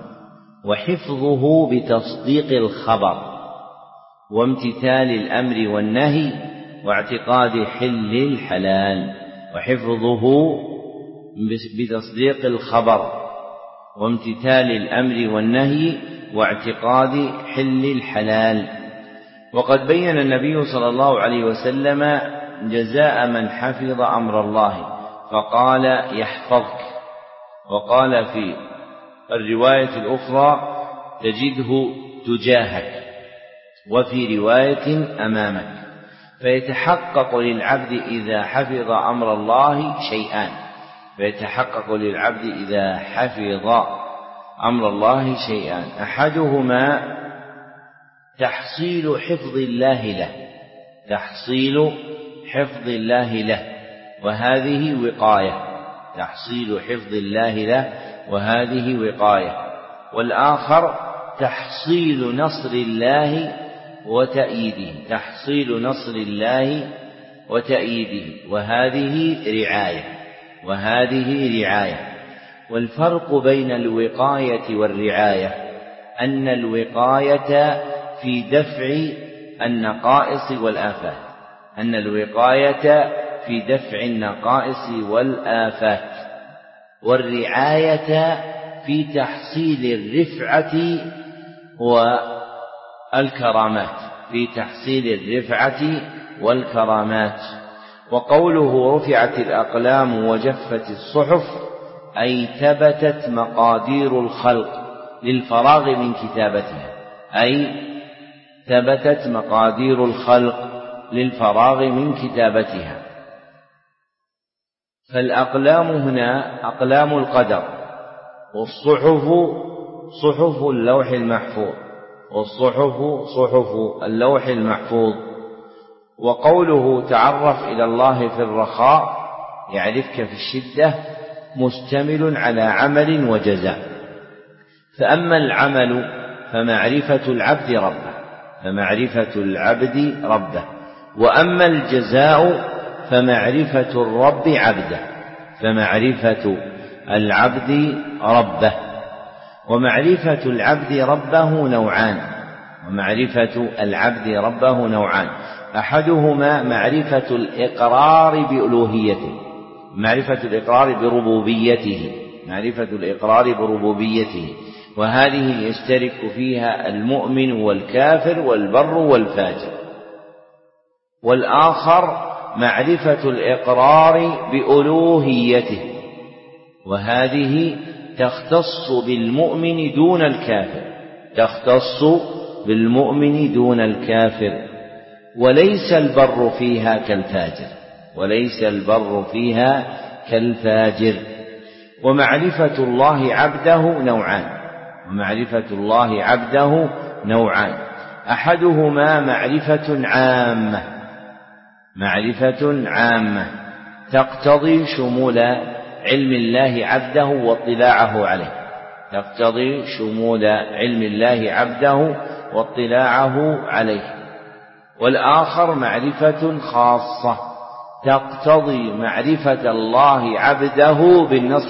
Speaker 3: وحفظه بتصديق الخبر وامتثال الأمر والنهي واعتقاد حل الحلال، وحفظه بتصديق الخبر وامتثال الأمر والنهي واعتقاد حل الحلال. وقد بين النبي صلى الله عليه وسلم جزاء من حفظ أمر الله فقال يحفظك، وقال في الرواية الأخرى تجده تجاهك، وفي رواية أمامك. فيتحقق للعبد إذا حفظ أمر الله شيئان، أحدهما تحصيل حفظ الله له وهذه وقاية، والآخر تحصيل نصر الله وتأييده وهذه رعاية. والفرق بين الوقاية والرعاية أن الوقاية في دفع النقائص والآفات، والرعاية في تحصيل الرفعة والكرامات. وقوله رفعت الأقلام وجفت الصحف أي ثبتت مقادير الخلق للفراغ من كتابتها. فالأقلام هنا أقلام القدر، والصحف صحف اللوح المحفوظ. وقوله تعرف إلى الله في الرخاء يعرفك في الشدة مشتمل على عمل وجزاء. فأما العمل فمعرفة العبد ربه، وأما الجزاء فمعرفة الرب عبده، ومعرفة العبد ربه نوعان: أحدهما معرفة الإقرار بربوبيته، وهذه يشترك فيها المؤمن والكافر والبر والفاجر. والآخر معرفة الإقرار بألوهيته، وهذه تختص بالمؤمن دون الكافر، وليس البر فيها كالفاجر. ومعرفة الله عبده نوعان: أحدهما معرفة عامة تقتضي شمول علم الله عبده واطلاعه عليه. والآخر معرفة خاصة تقتضي معرفة الله عبده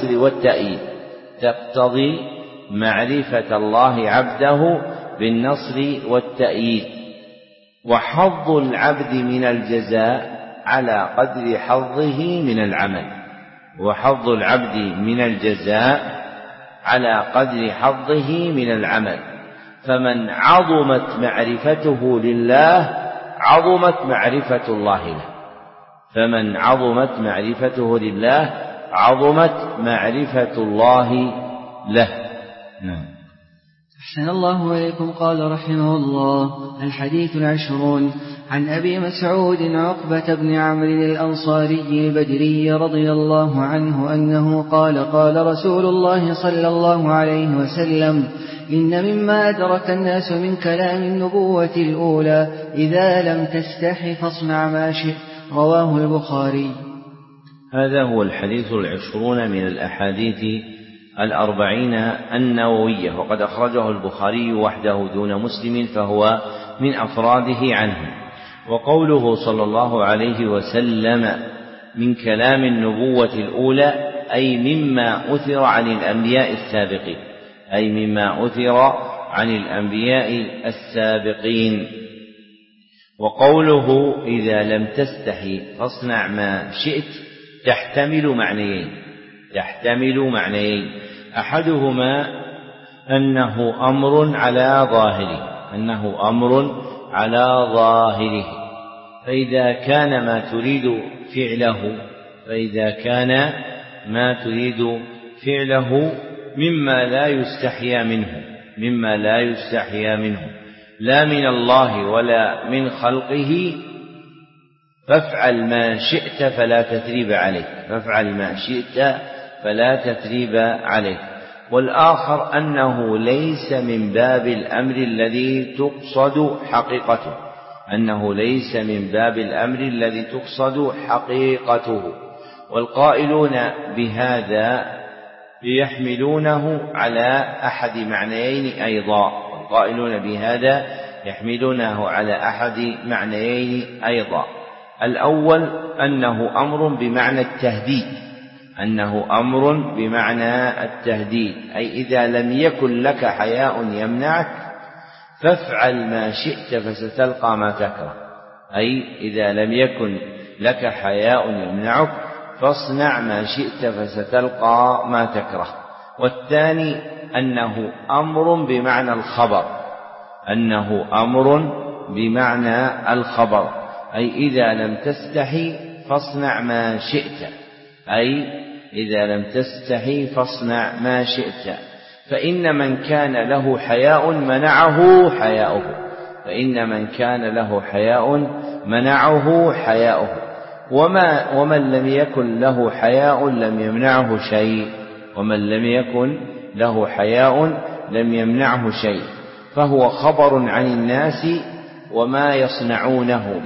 Speaker 3: بالنصر والتأييد. وحظ العبد من الجزاء على قدر حظه من العمل، فمن عظمت معرفته لله عظمت معرفة الله له.
Speaker 2: أحسن الله إليكم. قال رحمه الله: الحديث 20 عن أبي مسعود عقبة بن عمرو الأنصاري البدري رضي الله عنه أنه قال: قال رسول الله صلى الله عليه وسلم: إن مما أدرك الناس من كلام النبوة الأولى إذا لم تستح فاصنع ما شئت، رواه البخاري.
Speaker 3: هذا هو الحديث 20 من الأحاديث 40 النووية، وقد أخرجه البخاري وحده دون مسلم فهو من أفراده عنه. وقوله صلى الله عليه وسلم من كلام النبوة الأولى أي مما أثر عن الأنبياء السابقين، أي مما أثر عن الأنبياء السابقين. وقوله إذا لم تستحي فاصنع ما شئت تحتمل معنيين، أحدهما أنه أمر على ظاهره، فإذا كان ما تريد فعله مما لا يستحيا منه لا من الله ولا من خلقه فافعل ما شئت فلا تثريب عليك. والآخر أنه ليس من باب الأمر الذي تقصد حقيقته. والقائلون بهذا يحملونه على أحد معنيين أيضا. الأول أنه أمر بمعنى التهديد، أي إذا لم يكن لك حياء يمنعك فافعل ما شئت فستلقى ما تكره، أي إذا لم يكن لك حياء يمنعك فاصنع ما شئت فستلقى ما تكره. والثاني أنه أمر بمعنى الخبر، أي إذا لم تستحي فاصنع ما شئت، فإن من كان له حياء منعه حياؤه، ومن لم يكن له حياء لم يمنعه شيء، فهو خبر عن الناس وما يصنعونه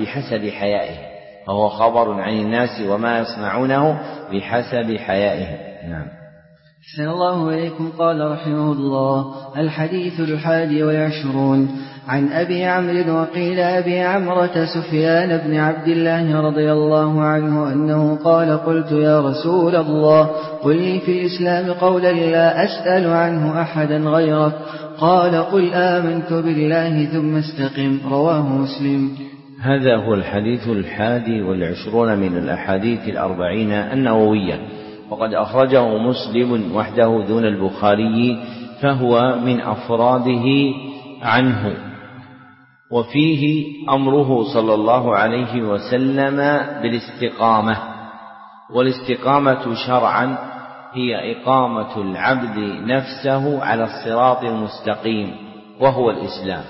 Speaker 3: بحسب حيائهم. نعم.
Speaker 2: أحسن الله إليكم. قال رحمه الله: الحديث 21 عن أبي عمرو وقيل أبي عمرة سفيان بن عبد الله رضي الله عنه أنه قال: قلت يا رسول الله قل لي في الإسلام قولا لا أسأل عنه أحدا غيرك، قال: قل آمنت بالله ثم استقم، رواه مسلم.
Speaker 3: هذا هو الحديث 21 من الأحاديث 40 النووية، وقد أخرجه مسلم وحده دون البخاري فهو من أفراده عنه. وفيه أمره صلى الله عليه وسلم بالاستقامة، والاستقامة شرعا هي إقامة العبد نفسه على الصراط المستقيم وهو الإسلام،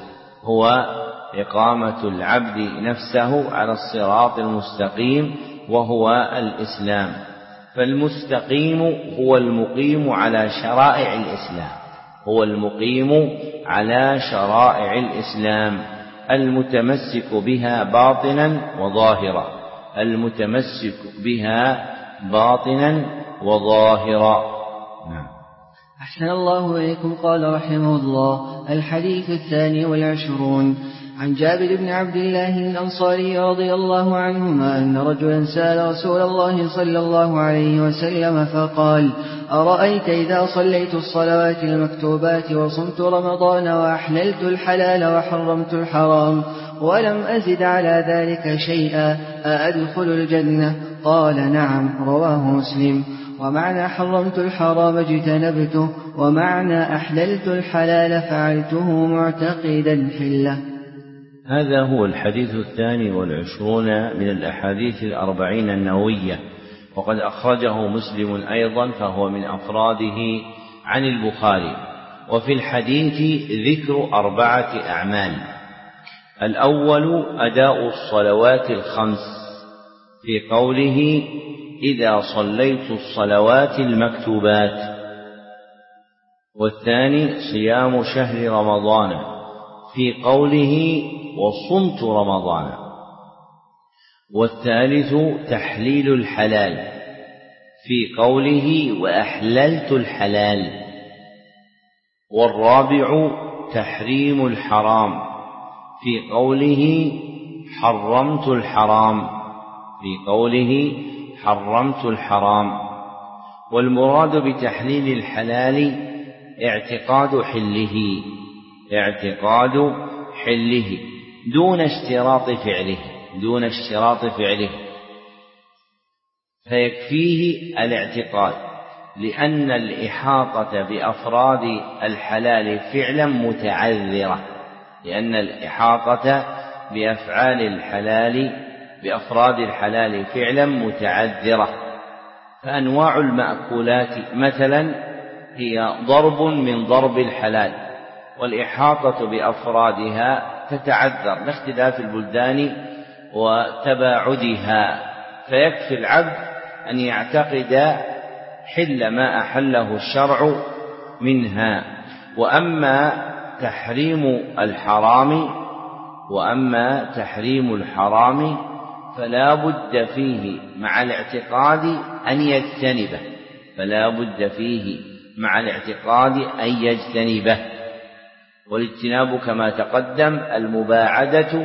Speaker 3: فالمستقيم هو المقيم على شرائع الإسلام المتمسك بها باطنا وظاهرا. نعم.
Speaker 2: أحسن الله إليكم. قال رحمه الله: الحديث 22 عن جابر بن عبد الله الأنصاري رضي الله عنهما أن رجلا سأل رسول الله صلى الله عليه وسلم فقال: أرأيت إذا صليت الصلوات المكتوبات وصمت رمضان وأحللت الحلال وحرمت الحرام ولم أزد على ذلك شيئا أأدخل الجنة؟ قال: نعم، رواه مسلم. ومعنى حرمت الحرام اجتنبته، ومعنى أحللت الحلال فعلته معتقدا حله.
Speaker 3: هذا هو الحديث 22 من الأحاديث 40 النووية، وقد أخرجه مسلم أيضا فهو من أفراده عن البخاري. وفي الحديث ذكر 4 أعمال: الأول أداء الصلوات الخمس في قوله: إذا صليت الصلوات المكتوبات، والثاني صيام شهر رمضان في قوله وصمت رمضان. والثالث تحليل الحلال في قوله وأحللت الحلال. والرابع تحريم الحرام في قوله حرمت الحرام، في قوله حرمت الحرام. والمراد بتحليل الحلال اعتقاد حله دون اشتراط فعله، فيكفيه الاعتقاد، لأن الإحاطة بأفراد الحلال فعلا متعذرة، لأن الإحاطة بأفراد الحلال فعلا متعذرة. فأنواع المأكولات مثلا هي ضرب من ضرب الحلال، والإحاطة بأفرادها تتعذر لاختلاف البلدان وتباعدها، فيكفي العبد أن يعتقد حل ما أحله الشرع منها. وأما تحريم الحرام فلا بد فيه مع الاعتقاد أن يجتنبه، والاجتناب كما تقدم المباعدة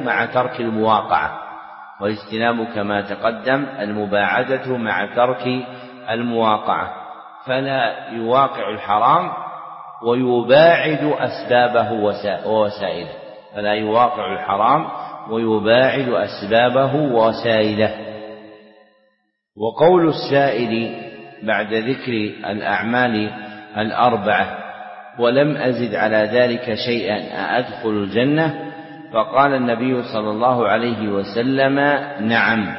Speaker 3: مع ترك المواقعة، فلا يواقع الحرام ويباعد أسبابه ووسائله. وقول السائل بعد ذكر الأعمال الأربعة ولم أزد على ذلك شيئا أأدخل الجنة؟ فقال النبي صلى الله عليه وسلم نعم.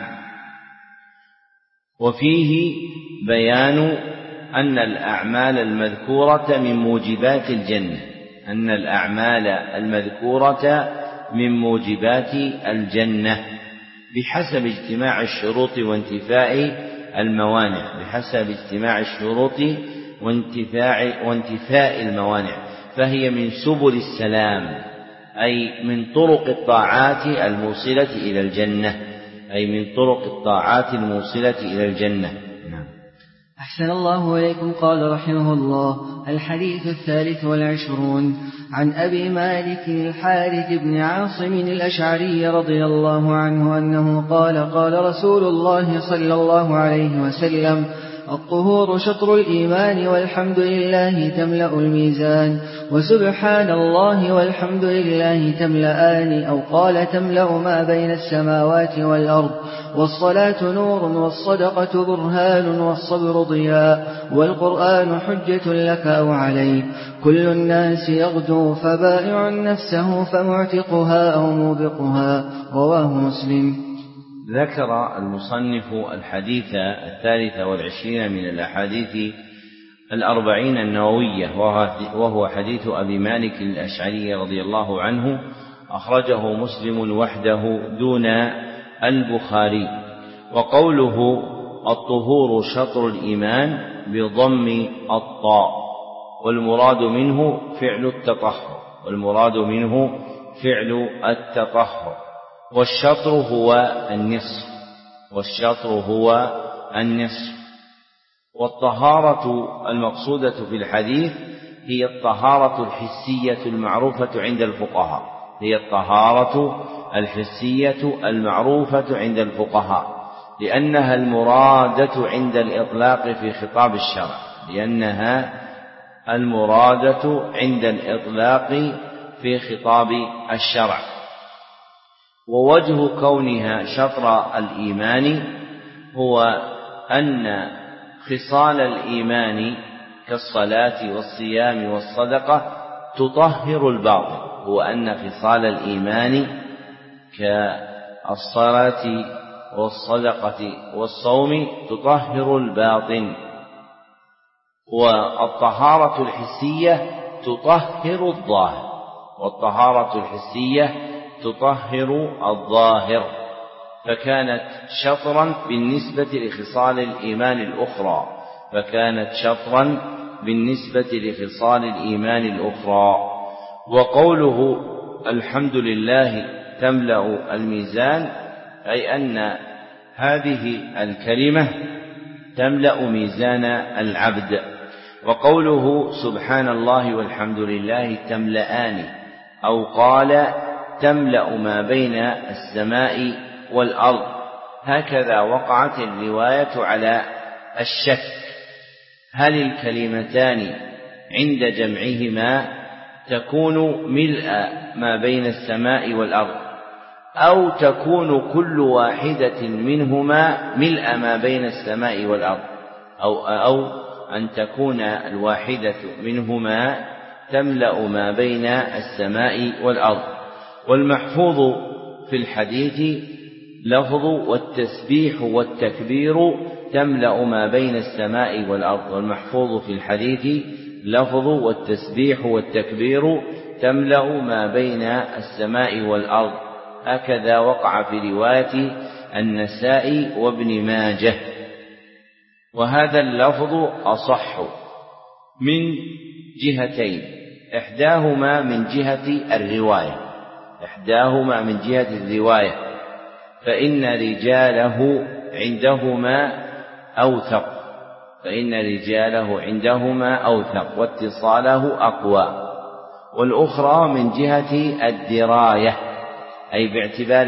Speaker 3: وفيه بيان أن الأعمال المذكورة من موجبات الجنة بحسب اجتماع الشروط وانتفاء الموانع، فهي من سبل السلام، أي من طرق الطاعات الموصلة إلى الجنة. نعم.
Speaker 2: أحسن الله إليكم. قال رحمه الله: الحديث 23 عن أبي مالك الحارث بن عاصم الأشعري رضي الله عنه أنه قال: قال رسول الله صلى الله عليه وسلم: الطهور شطر الإيمان، والحمد لله تملأ الميزان، وسبحان الله والحمد لله تملأان، أو قال تملأ ما بين السماوات والأرض. والصلاة نور، والصدقة برهان، والصبر ضياء، والقرآن حجة لك أو عليك. كل الناس يغدو، فبائع نفسه فمعتقها أو موبقها. رواه مسلم.
Speaker 3: ذكر المصنف الحديث 23 من الأحاديث 40 النووية، وهو حديث أبي مالك الأشعري رضي الله عنه، أخرجه مسلم وحده دون البخاري. وقوله الطهور شطر الإيمان بضم الطاء، والمراد منه فعل التطهر، والشطر هو النصف. والطهارة المقصودة في الحديث هي الطهارة الحسية المعروفة عند الفقهاء، لأنها المرادة عند الإطلاق في خطاب الشرع. ووجه كونها شطر الإيمان هو أن خصال الإيمان كالصلاة والصيام والصدقة تطهر الباطن، والطهارة الحسية تطهر الظاهر، فكانت شطرا بالنسبة لخصال الإيمان الأخرى، بالنسبة لخصال الإيمان الأخرى. وقوله الحمد لله تملأ الميزان، أي أن هذه الكلمة تملأ ميزان العبد. وقوله سبحان الله والحمد لله تملأان، أو قال تملأ ما بين السماء والأرض، هكذا وقعت الرواية على الشك، هل الكلمتان عند جمعهما تكون ملء ما بين السماء والأرض، أو تكون كل واحدة منهما ملء ما بين السماء والأرض، أو أن تكون الواحدة منهما تملأ ما بين السماء والأرض. والمحفوظ في الحديث لفظ والتسبيح والتكبير تملأ ما بين السماء والأرض. والمحفوظ في الحديث لفظ والتسبيح والتكبير تملأ ما بين السماء والأرض، هكذا وقع في رواية النسائي وابن ماجه. وهذا اللفظ أصح من جهتين، إحداهما من جهة الرواية، فإن رجاله عندهما أوثق واتصاله أقوى. والأخرى من جهة الدراية، أي باعتبار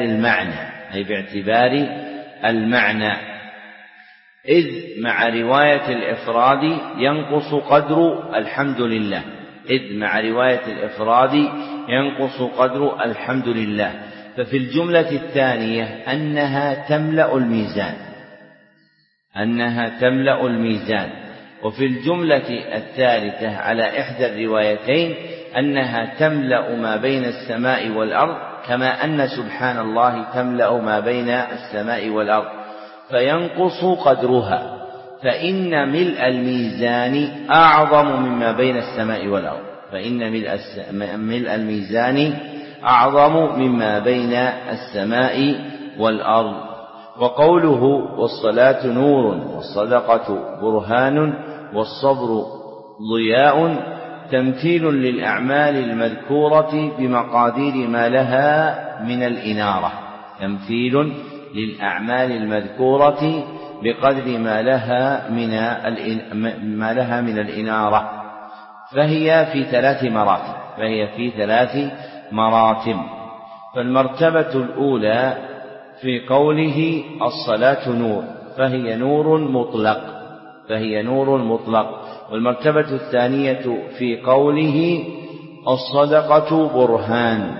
Speaker 3: المعنى، إذ مع رواية الإفراد ينقص قدر الحمد لله. ففي الجملة الثانية أنها تملأ الميزان، وفي الجملة الثالثة على إحدى الروايتين أنها تملأ ما بين السماء والأرض، كما أن سبحان الله تملأ ما بين السماء والأرض، فينقص قدرها، فإن ملء الميزان أعظم مما بين السماء والأرض، وقوله والصلاة نور والصدقة برهان والصبر ضياء تمثيل للأعمال المذكورة بمقادير ما لها بقدر ما لها من الإنارة، فهي في ثلاث مراتب. فالمرتبة الأولى في قوله الصلاة نور، فهي نور مطلق. والمرتبة الثانية في قوله الصدقة برهان،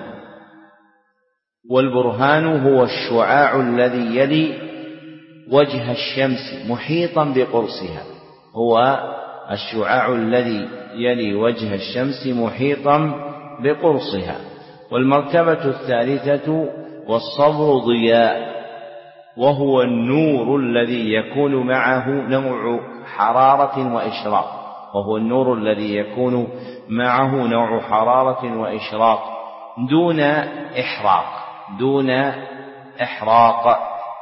Speaker 3: والبرهان هو الشعاع الذي يلي وجه الشمس محيطا بقرصها. والمرتبة الثالثة والصبر ضياء، وهو النور الذي يكون معه نوع حرارة وإشراق دون إحراق.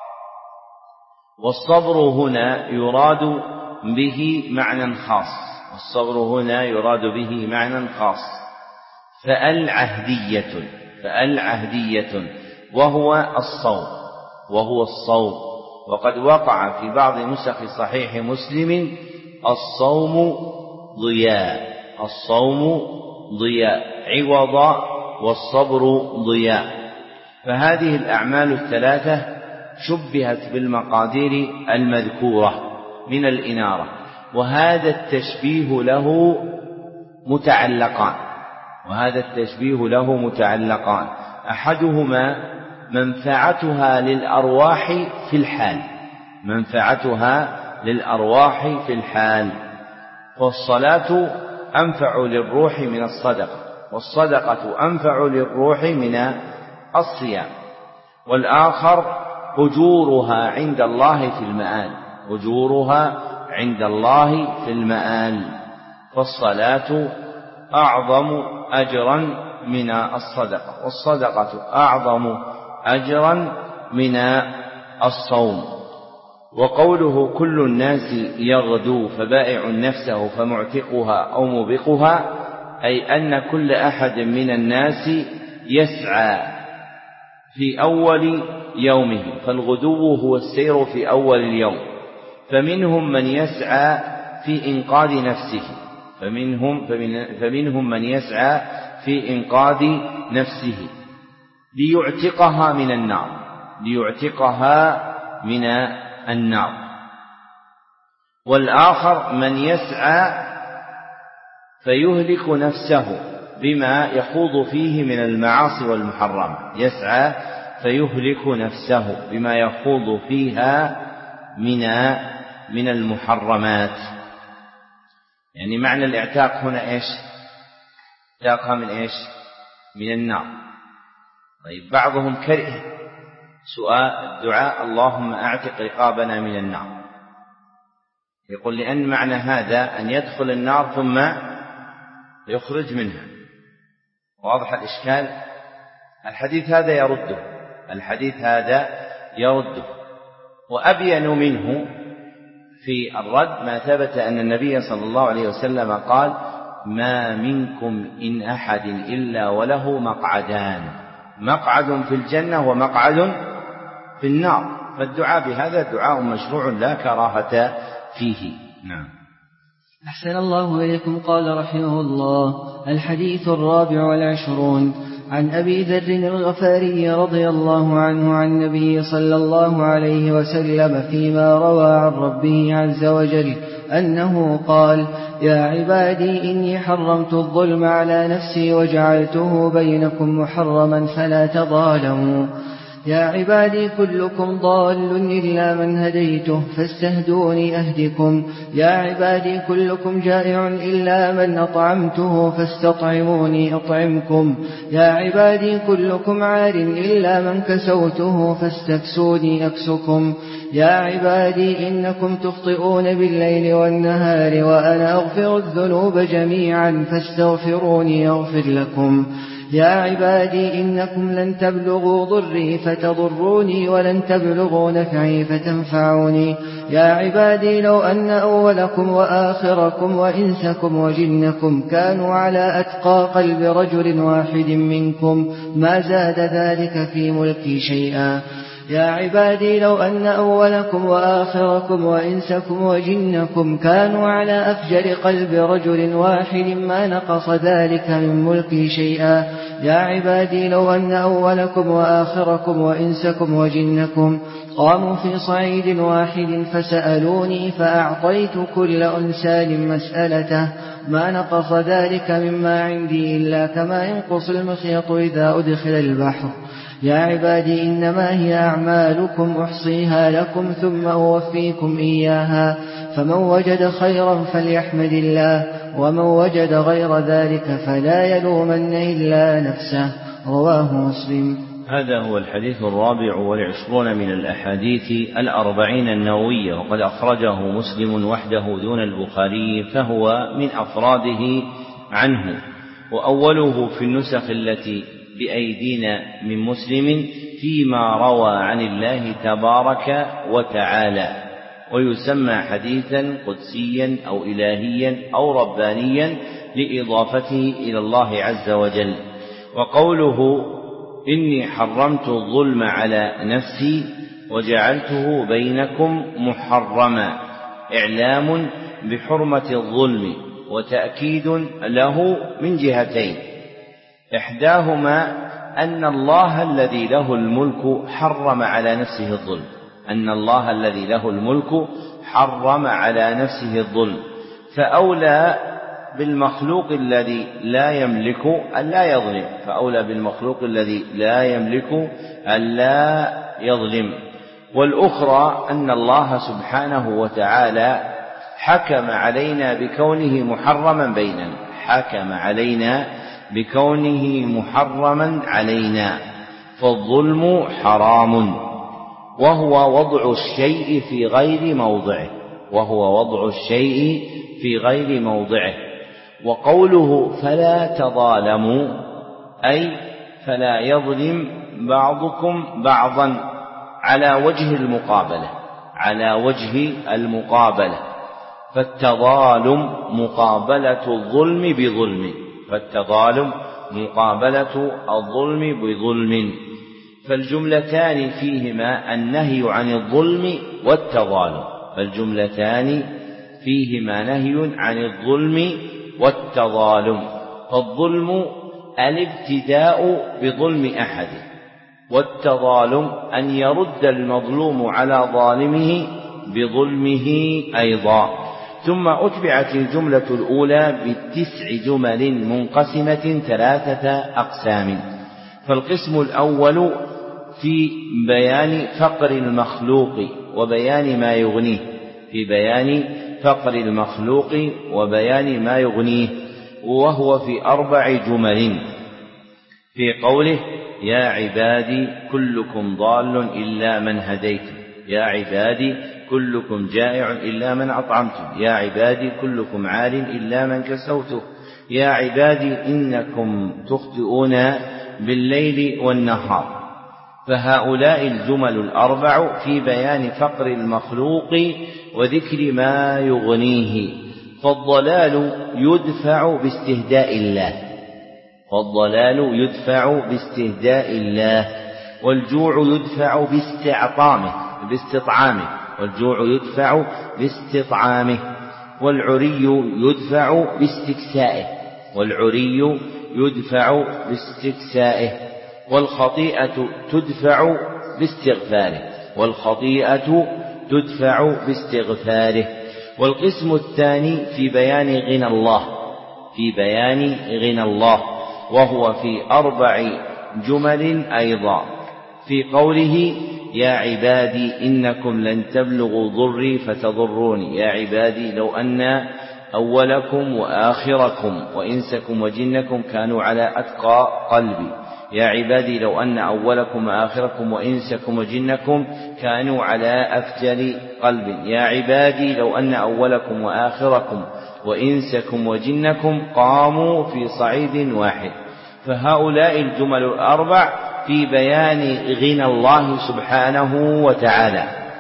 Speaker 3: والصبر هنا يراد به معنى خاص، فأل عهدية وهو الصوم. وقد وقع في بعض نسخ صحيح مسلم الصوم ضياء عوض والصبر ضياء. فهذه الأعمال الثلاثة شبهت بالمقادير المذكورة من الإنارة، وهذا التشبيه له متعلقان، أحدهما منفعتها للأرواح في الحال، فالصلاة أنفع للروح من الصدقة، والصدقة أنفع للروح من الصيام. والآخر أجورها عند الله في المآل، فالصلاة أعظم أجرا من الصدقة، والصدقة أعظم أجرا من الصوم. وقوله كل الناس يغدو فبائع نفسه فمعتقها أو موبقها، أي أن كل أحد من الناس يسعى في أول يومه، فالغدو هو السير في أول اليوم، فمنهم من يسعى في إنقاذ نفسه، فمنهم من يسعى في إنقاذ نفسه ليعتقها من النار، والآخر من يسعى فيهلك نفسه بما يخوض فيه من المعاصي والمحرمات، يسعى فيهلك نفسه بما يخوض فيها من المحرمات. يعني معنى الاعتاق هنا ايش؟ اعتاقها من ايش؟ من النار. طيب بعضهم كره سؤال الدعاء اللهم اعتق رقابنا من النار، يقول لأن معنى هذا أن يدخل النار ثم يخرج منها. واضح الإشكال؟ الحديث هذا يرده، وأبين منه في الرد ما ثبت أن النبي صلى الله عليه وسلم قال ما منكم إن أحد إلا وله مقعدان، مقعد في الجنة ومقعد في النار، فالدعاء بهذا دعاء مشروع لا كراهة فيه. نعم.
Speaker 2: أحسن الله إليكم. قال رحمه الله: الحديث 24 عن أبي ذر الغفاري رضي الله عنه عن النبي صلى الله عليه وسلم فيما روى عن ربه عز وجل أنه قال: يا عبادي إني حرمت الظلم على نفسي وجعلته بينكم محرما فلا تظالموا. يا عبادي كلكم ضال إلا من هديته فاستهدوني أهدكم. يا عبادي كلكم جائع إلا من أطعمته فاستطعموني أطعمكم. يا عبادي كلكم عار إلا من كسوته فاستكسوني أكسكم. يا عبادي إنكم تخطئون بالليل والنهار وأنا أغفر الذنوب جميعا فاستغفروني أغفر لكم. يا عبادي إنكم لن تبلغوا ضري فتضروني ولن تبلغوا نفعي فتنفعوني. يا عبادي لو أن أولكم وآخركم وإنسكم وجنكم كانوا على أتقى قلب رجل واحد منكم ما زاد ذلك في ملكي شيئا. يا عبادي لو أن أولكم وآخركم وإنسكم وجنكم كانوا على أفجر قلب رجل واحد ما نقص ذلك من ملكي شيئا. يا عبادي لو أن أولكم وآخركم وإنسكم وجنكم قاموا في صعيد واحد فسألوني فأعطيت كل إنسان مسألته ما نقص ذلك مما عندي إلا كما ينقص المخيط إذا أدخل البحر. يا عبادي إنما هي أعمالكم أحصيها لكم ثم أوفيكم إياها، فمن وجد خيرا فليحمد الله ومن وجد غير ذلك فلا يلومن إلا نفسه. رواه مسلم.
Speaker 3: هذا هو الحديث 24 من الأحاديث 40 النووية، وقد أخرجه مسلم وحده دون البخاري، فهو من أفراده عنه، وأوله في النسخ التي بأيدينا من مسلم فيما روى عن الله تبارك وتعالى، ويسمى حديثا قدسيا أو إلهيا أو ربانيا لإضافته إلى الله عز وجل. وقوله إني حرمت الظلم على نفسي وجعلته بينكم محرما إعلام بحرمة الظلم وتأكيد له من جهتين: إحداهما أن الله الذي له الملك حرم على نفسه الظلم، أن الله الذي له الملك حرم على نفسه الظلم، فأولى بالمخلوق الذي لا يملك ألا يظلم، فأولى بالمخلوق الذي لا يملك ألا يظلم. والأخرى أن الله سبحانه وتعالى حكم علينا بكونه محرما بيننا، حكم علينا بكونه محرما علينا، فالظلم حرام وهو وضع الشيء في غير موضعه، وهو وضع الشيء في غير موضعه. وقوله فلا تظالموا أي فلا يظلم بعضكم بعضا على وجه المقابلة، على وجه المقابلة، فالتظالم مقابلة الظلم بظلم، فالتظالم مقابلة الظلم بظلم، فالجملتان فيهما النهي عن الظلم والتظالم، فالجملتان فيهما نهي عن الظلم والتظالم، فالظلم الابتداء بظلم أحد، والتظالم أن يرد المظلوم على ظالمه بظلمه أيضا. ثم أتبعت الجملة الأولى ب9 جمل منقسمة 3 أقسام. فالقسم الأول في بيان فقر المخلوق وبيان ما يغنيه، في بيان فقر المخلوق وبيان ما يغنيه، وهو في 4 جمل، في قوله: يا عبادي كلكم ضال إلا من هديت، يا عبادي كلكم جائع إلا من أطعمته، يا عبادي كلكم عار إلا من كسوته، يا عبادي إنكم تخطئون بالليل والنهار. فهؤلاء الجمل ال4 في بيان فقر المخلوق وذكر ما يغنيه. فالضلال يدفع باستهداء الله، فالضلال يدفع باستهداء الله، والجوع يدفع باستطعامه، والجوع يدفع باستطعامه، والعري يدفع باستكسائه، والعري يدفع باستكسائه، والخطيئة تدفع باستغفاره، والخطيئة تدفع باستغفاره. والقسم الثاني في بيان غنى الله، في بيان غنى الله، وهو في 4 جمل أيضا، في قوله: يا عبادي إنكم لن تبلغوا ضري فتضروني، يا عبادي لو أن أولكم وآخركم وإنسكم وجنكم كانوا على أتقى قلبي، يا عبادي لو أن أولكم وآخركم وإنسكم وجنكم كانوا على أفجر قلب، يا عبادي لو أن أولكم وآخركم وإنسكم وجنكم قاموا في صعيد واحد. فهؤلاء الجمل ال4 في بيان غنى الله سبحانه وتعالى.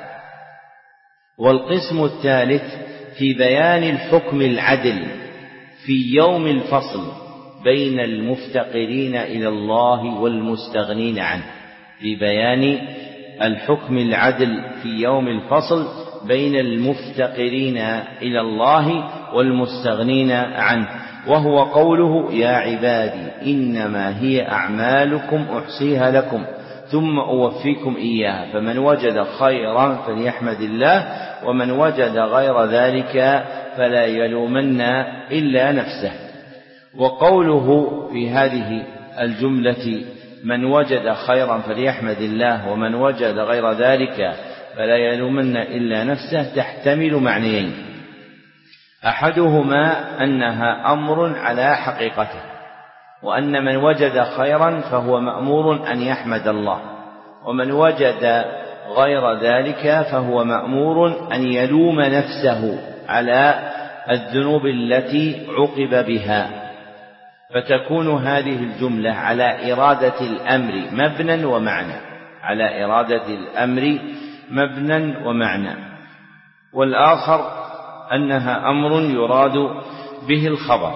Speaker 3: والقسم الثالث في بيان الحكم العدل في يوم الفصل بين المفتقرين إلى الله والمستغنين عنه، في بيان الحكم العدل في يوم الفصل بين المفتقرين إلى الله والمستغنين عنه، وهو قوله: يا عبادي إنما هي أعمالكم أحصيها لكم ثم أوفيكم إياها، فمن وجد خيرا فليحمد الله، ومن وجد غير ذلك فلا يلومن إلا نفسه. وقوله في هذه الجملة: من وجد خيرا فليحمد الله، ومن وجد غير ذلك فلا يلومن إلا نفسه، تحتمل معنيين: أحدهما أنها أمر على حقيقته، وأن من وجد خيرا فهو مأمور أن يحمد الله، ومن وجد غير ذلك فهو مأمور أن يلوم نفسه على الذنوب التي عوقب بها. فتكون هذه الجملة على إرادة الأمر مبنى ومعنى، على إرادة الأمر مبنى ومعنى. والآخر أنها أمر يراد به الخبر،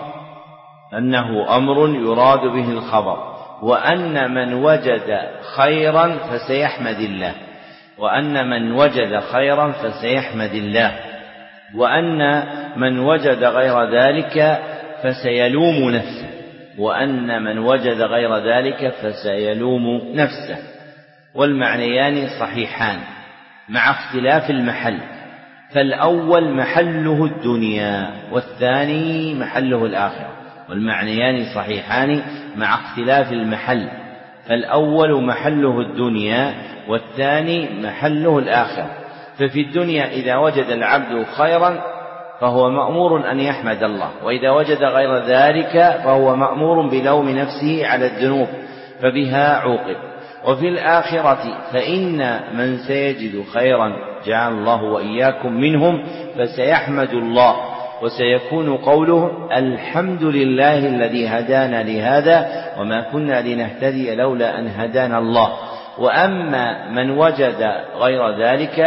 Speaker 3: أنه أمر يراد به الخبر، وأن من وجد خيرا فسيحمد الله، وأن من وجد خيرا فسيحمد الله، وأن من وجد غير ذلك فسيلوم نفسه، وأن من وجد غير ذلك فسيلوم نفسه. والمعنيان صحيحان مع اختلاف المحل، فالأول محله الدنيا والثاني محله الآخرة، والمعنيان صحيحان مع اختلاف المحل، فالأول محله الدنيا والثاني محله الآخرة. ففي الدنيا إذا وجد العبد خيرا فهو مأمور أن يحمد الله، وإذا وجد غير ذلك فهو مأمور بلوم نفسه على الذنوب فبها عوقب. وفي الآخرة فإن من سيجد خيرا جعل الله وإياكم منهم فسيحمد الله، وسيكون قوله: الحمد لله الذي هدانا لهذا وما كنا لنهتدي لولا أن هدانا الله. وأما من وجد غير ذلك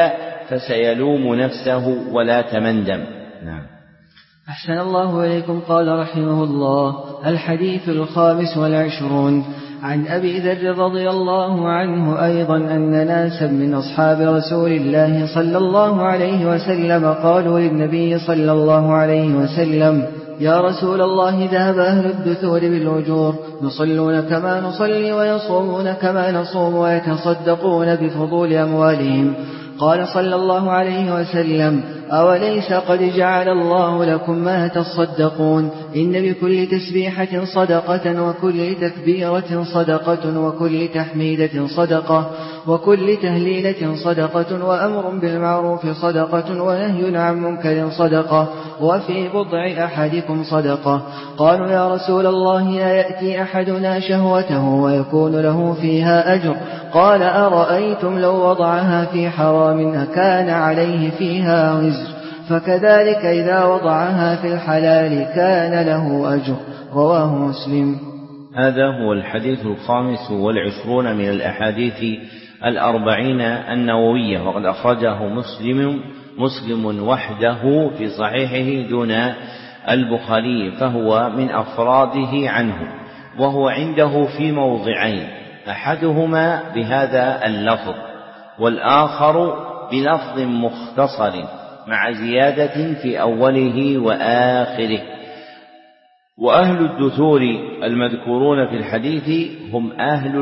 Speaker 3: فسيلوم نفسه ولا تمندم. نعم.
Speaker 2: أحسن الله إليكم. قال رحمه الله: الحديث 25 عن أبي ذر رضي الله عنه أيضا أن ناسا من أصحاب رسول الله صلى الله عليه وسلم قالوا للنبي صلى الله عليه وسلم: يا رسول الله، ذهب أهل الدثور بالأجور، يصلون كما نصلي ويصومون كما نصوم ويتصدقون بفضول أموالهم. قال صلى الله عليه وسلم: أوليس قد جعل الله لكم ما تصدقون؟ إن بكل تسبيحة صدقة، وكل تكبيرة صدقة، وكل تحميدة صدقة، وكل تهليلة صدقة، وأمر بالمعروف صدقة، ونهي عن منكر صدقة، وفي بضع أحدكم صدقة. قالوا: يا رسول الله، لا يأتي أحدنا شهوته ويكون له فيها أجر؟ قال: أرأيتم لو وضعها في حرام أكان عليه فيها وزر؟ فكذلك إذا وضعها في الحلال كان له أجر. رواه مسلم.
Speaker 3: هذا هو الحديث 25 من الأحاديث 40 النووية، وقد أخرجه مسلم وحده في صحيحه دون البخاري، فهو من أفراده عنه، وهو عنده في موضعين: أحدهما بهذا اللفظ، والآخر بلفظ مختصر مع زيادة في أوله وآخره. وأهل الدثور المذكورون في الحديث هم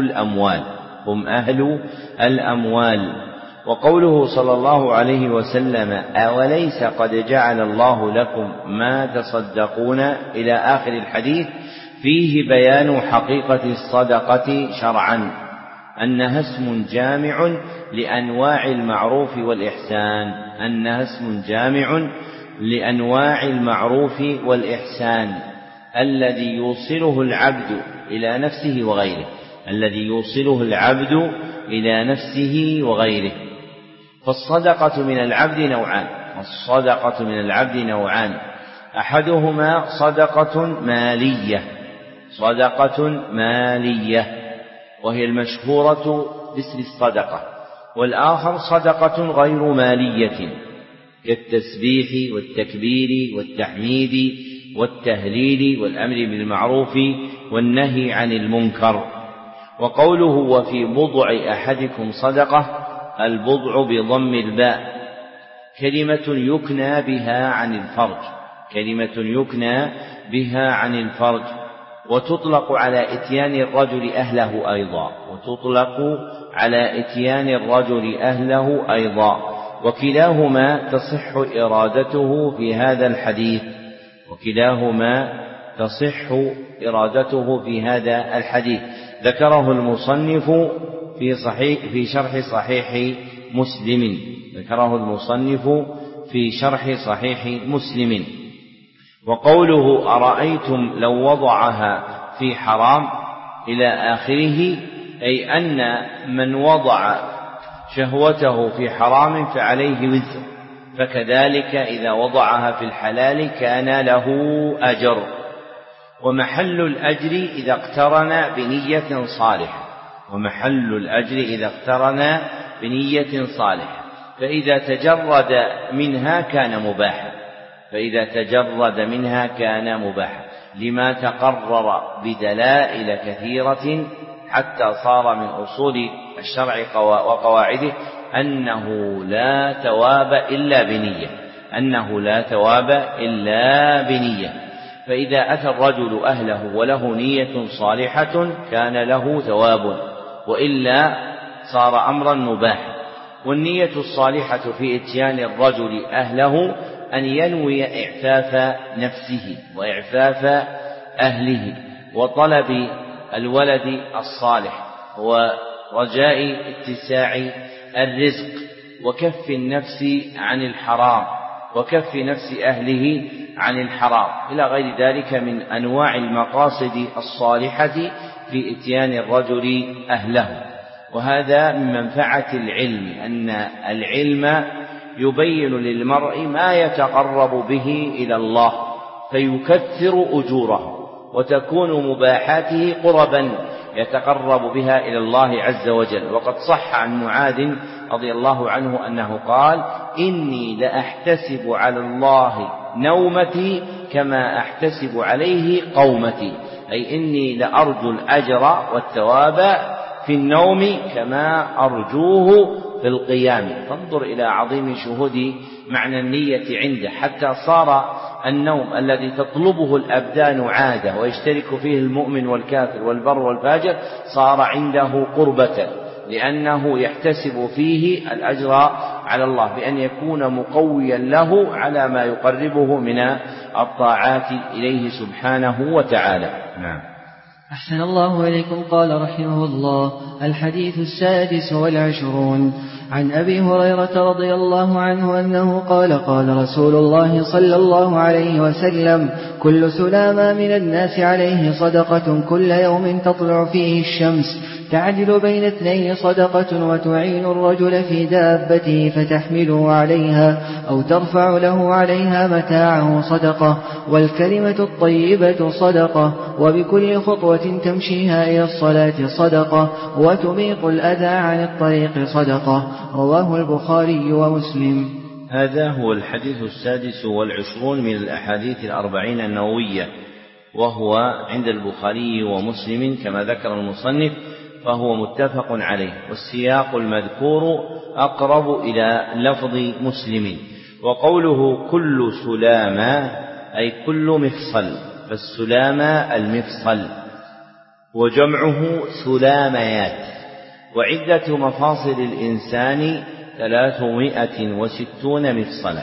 Speaker 3: أهل الأموال. وقوله صلى الله عليه وسلم: أوليس قد جعل الله لكم ما تصدقون إلى آخر الحديث، فيه بيان حقيقة الصدقة شرعا، أنها اسم جامع لأنواع المعروف والإحسان، الذي يوصله العبد إلى نفسه وغيره. فالصدقة من العبد نوعان: أحدهما صدقة مالية وهي المشهورة باسم الصدقة، والآخر صدقة غير مالية كالتسبيح والتكبير والتحميد والتهليل والأمر بالمعروف والنهي عن المنكر. وقوله: وفي بضع أحدكم صدقة، البضع بضم الباء كلمة يكنى بها عن الفرج، وتطلق على إتيان الرجل أهله أيضا، وكلاهما تصح إرادته في هذا الحديث. ذكره المصنف في شرح صحيح مسلم. وقوله: أرأيتم لو وضعها في حرام إلى آخره، أي أن من وضع شهوته في حرام فعليه وزر، فكذلك إذا وضعها في الحلال كان له أجر. ومحل الأجر إذا اقترن بنية صالحة، فإذا تجرد منها كان مباحا، لما تقرر بدلائل كثيرة حتى صار من أصول الشرع وقواعده أنه لا ثواب إلا بنية. فإذا أتى الرجل أهله وله نية صالحة كان له ثواب، وإلا صار أمرا مباحا. والنية الصالحة في إتيان الرجل أهله أن ينوي إعفاف نفسه وإعفاف أهله، وطلب الولد الصالح، ورجاء اتساع الرزق، وكف النفس عن الحرام، وكف نفس أهله عن الحرام، إلى غير ذلك من أنواع المقاصد الصالحة في إتيان الرجل أهله. وهذا من منفعة العلم، أن العلم يبين للمرء ما يتقرب به إلى الله فيكثر أجوره، وتكون مباحاته قربا يتقرب بها إلى الله عز وجل. وقد صح عن معاذ رضي الله عنه أنه قال: إني لأحتسب على الله نومتي كما أحتسب عليه قومتي، أي إني لأرجو الأجر والثواب في النوم كما أرجوه في القيام. فانظر إلى عظيم شهود معنى النية عنده، حتى صار النوم الذي تطلبه الأبدان عادة ويشترك فيه المؤمن والكافر والبر والفاجر صار عنده قربة، لأنه يحتسب فيه الأجر على الله بأن يكون مقويا له على ما يقربه من الطاعات إليه سبحانه وتعالى. نعم.
Speaker 2: أحسن الله إليكم. قال رحمه الله: الحديث 26 عن أبي هريرة رضي الله عنه أنه قال: قال رسول الله صلى الله عليه وسلم: كل سلامة من الناس عليه صدقة كل يوم تطلع فيه الشمس تعدل بين 2 صدقة، وتعين الرجل في دابته فتحمله عليها أو ترفع له عليها متاعه صدقة، والكلمة الطيبة صدقة، وبكل خطوة تمشيها إلى الصلاة صدقة، وتميط الأذى عن الطريق صدقة. رواه البخاري ومسلم.
Speaker 3: هذا هو الحديث 26 من الأحاديث 40 النووية، وهو عند البخاري ومسلم كما ذكر المصنف، فهو متفق عليه، والسياق المذكور أقرب إلى لفظ مسلم. وقوله كل سلامة أي كل مفصل، فالسلامة المفصل، وجمعه سلاميات. وعدة مفاصل الإنسان 360 مفصلا،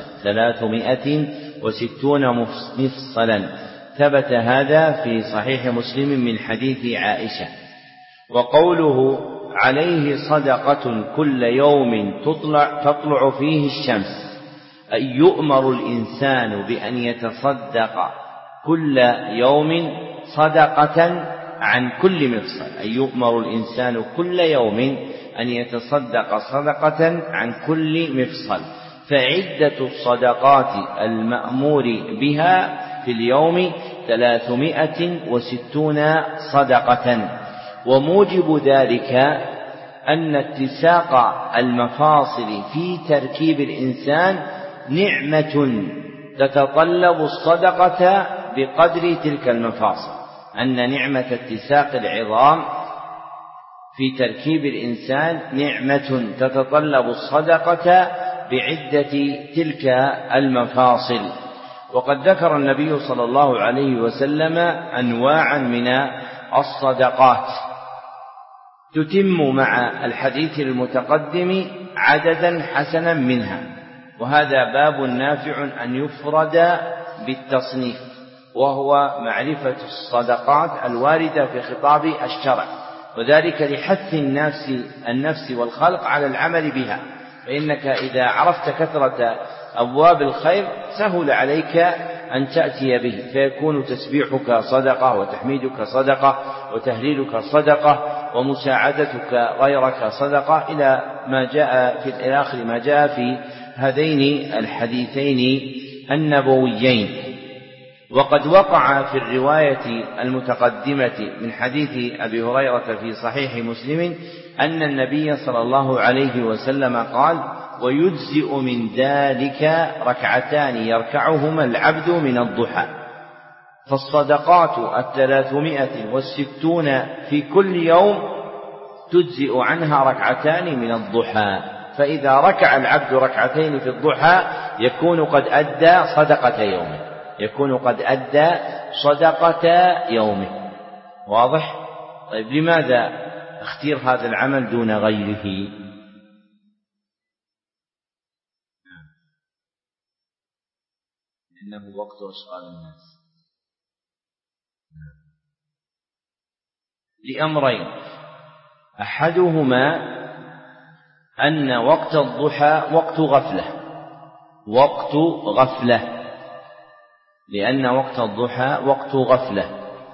Speaker 3: 360 مفصلا، ثبت هذا في صحيح مسلم من حديث عائشة. وقوله عليه صدقة كل يوم تطلع فيه الشمس، أي يؤمر الإنسان بأن يتصدق كل يوم صدقة عن كل مفصل، أي يؤمر الإنسان كل يوم أن يتصدق صدقة عن كل مفصل. فعدة الصدقات المأمور بها في اليوم 360 صدقة. وموجب ذلك أن اتساق المفاصل في تركيب الإنسان نعمة تتطلب الصدقة بقدر تلك المفاصل، أن نعمة اتساق العظام في تركيب الإنسان نعمة تتطلب الصدقة بعدة تلك المفاصل. وقد ذكر النبي صلى الله عليه وسلم أنواعا من الصدقات تتم مع الحديث المتقدم عددا حسنا منها، وهذا باب نافع أن يفرد بالتصنيف، وهو معرفة الصدقات الواردة في خطاب الشرع، وذلك لحث النفس والخلق على العمل بها. فإنك إذا عرفت كثرة أبواب الخير سهل عليك أن تأتي به، فيكون تسبيحك صدقة، وتحميدك صدقة، وتهليلك صدقة، ومساعدتك غيرك صدقة، إلى آخر ما جاء في هذين الحديثين النبويين. وقد وقع في الرواية المتقدمة من حديث أبي هريرة في صحيح مسلم أن النبي صلى الله عليه وسلم قال: ويجزئ من ذلك 2 يركعهما العبد من الضحى. فالصدقات 360 في كل يوم تجزئ عنها 2 من الضحى، فإذا ركع العبد 2 في الضحى يكون قد أدى صدقة يومه، يكون قد أدى صدقة يومه. واضح؟ طيب، لماذا اختير هذا العمل دون غيره؟ إنه وقت أشغال الناس. لأمرين: أحدهما أن وقت الضحى وقت غفلة، لأن وقت الضحى وقت غفلة،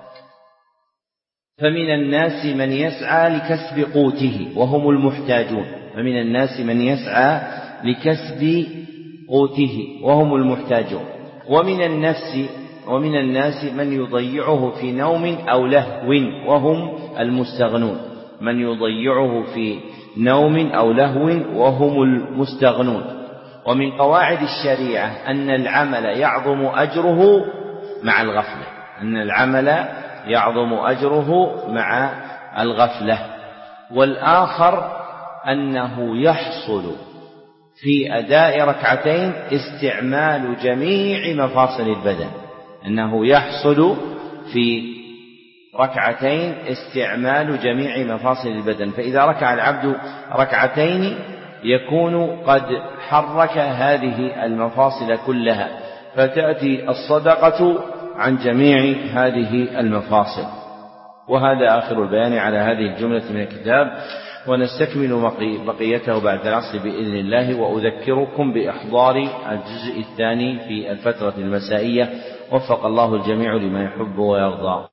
Speaker 3: فمن الناس من يسعى لكسب قوته وهم المحتاجون، فمن الناس من يسعى لكسب قوته وهم المحتاجون. ومن النفس ومن الناس من يضيعه في نوم أو لهو وهم المستغنون، من يضيعه في نوم أو لهو وهم المستغنون. ومن قواعد الشريعة أن العمل يعظم أجره مع الغفلة، أن العمل يعظم أجره مع الغفلة. والآخر أنه يحصل في أداء ركعتين استعمال جميع مفاصل البدن، أنه يحصل في ركعتين استعمال جميع مفاصل البدن، فإذا ركع العبد ركعتين يكون قد حرك هذه المفاصل كلها، فتأتي الصدقة عن جميع هذه المفاصل. وهذا آخر البيان على هذه الجملة من الكتاب، ونستكمل بقيته بعد العصر بإذن الله. وأذكركم بإحضار الجزء الثاني في الفترة المسائية، وفق الله الجميع لما يحب ويرضى.